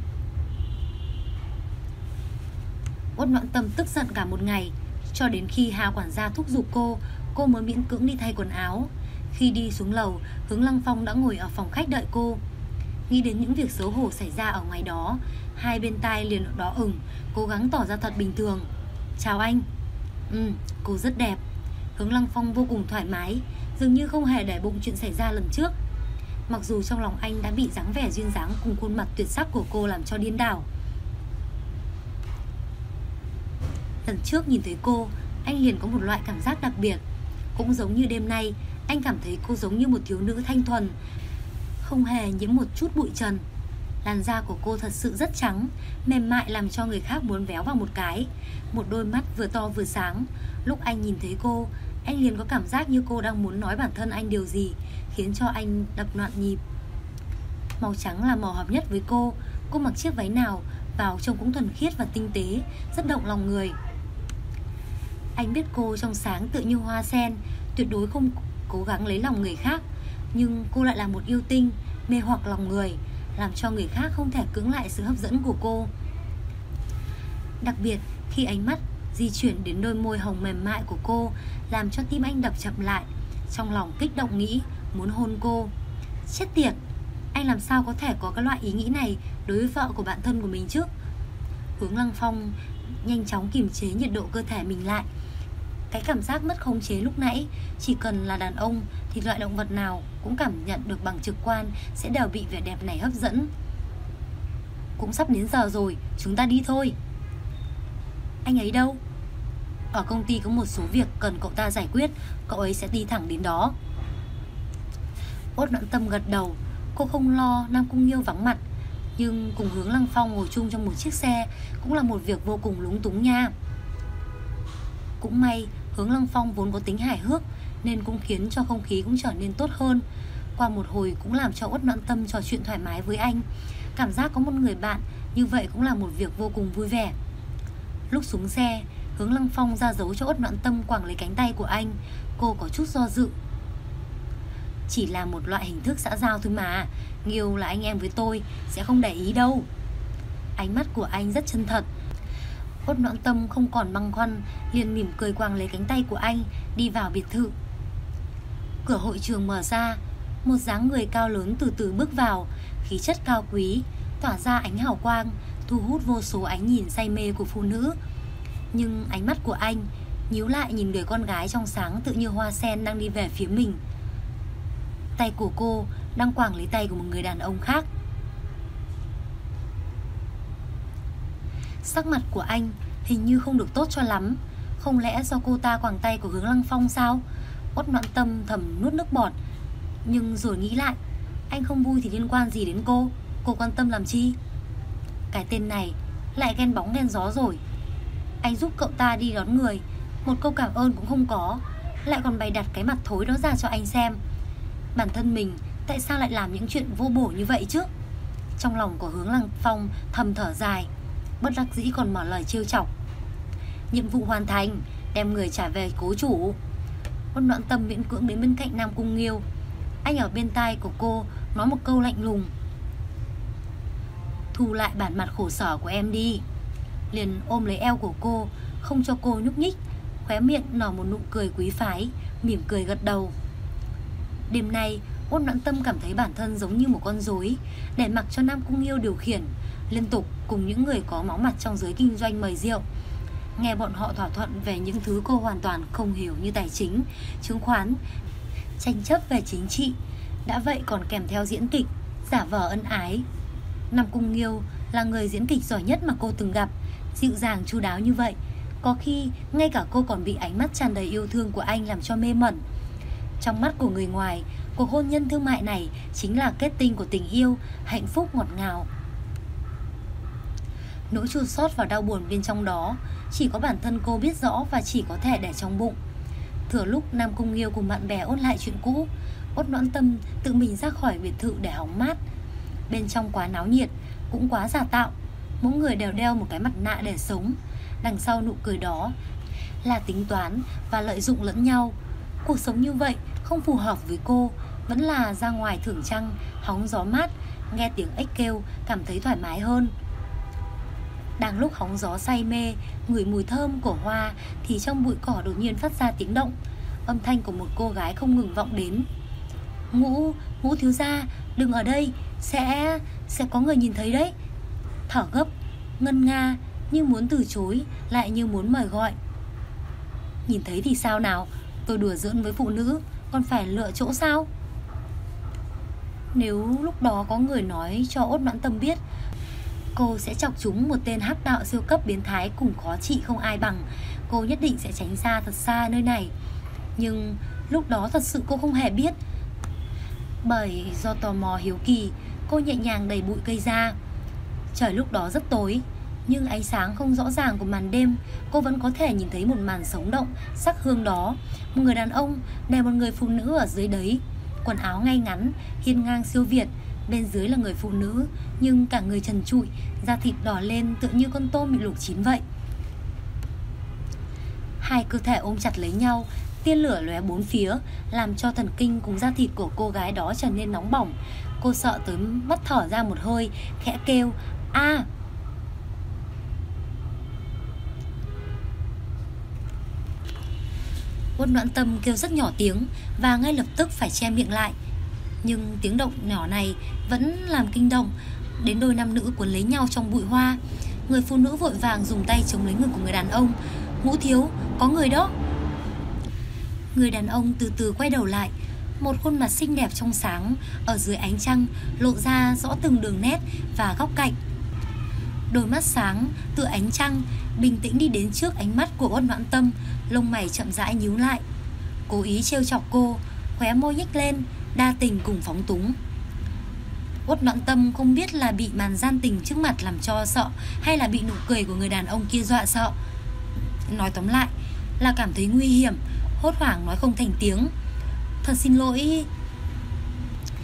Uất Noãn Tâm tức giận cả một ngày, cho đến khi Hà quản gia thúc giục cô mới miễn cưỡng đi thay quần áo. Khi đi xuống lầu, Hướng Lăng Phong đã ngồi ở phòng khách đợi cô. Nghĩ đến những việc xấu hổ xảy ra ở ngoài đó, hai bên tai liền đỏ ửng, cố gắng tỏ ra thật bình thường. Chào anh. Cô rất đẹp. Hướng Lăng Phong vô cùng thoải mái, dường như không hề để bụng chuyện xảy ra lần trước. Mặc dù trong lòng anh đã bị dáng vẻ duyên dáng cùng khuôn mặt tuyệt sắc của cô làm cho điên đảo. Lần trước nhìn thấy cô, anh liền có một loại cảm giác đặc biệt. Cũng giống như đêm nay, anh cảm thấy cô giống như một thiếu nữ thanh thuần, không hề nhiễm một chút bụi trần. Làn da của cô thật sự rất trắng, mềm mại làm cho người khác muốn véo vào một cái. Một đôi mắt vừa to vừa sáng. Lúc anh nhìn thấy cô, anh liền có cảm giác như cô đang muốn nói bản thân anh điều gì, khiến cho anh đập loạn nhịp. Màu trắng là màu hợp nhất với cô. Cô mặc chiếc váy nào vào trông cũng thuần khiết và tinh tế, rất động lòng người. Anh biết cô trong sáng tựa như hoa sen, tuyệt đối không cố gắng lấy lòng người khác, nhưng cô lại là một yêu tinh, mê hoặc lòng người, làm cho người khác không thể cưỡng lại sự hấp dẫn của cô. Đặc biệt khi ánh mắt di chuyển đến đôi môi hồng mềm mại của cô, làm cho tim anh đập chậm lại. Trong lòng kích động nghĩ muốn hôn cô. Chết tiệt, anh làm sao có thể có cái loại ý nghĩ này đối với vợ của bạn thân của mình chứ? Hướng Lăng Phong nhanh chóng kiềm chế nhiệt độ cơ thể mình lại. Cái cảm giác mất khống chế lúc nãy, chỉ cần là đàn ông thì loại động vật nào cũng cảm nhận được bằng trực quan sẽ đều bị vẻ đẹp này hấp dẫn. Cũng sắp đến giờ rồi, chúng ta đi thôi. Anh ấy đâu? Ở công ty có một số việc cần cậu ta giải quyết, cậu ấy sẽ đi thẳng đến đó. Uất Noãn Tâm gật đầu. Cô không lo Nam Cung Nghiêu vắng mặt, nhưng cùng Hướng Lăng Phong ngồi chung trong một chiếc xe cũng là một việc vô cùng lúng túng nha. Cũng may Hướng Lăng Phong vốn có tính hài hước, nên cũng khiến cho không khí cũng trở nên tốt hơn. Qua một hồi cũng làm cho Uất Noãn Tâm trò chuyện thoải mái với anh. Cảm giác có một người bạn như vậy cũng là một việc vô cùng vui vẻ. Lúc xuống xe, Hướng Lăng Phong ra dấu cho Uất Noãn Tâm quàng lấy cánh tay của anh. Cô có chút do dự. Chỉ là một loại hình thức xã giao thôi mà, Nghiêu là anh em với tôi, sẽ không để ý đâu. Ánh mắt của anh rất chân thật. Uất Noãn Tâm không còn băn khoăn, liền mỉm cười quàng lấy cánh tay của anh, đi vào biệt thự. Cửa hội trường mở ra, một dáng người cao lớn từ từ bước vào, khí chất cao quý, tỏa ra ánh hào quang, thu hút vô số ánh nhìn say mê của phụ nữ. Nhưng ánh mắt của anh nhíu lại nhìn người con gái trong sáng tự như hoa sen đang đi về phía mình. Tay của cô đang quàng lấy tay của một người đàn ông khác. Sắc mặt của anh hình như không được tốt cho lắm. Không lẽ do cô ta quàng tay của Hướng Lăng Phong sao? Uất Noãn Tâm thầm nuốt nước bọt, nhưng rồi nghĩ lại, anh không vui thì liên quan gì đến cô? Cô quan tâm làm chi? Cái tên này lại ghen bóng ghen gió rồi. Anh giúp cậu ta đi đón người, một câu cảm ơn cũng không có, lại còn bày đặt cái mặt thối đó ra cho anh xem. Bản thân mình tại sao lại làm những chuyện vô bổ như vậy chứ? Trong lòng của Hướng Lăng Phong thầm thở dài, bất đắc dĩ còn mở lời trêu chọc. Nhiệm vụ hoàn thành, đem người trả về cố chủ. Uất Noãn Tâm miễn cưỡng đến bên cạnh Nam Cung Nghiêu. Anh ở bên tai của cô nói một câu lạnh lùng: thu lại bản mặt khổ sở của em đi. Liền ôm lấy eo của cô, không cho cô nhúc nhích, khóe miệng nở một nụ cười quý phái, mỉm cười gật đầu. Đêm nay Uất Noãn Tâm cảm thấy bản thân giống như một con rối, để mặc cho Nam Cung Nghiêu điều khiển, liên tục cùng những người có máu mặt trong giới kinh doanh mời rượu, nghe bọn họ thỏa thuận về những thứ cô hoàn toàn không hiểu như tài chính, chứng khoán, tranh chấp về chính trị. Đã vậy còn kèm theo diễn kịch, giả vờ ân ái. Nam Cung Nghiêu là người diễn kịch giỏi nhất mà cô từng gặp, dịu dàng chu đáo như vậy. Có khi ngay cả cô còn bị ánh mắt tràn đầy yêu thương của anh làm cho mê mẩn. Trong mắt của người ngoài, cuộc hôn nhân thương mại này chính là kết tinh của tình yêu, hạnh phúc ngọt ngào. Nỗi chua xót và đau buồn bên trong đó chỉ có bản thân cô biết rõ và chỉ có thể để trong bụng. Thừa lúc Nam Cung Nghiêu cùng bạn bè ôn lại chuyện cũ, Uất Noãn Tâm tự mình ra khỏi biệt thự để hóng mát. Bên trong quá náo nhiệt, cũng quá giả tạo, mỗi người đều đeo một cái mặt nạ để sống. Đằng sau nụ cười đó là tính toán và lợi dụng lẫn nhau. Cuộc sống như vậy không phù hợp với cô, vẫn là ra ngoài thưởng trăng, hóng gió mát, nghe tiếng ếch kêu cảm thấy thoải mái hơn. Đang lúc hóng gió say mê, ngửi mùi thơm của hoa, thì trong bụi cỏ đột nhiên phát ra tiếng động. Âm thanh của một cô gái không ngừng vọng đến. Ngũ thiếu gia, đừng ở đây, sẽ có người nhìn thấy đấy. Thở gấp, ngân nga, như muốn từ chối, lại như muốn mời gọi. Nhìn thấy thì sao nào, tôi đùa giỡn với phụ nữ, còn phải lựa chỗ sao? Nếu lúc đó có người nói cho Uất Noãn Tâm biết cô sẽ chọc chúng một tên hắc đạo siêu cấp biến thái cùng khó trị không ai bằng, cô nhất định sẽ tránh xa thật xa nơi này. Nhưng lúc đó thật sự cô không hề biết. Bởi do tò mò hiếu kỳ, cô nhẹ nhàng đẩy bụi cây ra. Trời lúc đó rất tối, nhưng ánh sáng không rõ ràng của màn đêm, cô vẫn có thể nhìn thấy một màn sống động, sắc hương đó. Một người đàn ông đè một người phụ nữ ở dưới đấy, quần áo ngay ngắn, hiên ngang siêu việt. Bên dưới là người phụ nữ, nhưng cả người trần trụi, da thịt đỏ lên tựa như con tôm bị luộc chín vậy. Hai cơ thể ôm chặt lấy nhau, tia lửa lóe bốn phía, làm cho thần kinh cùng da thịt của cô gái đó trở nên nóng bỏng. Cô sợ tới mất thở ra một hơi, khẽ kêu a. Uất Noãn Tâm kêu rất nhỏ tiếng và ngay lập tức phải che miệng lại. Nhưng tiếng động nhỏ này vẫn làm kinh động đến đôi nam nữ cuốn lấy nhau trong bụi hoa. Người phụ nữ vội vàng dùng tay chống lấy ngực của người đàn ông. Ngũ thiếu, có người đó. Người đàn ông từ từ quay đầu lại. Một khuôn mặt xinh đẹp trong sáng, ở dưới ánh trăng lộ ra rõ từng đường nét và góc cạnh. Đôi mắt sáng tựa ánh trăng, bình tĩnh đi đến trước ánh mắt của Uất Noãn Tâm, lông mày chậm rãi nhíu lại, cố ý trêu chọc cô, khóe môi nhếch lên, đa tình cùng phóng túng. Uất Noãn Tâm không biết là bị màn gian tình trước mặt làm cho sợ, hay là bị nụ cười của người đàn ông kia dọa sợ. Nói tóm lại là cảm thấy nguy hiểm, hốt hoảng nói không thành tiếng. Thật xin lỗi.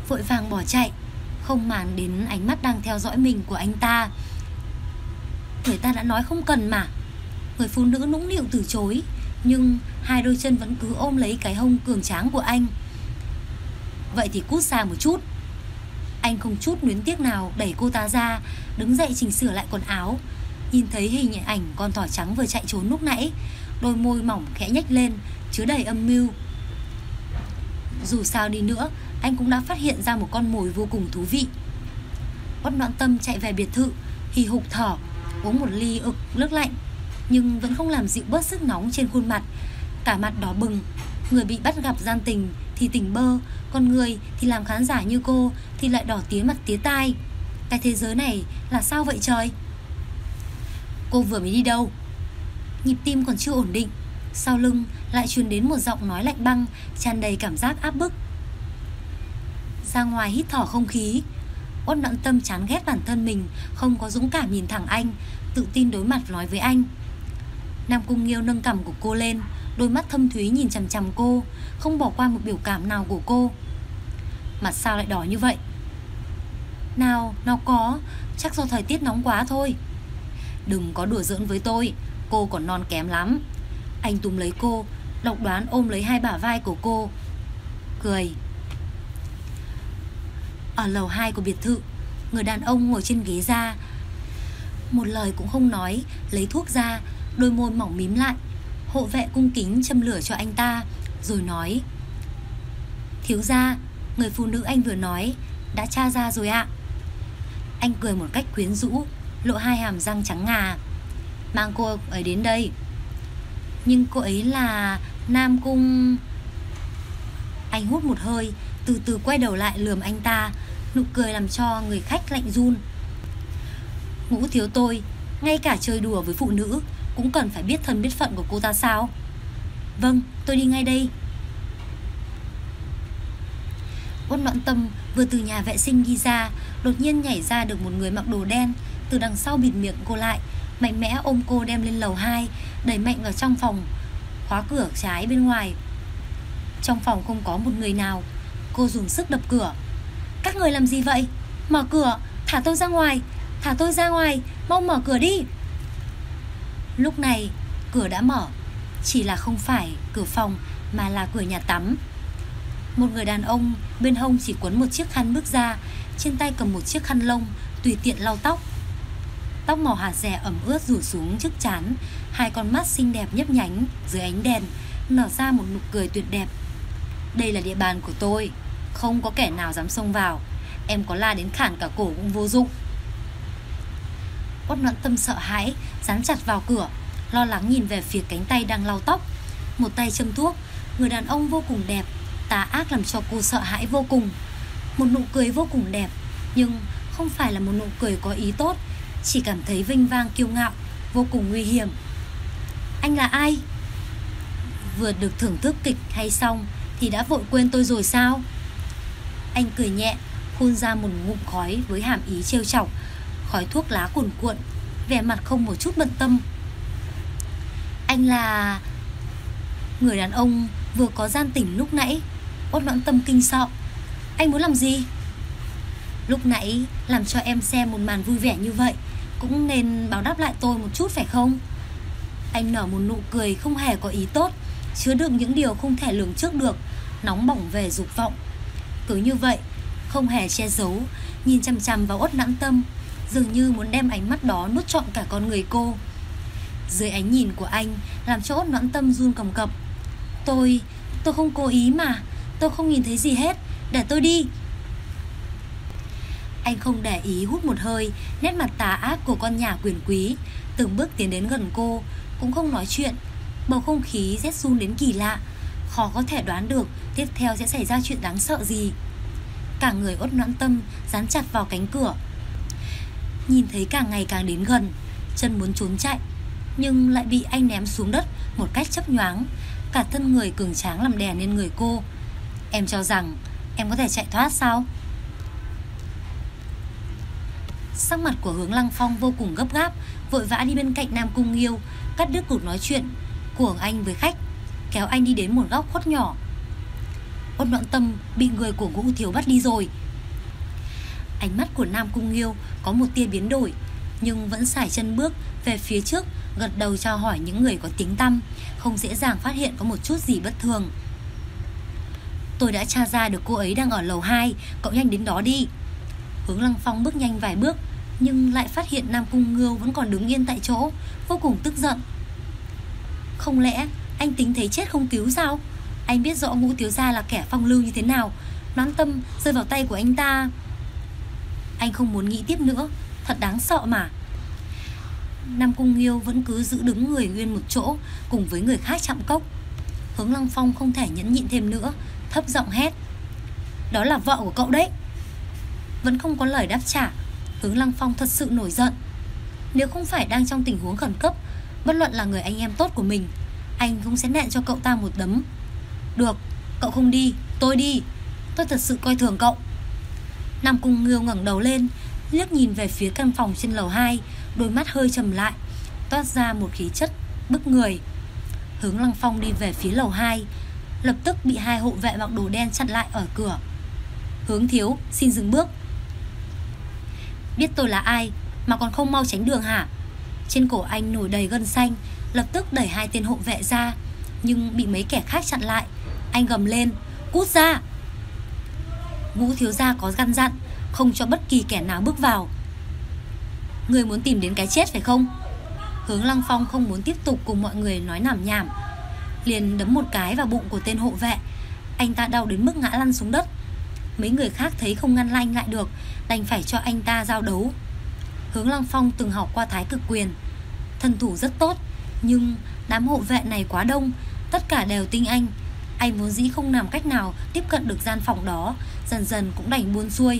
vội vàng bỏ chạy, không màng đến ánh mắt đang theo dõi mình của anh ta. Người ta đã nói không cần mà. Người phụ nữ nũng nịu từ chối, nhưng hai đôi chân vẫn cứ ôm lấy cái hông cường tráng của anh. Vậy thì cút xa một chút. Anh không chút luyến tiếc nào đẩy cô ta ra, đứng dậy chỉnh sửa lại quần áo. Nhìn thấy hình ảnh con thỏ trắng vừa chạy trốn lúc nãy, đôi môi mỏng khẽ nhếch lên, chứa đầy âm mưu. Dù sao đi nữa, anh cũng đã phát hiện ra một con mồi vô cùng thú vị. Uất Noãn Tâm chạy về biệt thự, hì hục thở, uống một ly ực nước lạnh, nhưng vẫn không làm dịu bớt sức nóng trên khuôn mặt. Cả mặt đỏ bừng. Người bị bắt gặp gian tình thì tỉnh bơ, còn người thì làm khán giả như cô thì lại đỏ tía mặt tía tai. Cái thế giới này là sao vậy trời? Cô vừa mới đi đâu? Nhịp tim còn chưa ổn định, sau lưng lại truyền đến một giọng nói lạnh băng, tràn đầy cảm giác áp bức. Ra ngoài hít thở không khí. Uất Noãn Tâm chán ghét bản thân mình không có dũng cảm nhìn thẳng anh, tự tin đối mặt nói với anh. Nam Cung Nghiêu nâng cằm của cô lên, đôi mắt thâm thúy nhìn chằm chằm cô, không bỏ qua một biểu cảm nào của cô. Mặt sao lại đỏ như vậy? Nào có, chắc do thời tiết nóng quá thôi. Đừng có đùa giỡn với tôi, cô còn non kém lắm. Anh túm lấy cô, độc đoán ôm lấy hai bả vai của cô, cười. Ở lầu 2 của biệt thự, người đàn ông ngồi trên ghế da, một lời cũng không nói, lấy thuốc ra, đôi môi mỏng mím lại. Hộ vệ cung kính châm lửa cho anh ta, rồi nói: Thiếu gia, người phụ nữ anh vừa nói đã tra ra rồi ạ. Anh cười một cách quyến rũ, lộ hai hàm răng trắng ngà. Mang cô ấy đến đây. Nhưng cô ấy là Nam Cung... Anh hút một hơi, từ từ quay đầu lại lườm anh ta, nụ cười làm cho người khách lạnh run. Ngũ thiếu tôi, ngay cả chơi đùa với phụ nữ cũng cần phải biết thân biết phận của cô ta sao? Vâng, tôi đi ngay đây. Uất Noãn Tâm vừa từ nhà vệ sinh đi ra, đột nhiên nhảy ra được một người mặc đồ đen, từ đằng sau bịt miệng cô lại, mạnh mẽ ôm cô đem lên lầu 2, đẩy mạnh vào trong phòng, khóa cửa trái bên ngoài. Trong phòng không có một người nào. Cô dùng sức đập cửa. Các người làm gì vậy? Mở cửa, thả tôi ra ngoài. Thả tôi ra ngoài, mau mở cửa đi. Lúc này cửa đã mở, chỉ là không phải cửa phòng mà là cửa nhà tắm. Một người đàn ông bên hông chỉ quấn một chiếc khăn bước ra, trên tay cầm một chiếc khăn lông, tùy tiện lau tóc. Tóc màu hạt rẻ ẩm ướt rủ xuống trước trán, hai con mắt xinh đẹp nhấp nhánh dưới ánh đèn, nở ra một nụ cười tuyệt đẹp. Đây là địa bàn của tôi, không có kẻ nào dám xông vào. Em có la đến khản cả cổ cũng vô dụng. Uất Noãn Tâm sợ hãi, dán chặt vào cửa, lo lắng nhìn về phía cánh tay đang lau tóc, một tay châm thuốc. Người đàn ông vô cùng đẹp, tà ác làm cho cô sợ hãi vô cùng. Một nụ cười vô cùng đẹp, nhưng không phải là một nụ cười có ý tốt, chỉ cảm thấy vinh vang kiêu ngạo, vô cùng nguy hiểm. Anh là ai? Vừa được thưởng thức kịch hay xong thì đã vội quên tôi rồi sao? Anh cười nhẹ, phun ra một ngụm khói với hàm ý trêu chọc, khói thuốc lá cuồn cuộn, vẻ mặt không một chút bận tâm. Anh là... Người đàn ông vừa có gian tình lúc nãy. Uất Noãn Tâm kinh sợ. Anh muốn làm gì? Lúc nãy làm cho em xem một màn vui vẻ như vậy, cũng nên báo đáp lại tôi một chút phải không? Anh nở một nụ cười không hề có ý tốt, chứa đựng những điều không thể lường trước được, nóng bỏng về dục vọng. Cứ như vậy, không hề che giấu, nhìn chằm chằm vào Uất Noãn Tâm, dường như muốn đem ánh mắt đó nuốt trọn cả con người cô. Dưới ánh nhìn của anh làm cho Uất Noãn Tâm run cầm cập. Tôi không cố ý mà, tôi không nhìn thấy gì hết, để tôi đi. Anh không để ý, hút một hơi, nét mặt tà ác của con nhà quyền quý, từng bước tiến đến gần cô, cũng không nói chuyện. Bầu không khí rét run đến kỳ lạ, khó có thể đoán được tiếp theo sẽ xảy ra chuyện đáng sợ gì. Cả người Uất Noãn Tâm dán chặt vào cánh cửa, nhìn thấy càng ngày càng đến gần, chân muốn trốn chạy, nhưng lại bị anh ném xuống đất một cách chớp nhoáng. Cả thân người cường tráng làm đè lên người cô. Em cho rằng em có thể chạy thoát sao? Sắc mặt của Hướng Lăng Phong vô cùng gấp gáp, vội vã đi bên cạnh Nam Cung Nghiêu, cắt đứt cuộc nói chuyện của anh với khách, kéo anh đi đến một góc khuất nhỏ. Uất Noãn Tâm bị người của Ngũ Thiếu bắt đi rồi. Ánh mắt của Nam Cung Nghiêu có một tia biến đổi, nhưng vẫn sải chân bước về phía trước, gật đầu chào hỏi những người có tiếng tăm, không dễ dàng phát hiện có một chút gì bất thường. Tôi đã tra ra được cô ấy đang ở lầu 2, cậu nhanh đến đó đi. Hướng Lăng Phong bước nhanh vài bước, nhưng lại phát hiện Nam Cung Nghiêu vẫn còn đứng yên tại chỗ, vô cùng tức giận. Không lẽ anh tính thấy chết không cứu sao? Anh biết rõ Ngũ thiếu gia là kẻ phong lưu như thế nào. Noãn Tâm rơi vào tay của anh ta. Anh không muốn nghĩ tiếp nữa, thật đáng sợ mà. Nam Cung Nghiêu vẫn cứ giữ đứng người nguyên một chỗ cùng với người khác chạm cốc. Hướng Lăng Phong không thể nhẫn nhịn thêm nữa, thấp giọng hét. Đó là vợ của cậu đấy. Vẫn không có lời đáp trả. Hướng Lăng Phong thật sự nổi giận. Nếu không phải đang trong tình huống khẩn cấp, bất luận là người anh em tốt của mình, anh cũng sẽ nện cho cậu ta một đấm. Được, cậu không đi, tôi đi. Tôi thật sự coi thường cậu. Nam Cung Nghiêu ngẩng đầu lên, liếc nhìn về phía căn phòng trên lầu 2, đôi mắt hơi trầm lại, toát ra một khí chất bức người. Hướng Lăng Phong đi về phía lầu 2, lập tức bị hai hộ vệ mặc đồ đen chặn lại ở cửa. Hướng thiếu, xin dừng bước. Biết tôi là ai mà còn không mau tránh đường hả? Trên cổ anh nổi đầy gân xanh, lập tức đẩy hai tên hộ vệ ra, nhưng bị mấy kẻ khác chặn lại. Anh gầm lên, cút ra. Ngũ thiếu gia có căn dặn không cho bất kỳ kẻ nào bước vào. Người muốn tìm đến cái chết phải không? Hướng Lăng Phong không muốn tiếp tục cùng mọi người nói nảm nhảm, liền đấm một cái vào bụng của tên hộ vệ. Anh ta đau đến mức ngã lăn xuống đất. Mấy người khác thấy không ngăn anh lại được, đành phải cho anh ta giao đấu. Hướng Lăng Phong từng học qua Thái Cực Quyền, thân thủ rất tốt, nhưng đám hộ vệ này quá đông, tất cả đều tinh anh. Anh vốn dĩ không làm cách nào tiếp cận được gian phòng đó, dần dần cũng đành buông xuôi.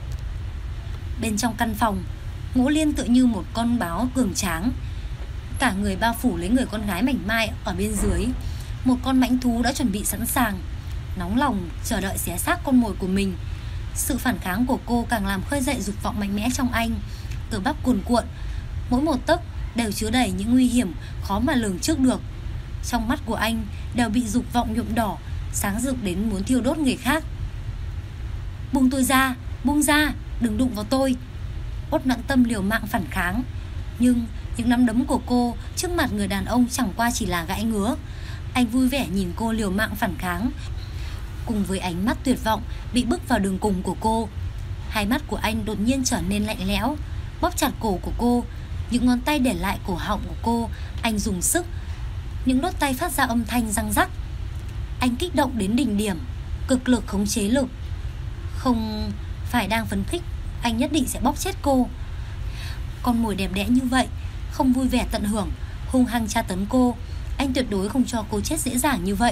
Bên trong căn phòng, Ngũ Liên tựa như một con báo cường tráng, cả người bao phủ lấy người con gái mảnh mai ở bên dưới. Một con mãnh thú đã chuẩn bị sẵn sàng, nóng lòng chờ đợi xé xác con mồi của mình. Sự phản kháng của cô càng làm khơi dậy dục vọng mạnh mẽ trong anh. Cơ bắp cuồn cuộn, mỗi một tấc đều chứa đầy những nguy hiểm khó mà lường trước được. Trong mắt của anh đều bị dục vọng nhuộm đỏ, sáng rực đến muốn thiêu đốt người khác. Buông tôi ra, buông ra, đừng đụng vào tôi. Uất Noãn Tâm liều mạng phản kháng, nhưng những nắm đấm của cô trước mặt người đàn ông chẳng qua chỉ là gãi ngứa. Anh vui vẻ nhìn cô liều mạng phản kháng, cùng với ánh mắt tuyệt vọng bị bức vào đường cùng của cô. Hai mắt của anh đột nhiên trở nên lạnh lẽo, bóp chặt cổ của cô, những ngón tay để lại cổ họng của cô. Anh dùng sức, những đốt tay phát ra âm thanh răng rắc. Anh kích động đến đỉnh điểm, cực lực khống chế lực. Không phải đang phấn khích, anh nhất định sẽ bóp chết cô. Con mồi đẹp đẽ như vậy, không vui vẻ tận hưởng, hung hăng tra tấn cô. Anh tuyệt đối không cho cô chết dễ dàng như vậy.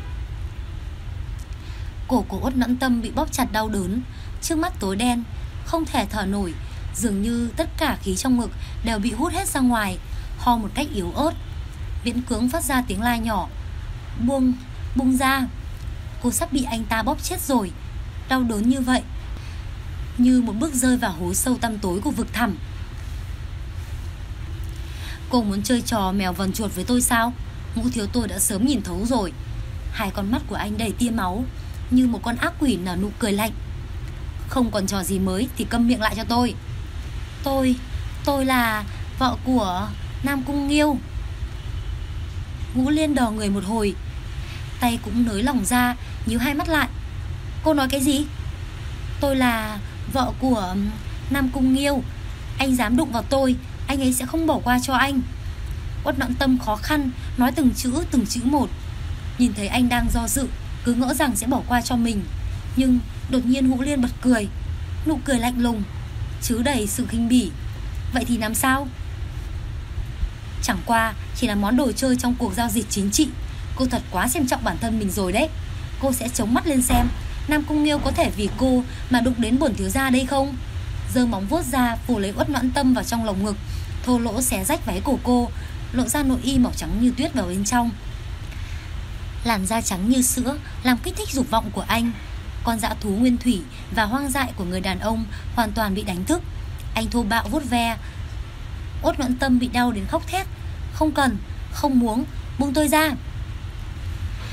Cổ của Uất Noãn Tâm bị bóp chặt đau đớn, trước mắt tối đen, không thể thở nổi. Dường như tất cả khí trong ngực đều bị hút hết ra ngoài, ho một cách yếu ớt, miễn cưỡng phát ra tiếng la nhỏ. Buông ra. Cô sắp bị anh ta bóp chết rồi. Đau đớn như vậy, như một bước rơi vào hố sâu tăm tối của vực thẳm. Cô muốn chơi trò mèo vần chuột với tôi sao? Ngũ thiếu tôi đã sớm nhìn thấu rồi. Hai con mắt của anh đầy tia máu, như một con ác quỷ nở nụ cười lạnh. Không còn trò gì mới thì câm miệng lại cho tôi. Tôi là vợ của Nam Cung Nghiêu. Ngũ Liên đờ người một hồi, tay cũng nới lỏng ra, nhíu hai mắt lại. Cô nói cái gì? Tôi là vợ của Nam Cung Nghiêu. Anh dám đụng vào tôi, anh ấy sẽ không bỏ qua cho anh. Uất Noãn Tâm khó khăn nói từng chữ một. Nhìn thấy anh đang do dự, cứ ngỡ rằng sẽ bỏ qua cho mình, nhưng đột nhiên Ngũ Liên bật cười, nụ cười lạnh lùng, chứa đầy sự khinh bỉ. Vậy thì làm sao? Chẳng qua chỉ là món đồ chơi trong cuộc giao dịch chính trị. Cô thật quá xem trọng bản thân mình rồi đấy. Cô sẽ chống mắt lên xem Nam Cung Nghiêu có thể vì cô mà đụng đến bổn thiếu gia đây không. Giơ móng vuốt ra phủ lấy Uất Noãn Tâm vào trong lồng ngực, thô lỗ xé rách váy của cô, lộ ra nội y màu trắng như tuyết vào bên trong. Làn da trắng như sữa làm kích thích dục vọng của anh. Con dã thú nguyên thủy và hoang dại của người đàn ông hoàn toàn bị đánh thức. Anh thô bạo vuốt ve. Uất Noãn Tâm bị đau đến khóc thét. Không cần, không muốn, buông tôi ra.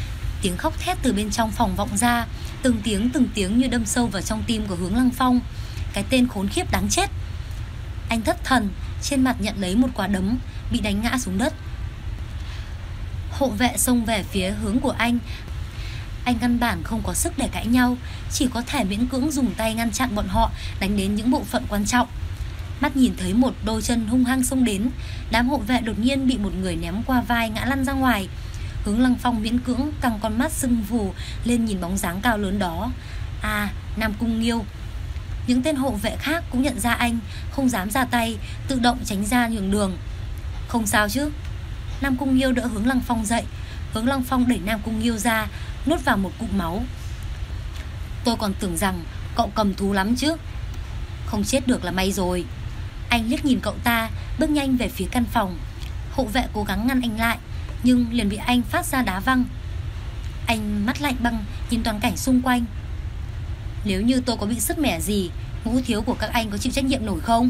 Tiếng khóc thét từ bên trong phòng vọng ra, từng tiếng như đâm sâu vào trong tim của Hướng Lăng Phong. Cái tên khốn khiếp đáng chết. Anh thất thần, trên mặt nhận lấy một quả đấm, bị đánh ngã xuống đất. Hộ vệ xông về phía hướng của anh. Anh căn bản không có sức để cãi nhau, chỉ có thể miễn cưỡng dùng tay ngăn chặn bọn họ đánh đến những bộ phận quan trọng. Mắt nhìn thấy một đôi chân hung hăng xông đến, đám hộ vệ đột nhiên bị một người ném qua vai ngã lăn ra ngoài. Hướng Lăng Phong miễn cưỡng căng con mắt sưng phù lên nhìn bóng dáng cao lớn đó. À, Nam Cung Nghiêu. Những tên hộ vệ khác cũng nhận ra anh, không dám ra tay, tự động tránh ra nhường đường. Không sao chứ? Nam Cung Nghiêu đỡ Hướng Lăng Phong dậy. Hướng Lăng Phong đẩy Nam Cung Nghiêu ra, nuốt vào một cụm máu. Tôi còn tưởng rằng cậu cầm thú lắm chứ. Không chết được là may rồi. Anh liếc nhìn cậu ta, bước nhanh về phía căn phòng. Hộ vệ cố gắng ngăn anh lại, nhưng liền bị anh phát ra đá văng. Anh mắt lạnh băng nhìn toàn cảnh xung quanh. Nếu như tôi có bị sứt mẻ gì, Ngũ thiếu của các anh có chịu trách nhiệm nổi không?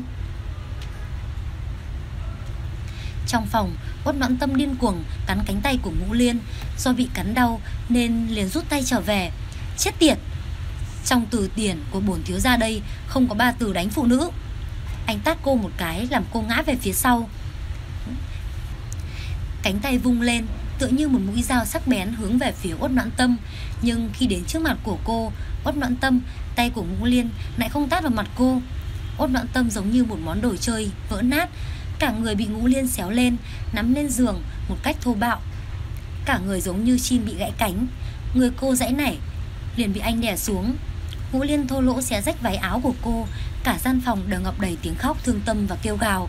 Trong phòng, Uất Noãn Tâm điên cuồng cắn cánh tay của Ngũ Liên. Do bị cắn đau nên liền rút tay trở về. Chết tiệt! Trong từ điển của bổn thiếu gia đây không có 3 từ đánh phụ nữ. Anh tát cô một cái làm cô ngã về phía sau. Cánh tay vung lên tựa như một mũi dao sắc bén hướng về phía Uất Noãn Tâm. Nhưng khi đến trước mặt của cô, Uất Noãn Tâm, tay của Ngũ Liên lại không tát vào mặt cô. Uất Noãn Tâm giống như một món đồ chơi vỡ nát, cả người bị Ngũ Liên xéo lên, nắm lên giường một cách thô bạo. Cả người giống như chim bị gãy cánh. Người cô giãy nảy liền bị anh đè xuống. Ngũ Liên thô lỗ xé rách váy áo của cô. Cả gian phòng đều ngập đầy tiếng khóc thương tâm và kêu gào.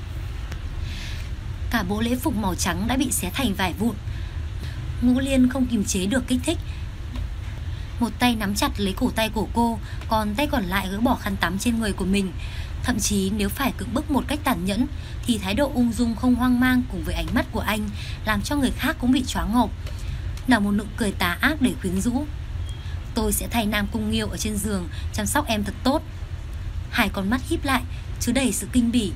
Cả bộ lễ phục màu trắng đã bị xé thành vài vụn. Ngũ Liên không kiềm chế được kích thích, một tay nắm chặt lấy cổ tay của cô, còn tay còn lại gỡ bỏ khăn tắm trên người của mình. Thậm chí nếu phải cưỡng bức một cách tàn nhẫn thì thái độ ung dung không hoang mang cùng với ánh mắt của anh làm cho người khác cũng bị choáng ngợp. Nở một nụ cười tà ác để quyến rũ. Tôi sẽ thay Nam Cung Nghiêu ở trên giường chăm sóc em thật tốt. Hai con mắt híp lại chứa đầy sự kinh bỉ.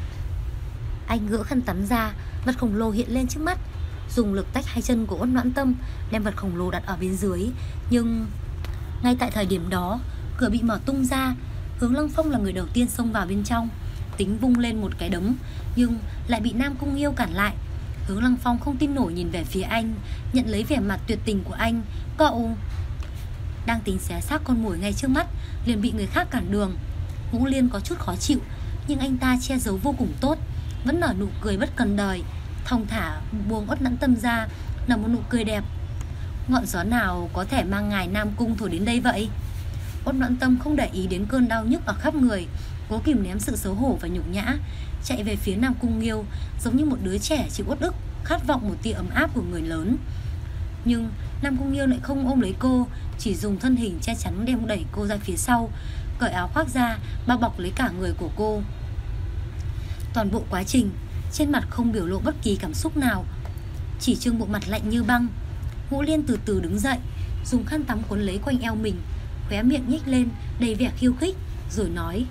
Anh gỡ khăn tắm ra, vật khổng lồ hiện lên trước mắt, dùng lực tách hai chân của Uất Noãn Tâm, đem vật khổng lồ đặt ở bên dưới. Nhưng ngay tại thời điểm đó, cửa bị mở tung ra. Hướng Lăng Phong là người đầu tiên xông vào bên trong, tính vung lên một cái đấm, nhưng lại bị Nam Cung Nghiêu cản lại. Hướng Lăng Phong không tin nổi nhìn về phía anh, nhận lấy vẻ mặt tuyệt tình của anh. Cậu đang tính xé xác con mồi ngay trước mắt, liền bị người khác cản đường. Ngũ Liên có chút khó chịu, nhưng anh ta che giấu vô cùng tốt, vẫn nở nụ cười bất cần đời, thong thả buông Uất Noãn Tâm ra, nở một nụ cười đẹp. Ngọn gió nào có thể mang ngài Nam Cung thổi đến đây vậy? Uất Noãn Tâm không để ý đến cơn đau nhức ở khắp người, cố kìm nén sự xấu hổ và nhục nhã, chạy về phía Nam Cung Nghiêu giống như một đứa trẻ chịu uất ức, khát vọng một tia ấm áp của người lớn. Nhưng Nam Cung Nghiêu lại không ôm lấy cô, chỉ dùng thân hình che chắn đem đẩy cô ra phía sau, cởi áo khoác ra bao bọc lấy cả người của cô. Toàn bộ quá trình trên mặt không biểu lộ bất kỳ cảm xúc nào, chỉ trưng bộ mặt lạnh như băng. Ngũ Liên từ từ đứng dậy, dùng khăn tắm cuốn lấy quanh eo mình, khóe miệng nhếch lên đầy vẻ khiêu khích, rồi nói: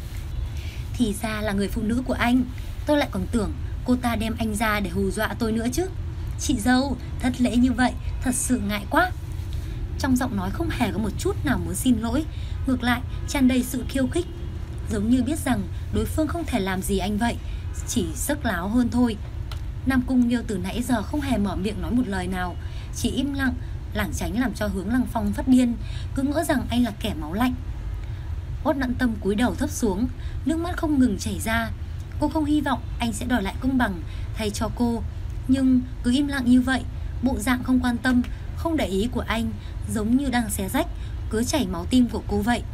Thì ra là người phụ nữ của anh. Tôi lại còn tưởng cô ta đem anh ra để hù dọa tôi nữa chứ. Chị dâu, thất lễ như vậy, thật sự ngại quá. Trong giọng nói không hề có một chút nào muốn xin lỗi, ngược lại tràn đầy sự khiêu khích, giống như biết rằng đối phương không thể làm gì anh vậy, chỉ sức láo hơn thôi. Nam Cung Nghiêu từ nãy giờ không hề mở miệng nói một lời nào, chỉ im lặng lảng tránh, làm cho Hướng Lăng Phong phát điên, cứ ngỡ rằng anh là kẻ máu lạnh. Uất Noãn Tâm cúi đầu thấp xuống, nước mắt không ngừng chảy ra. Cô không hy vọng anh sẽ đòi lại công bằng thay cho cô, nhưng cứ im lặng như vậy, bộ dạng không quan tâm, không để ý của anh giống như đang xé rách, cứ chảy máu tim của cô vậy.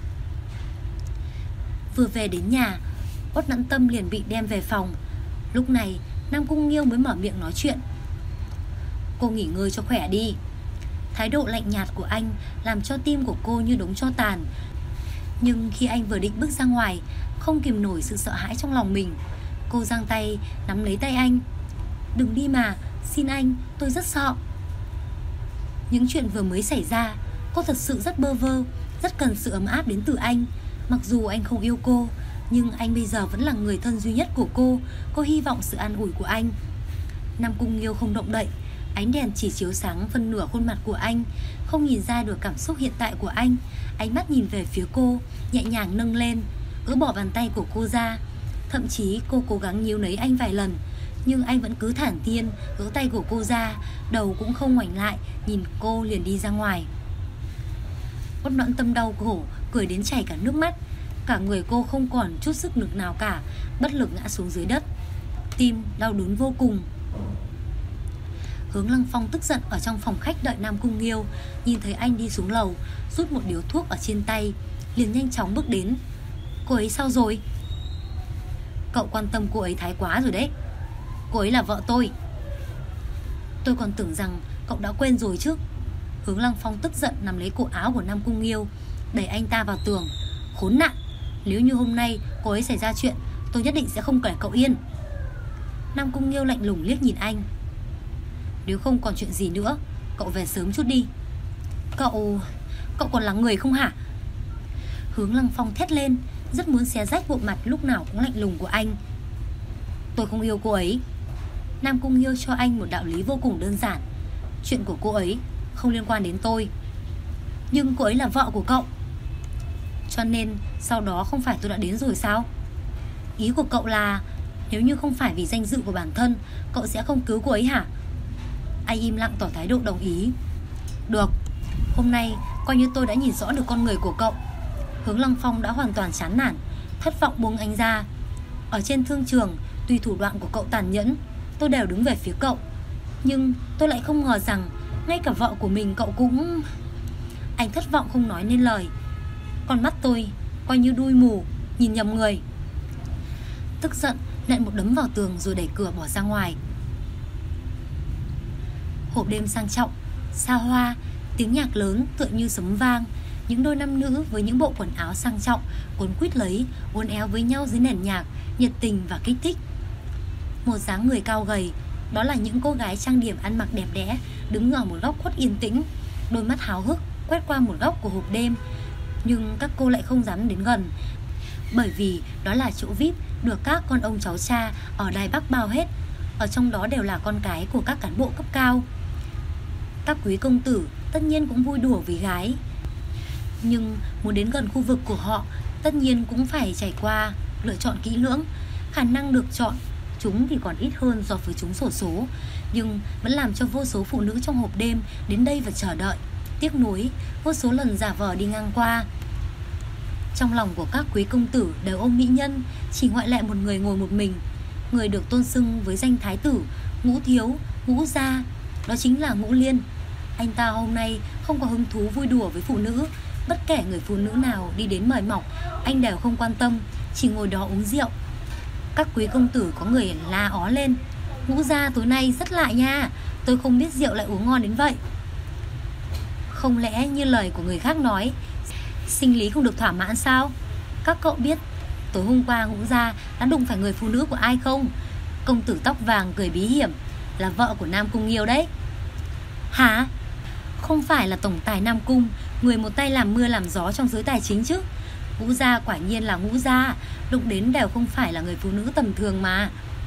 Vừa về đến nhà, Uất Noãn Tâm liền bị đem về phòng. Lúc này Nam Cung Nghiêu mới mở miệng nói chuyện. Cô nghỉ ngơi cho khỏe đi. Thái độ lạnh nhạt của anh làm cho tim của cô như đống tro tàn. Nhưng khi anh vừa định bước ra ngoài, không kìm nổi sự sợ hãi trong lòng mình. Cô giang tay nắm lấy tay anh. Đừng đi mà, xin anh, tôi rất sợ. Những chuyện vừa mới xảy ra, cô thật sự rất bơ vơ, rất cần sự ấm áp đến từ anh. Mặc dù anh không yêu cô, nhưng anh bây giờ vẫn là người thân duy nhất của cô. Cô hy vọng sự an ủi của anh. Nam Cung Nghiêu không động đậy, Ánh đèn chỉ chiếu sáng phân nửa khuôn mặt của anh, không nhìn ra được cảm xúc hiện tại của anh. Ánh mắt nhìn về phía cô, nhẹ nhàng nâng lên, gỡ bỏ bàn tay của cô ra. Thậm chí cô cố gắng níu lấy anh vài lần, nhưng anh vẫn cứ thản nhiên gỡ tay của cô ra, đầu cũng không ngoảnh lại, nhìn cô liền đi ra ngoài. Út Noãn Tâm đau khổ, cười đến chảy cả nước mắt. Cả người cô không còn chút sức lực nào cả, bất lực ngã xuống dưới đất, tim đau đớn vô cùng. Hướng Lăng Phong tức giận ở trong phòng khách đợi Nam Cung Nghiêu, nhìn thấy anh đi xuống lầu, rút một điếu thuốc ở trên tay, liền nhanh chóng bước đến. Cô ấy sao rồi? Cậu quan tâm cô ấy thái quá rồi đấy. Cô ấy là vợ tôi. Tôi còn tưởng rằng cậu đã quên rồi chứ. Hướng Lăng Phong tức giận nắm lấy cổ áo của Nam Cung Nghiêu, đẩy anh ta vào tường. Khốn nạn, nếu như hôm nay cô ấy xảy ra chuyện, tôi nhất định sẽ không để cậu yên. Nam Cung Nghiêu lạnh lùng liếc nhìn anh. Nếu không còn chuyện gì nữa, cậu về sớm chút đi. Cậu còn là người không hả? Hướng Lăng Phong thét lên, rất muốn xé rách bộ mặt lúc nào cũng lạnh lùng của anh. Tôi không yêu cô ấy. Nam Cung Nghiêu cho anh một đạo lý vô cùng đơn giản. Chuyện của cô ấy không liên quan đến tôi. Nhưng cô ấy là vợ của cậu. Cho nên sau đó không phải tôi đã đến rồi sao? Ý của cậu là nếu như không phải vì danh dự của bản thân, cậu sẽ không cứu cô ấy hả? Anh im lặng tỏ thái độ đồng ý. Được, hôm nay coi như tôi đã nhìn rõ được con người của cậu. Hướng Lăng Phong đã hoàn toàn chán nản, thất vọng buông anh ra. Ở trên thương trường, tuy thủ đoạn của cậu tàn nhẫn, tôi đều đứng về phía cậu, nhưng tôi lại không ngờ rằng ngay cả vợ của mình cậu cũng... Anh thất vọng không nói nên lời. Con mắt tôi coi như đuôi mù, nhìn nhầm người. Tức giận nện một đấm vào tường rồi đẩy cửa bỏ ra ngoài. Hộp đêm sang trọng, xa hoa, tiếng nhạc lớn tựa như sấm vang. Những đôi nam nữ với những bộ quần áo sang trọng cuốn quýt lấy, uốn éo với nhau dưới nền nhạc, nhiệt tình và kích thích. Một dáng người cao gầy, đó là những cô gái trang điểm ăn mặc đẹp đẽ, đứng ở một góc khuất yên tĩnh, đôi mắt háo hức quét qua một góc của hộp đêm. Nhưng các cô lại không dám đến gần, bởi vì đó là chỗ VIP được các con ông cháu cha ở Đài Bắc bao hết. Ở trong đó đều là con cái của các cán bộ cấp cao. Các quý công tử tất nhiên cũng vui đùa với gái, nhưng muốn đến gần khu vực của họ tất nhiên cũng phải trải qua lựa chọn kỹ lưỡng. Khả năng được chọn chúng thì còn ít hơn so với chúng xổ số, nhưng vẫn làm cho vô số phụ nữ trong hộp đêm đến đây và chờ đợi, tiếc nuối, vô số lần giả vờ đi ngang qua. Trong lòng của các quý công tử đều ôm mỹ nhân, chỉ ngoại lệ một người ngồi một mình, người được tôn xưng với danh thái tử, Ngũ Thiếu, Ngũ Gia, đó chính là Ngũ Liên. Anh ta hôm nay không có hứng thú vui đùa với phụ nữ. Bất kể người phụ nữ nào đi đến mời mọc, anh đều không quan tâm, chỉ ngồi đó uống rượu. Các quý công tử có người la ó lên. Ngũ Gia tối nay rất lạ nha, tôi không biết rượu lại uống ngon đến vậy. Không lẽ như lời của người khác nói, sinh lý không được thỏa mãn sao? Các cậu biết tối hôm qua Ngũ Gia đã đụng phải người phụ nữ của ai không? Công tử tóc vàng cười bí hiểm, là vợ của Nam Cung Nghiêu đấy. Hả? Không phải là tổng tài Nam Cung, người một tay làm mưa làm gió trong giới tài chính chứ? Ngũ Gia quả nhiên là Ngũ Gia, đụng đến đều không phải là người phụ nữ tầm thường mà.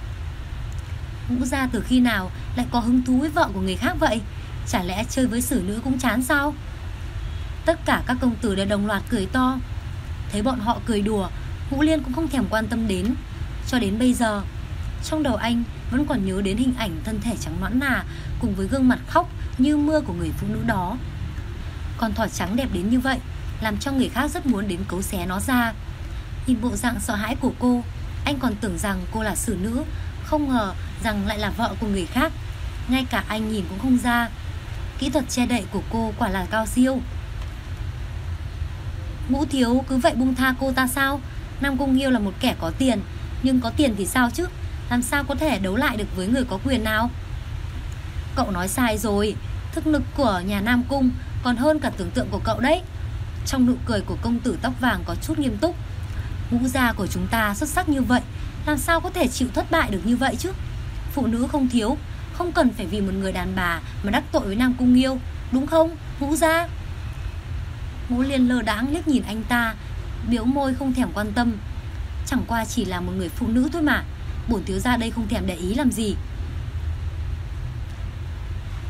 Ngũ Gia từ khi nào lại có hứng thú với vợ của người khác vậy? Chả lẽ chơi với xử nữ cũng chán sao? Tất cả các công tử đều đồng loạt cười to. Thấy bọn họ cười đùa, Ngũ Liên cũng không thèm quan tâm đến. Cho đến bây giờ, trong đầu anh vẫn còn nhớ đến hình ảnh thân thể trắng nõn nà cùng với gương mặt khóc như mưa của người phụ nữ đó. Con thỏ trắng đẹp đến như vậy, làm cho người khác rất muốn đến cấu xé nó ra. Nhìn bộ dạng sợ hãi của cô, anh còn tưởng rằng cô là xử nữ, không ngờ rằng lại là vợ của người khác. Ngay cả anh nhìn cũng không ra. Kỹ thuật che đậy của cô quả là cao siêu. Ngũ Thiếu cứ vậy buông tha cô ta sao? Nam Cung Nghiêu là một kẻ có tiền, nhưng có tiền thì sao chứ? Làm sao có thể đấu lại được với người có quyền nào? Cậu nói sai rồi, thực lực của nhà Nam Cung còn hơn cả tưởng tượng của cậu đấy. Trong nụ cười của công tử tóc vàng có chút nghiêm túc. Ngũ Gia của chúng ta xuất sắc như vậy, làm sao có thể chịu thất bại được như vậy chứ? Phụ nữ không thiếu, không cần phải vì một người đàn bà mà đắc tội với Nam Cung Nghiêu, đúng không Ngũ Gia? Ngũ Liên lơ đãng liếc nhìn anh ta, biểu môi không thèm quan tâm. Chẳng qua chỉ là một người phụ nữ thôi mà, bổn thiếu gia đây không thèm để ý làm gì.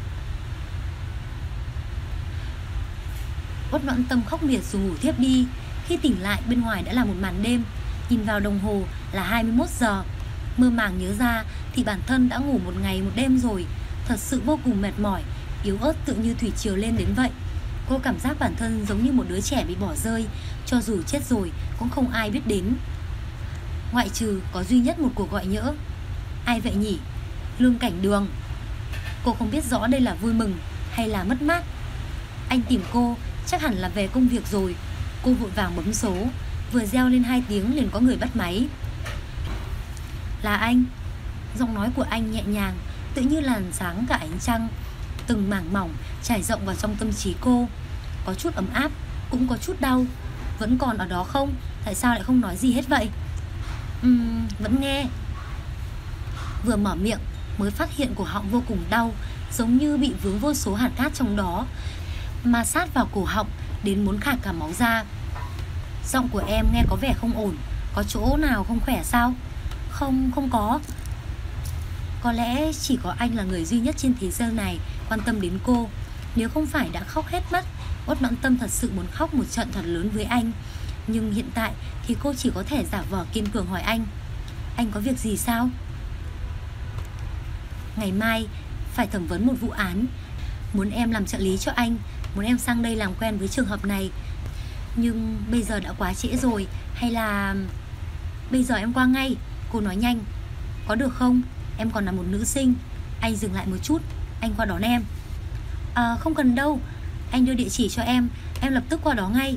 Uất Noãn Tâm khóc miệt rồi ngủ thiếp đi. Khi tỉnh lại bên ngoài đã là một màn đêm. Nhìn vào đồng hồ là 21 giờ. Mơ màng nhớ ra thì bản thân đã ngủ một ngày một đêm rồi. Thật sự vô cùng mệt mỏi, yếu ớt tựa như thủy triều lên đến vậy. Cô cảm giác bản thân giống như một đứa trẻ bị bỏ rơi. Cho dù chết rồi cũng không ai biết đến, ngoại trừ có duy nhất một cuộc gọi nhỡ. Ai vậy nhỉ? Lương Cảnh Đường. Cô không biết rõ đây là vui mừng hay là mất mát. Anh tìm cô, chắc hẳn là về công việc rồi. Cô vội vàng bấm số. Vừa reo lên 2 tiếng liền có người bắt máy. Là anh. Giọng nói của anh nhẹ nhàng, tự như làn sáng cả ánh trăng. Từng mảng mỏng trải rộng vào trong tâm trí cô. Có chút ấm áp, cũng có chút đau. Vẫn còn ở đó không? Tại sao lại không nói gì hết vậy? Vẫn nghe. Vừa mở miệng mới phát hiện cổ họng vô cùng đau, giống như bị vướng vô số hạt cát trong đó, mà sát vào cổ họng đến muốn khạc cả máu ra. Giọng của em nghe có vẻ không ổn. Có chỗ nào không khỏe sao? Không có. Có lẽ chỉ có anh là người duy nhất trên thế giới này quan tâm đến cô. Nếu không phải đã khóc hết mắt, Uất Noãn Tâm thật sự muốn khóc một trận thật lớn với anh. Nhưng hiện tại thì cô chỉ có thể giả vờ kiên cường hỏi anh. Anh có việc gì sao? Ngày mai phải thẩm vấn một vụ án, muốn em làm trợ lý cho anh, muốn em sang đây làm quen với trường hợp này. Nhưng bây giờ đã quá trễ rồi. Hay là bây giờ em qua ngay? Cô nói nhanh. Có được không? Em còn là một nữ sinh. Anh dừng lại một chút, anh qua đón em. Không cần đâu, anh đưa địa chỉ cho em lập tức qua đó ngay.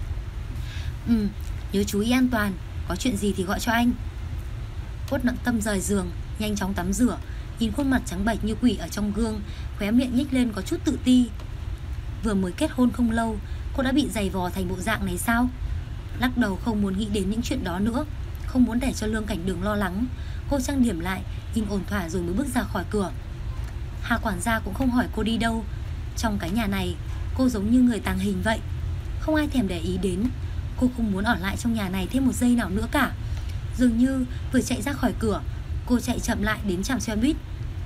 Nhớ chú ý an toàn. Có chuyện gì thì gọi cho anh. Uất Noãn Tâm rời giường, nhanh chóng tắm rửa, nhìn khuôn mặt trắng bệch như quỷ ở trong gương, khóe miệng nhếch lên có chút tự ti. Vừa mới kết hôn không lâu, cô đã bị giày vò thành bộ dạng này sao? Lắc đầu không muốn nghĩ đến những chuyện đó nữa, không muốn để cho Lương Cảnh Đường lo lắng. Cô trang điểm lại, nhìn ổn thỏa rồi mới bước ra khỏi cửa. Hà quản gia cũng không hỏi cô đi đâu. Trong cái nhà này, cô giống như người tàng hình vậy, không ai thèm để ý đến. Cô không muốn ở lại trong nhà này thêm một giây nào nữa cả. Dường như vừa chạy ra khỏi cửa, cô chạy chậm lại đến trạm xe buýt.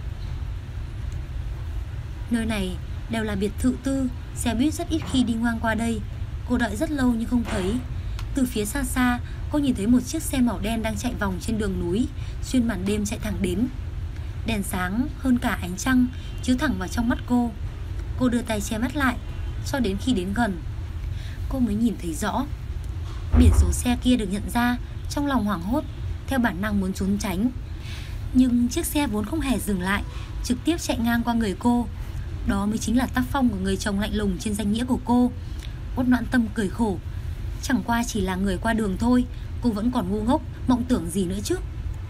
Nơi này đều là biệt thự tư, xe buýt rất ít khi đi ngang qua đây. Cô đợi rất lâu nhưng không thấy. Từ phía xa xa, cô nhìn thấy một chiếc xe màu đen đang chạy vòng trên đường núi, xuyên màn đêm chạy thẳng đến. Đèn sáng hơn cả ánh trăng chiếu thẳng vào trong mắt cô. Cô đưa tay che mắt lại, cho đến khi đến gần, cô mới nhìn thấy rõ. Biển số xe kia được nhận ra. Trong lòng hoảng hốt, theo bản năng muốn trốn tránh. Nhưng chiếc xe vốn không hề dừng lại, trực tiếp chạy ngang qua người cô. Đó mới chính là tác phong của người chồng lạnh lùng trên danh nghĩa của cô. Uất Noãn Tâm cười khổ. Chẳng qua chỉ là người qua đường thôi, cô vẫn còn ngu ngốc, mộng tưởng gì nữa chứ.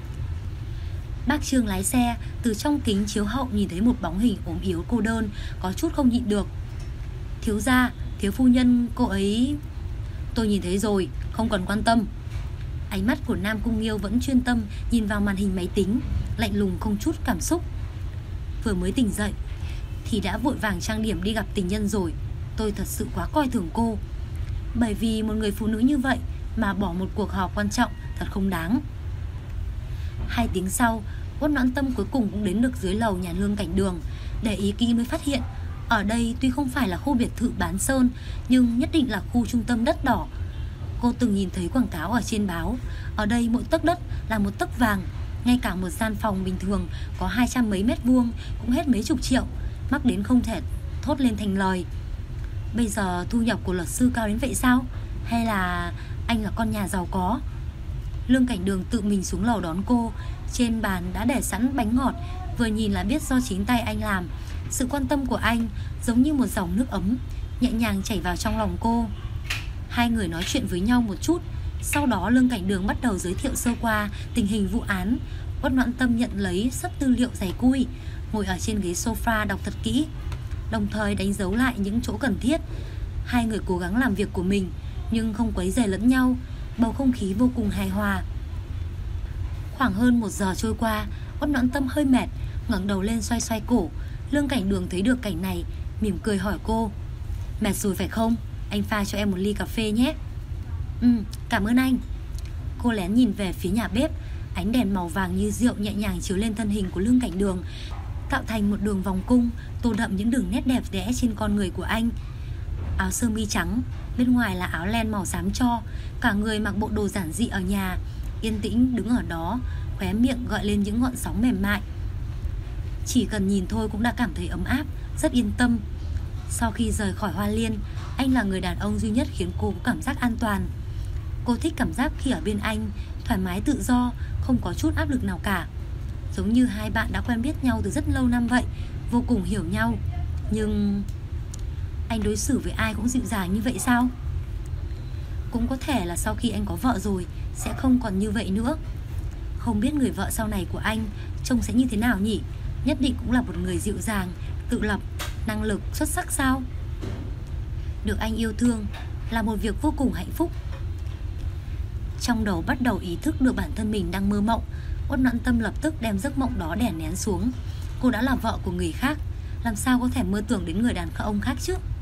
Bác Trương lái xe, từ trong kính chiếu hậu nhìn thấy một bóng hình ốm yếu cô đơn, có chút không nhịn được. Thiếu gia, thiếu phu nhân, cô ấy... Tôi nhìn thấy rồi, không cần quan tâm. Ánh mắt của Nam Cung Nghiêu vẫn chuyên tâm nhìn vào màn hình máy tính, lạnh lùng không chút cảm xúc. Vừa mới tỉnh dậy thì đã vội vàng trang điểm đi gặp tình nhân rồi. Tôi thật sự quá coi thường cô. Bởi vì một người phụ nữ như vậy mà bỏ một cuộc họp quan trọng thật không đáng. 2 tiếng sau, Uất Noãn Tâm cuối cùng cũng đến được dưới lầu nhà Lương Cảnh Đường. Để ý kỹ mới phát hiện, ở đây tuy không phải là khu biệt thự bán sơn, nhưng nhất định là khu trung tâm đất đỏ. Cô từng nhìn thấy quảng cáo ở trên báo. Ở đây mỗi tấc đất là một tấc vàng. Ngay cả một gian phòng bình thường có 200 mấy mét vuông cũng hết mấy chục triệu, mắc đến không thể thốt lên thành lời. Bây giờ thu nhập của luật sư cao đến vậy sao? Hay là anh là con nhà giàu có? Lương Cảnh Đường tự mình xuống lầu đón cô. Trên bàn đã để sẵn bánh ngọt, vừa nhìn là biết do chính tay anh làm. Sự quan tâm của anh giống như một dòng nước ấm, nhẹ nhàng chảy vào trong lòng cô. Hai người nói chuyện với nhau một chút. Sau đó Lương Cảnh Đường bắt đầu giới thiệu sơ qua tình hình vụ án. Uất Noãn Tâm nhận lấy sắp tư liệu dày cui, ngồi ở trên ghế sofa đọc thật kỹ, đồng thời đánh dấu lại những chỗ cần thiết. Hai người cố gắng làm việc của mình nhưng không quấy rầy lẫn nhau. Bầu không khí vô cùng hài hòa. Khoảng hơn 1 giờ trôi qua, Uất Noãn Tâm hơi mệt, ngẩng đầu lên xoay xoay cổ. Lương Cảnh Đường thấy được cảnh này, mỉm cười hỏi cô: Mệt rồi phải không? Anh pha cho em một ly cà phê nhé. Cảm ơn anh. Cô lén nhìn về phía nhà bếp. Ánh đèn màu vàng như rượu nhẹ nhàng chiếu lên thân hình của Lương Cảnh Đường, tạo thành một đường vòng cung, tô đậm những đường nét đẹp đẽ trên con người của anh. áo sơ mi trắng, bên ngoài là áo len màu xám tro. Cả người mặc bộ đồ giản dị ở nhà, yên tĩnh đứng ở đó, khóe miệng gợi lên những ngọn sóng mềm mại. Chỉ cần nhìn thôi cũng đã cảm thấy ấm áp, rất yên tâm. Sau khi rời khỏi Hoa Liên, anh là người đàn ông duy nhất khiến cô có cảm giác an toàn. Cô thích cảm giác khi ở bên anh, thoải mái tự do, không có chút áp lực nào cả. Giống như hai bạn đã quen biết nhau từ rất lâu năm vậy, vô cùng hiểu nhau. Nhưng anh đối xử với ai cũng dịu dàng như vậy sao? Cũng có thể là sau khi anh có vợ rồi sẽ không còn như vậy nữa. Không biết người vợ sau này của anh trông sẽ như thế nào nhỉ? Nhất định cũng là một người dịu dàng, tự lập, năng lực, xuất sắc sao? Được anh yêu thương là một việc vô cùng hạnh phúc. Trong đầu bắt đầu ý thức được bản thân mình đang mơ mộng. Uất Noãn Tâm lập tức đem giấc mộng đó đè nén xuống. Cô đã là vợ của người khác, làm sao có thể mơ tưởng đến người đàn ông khác chứ?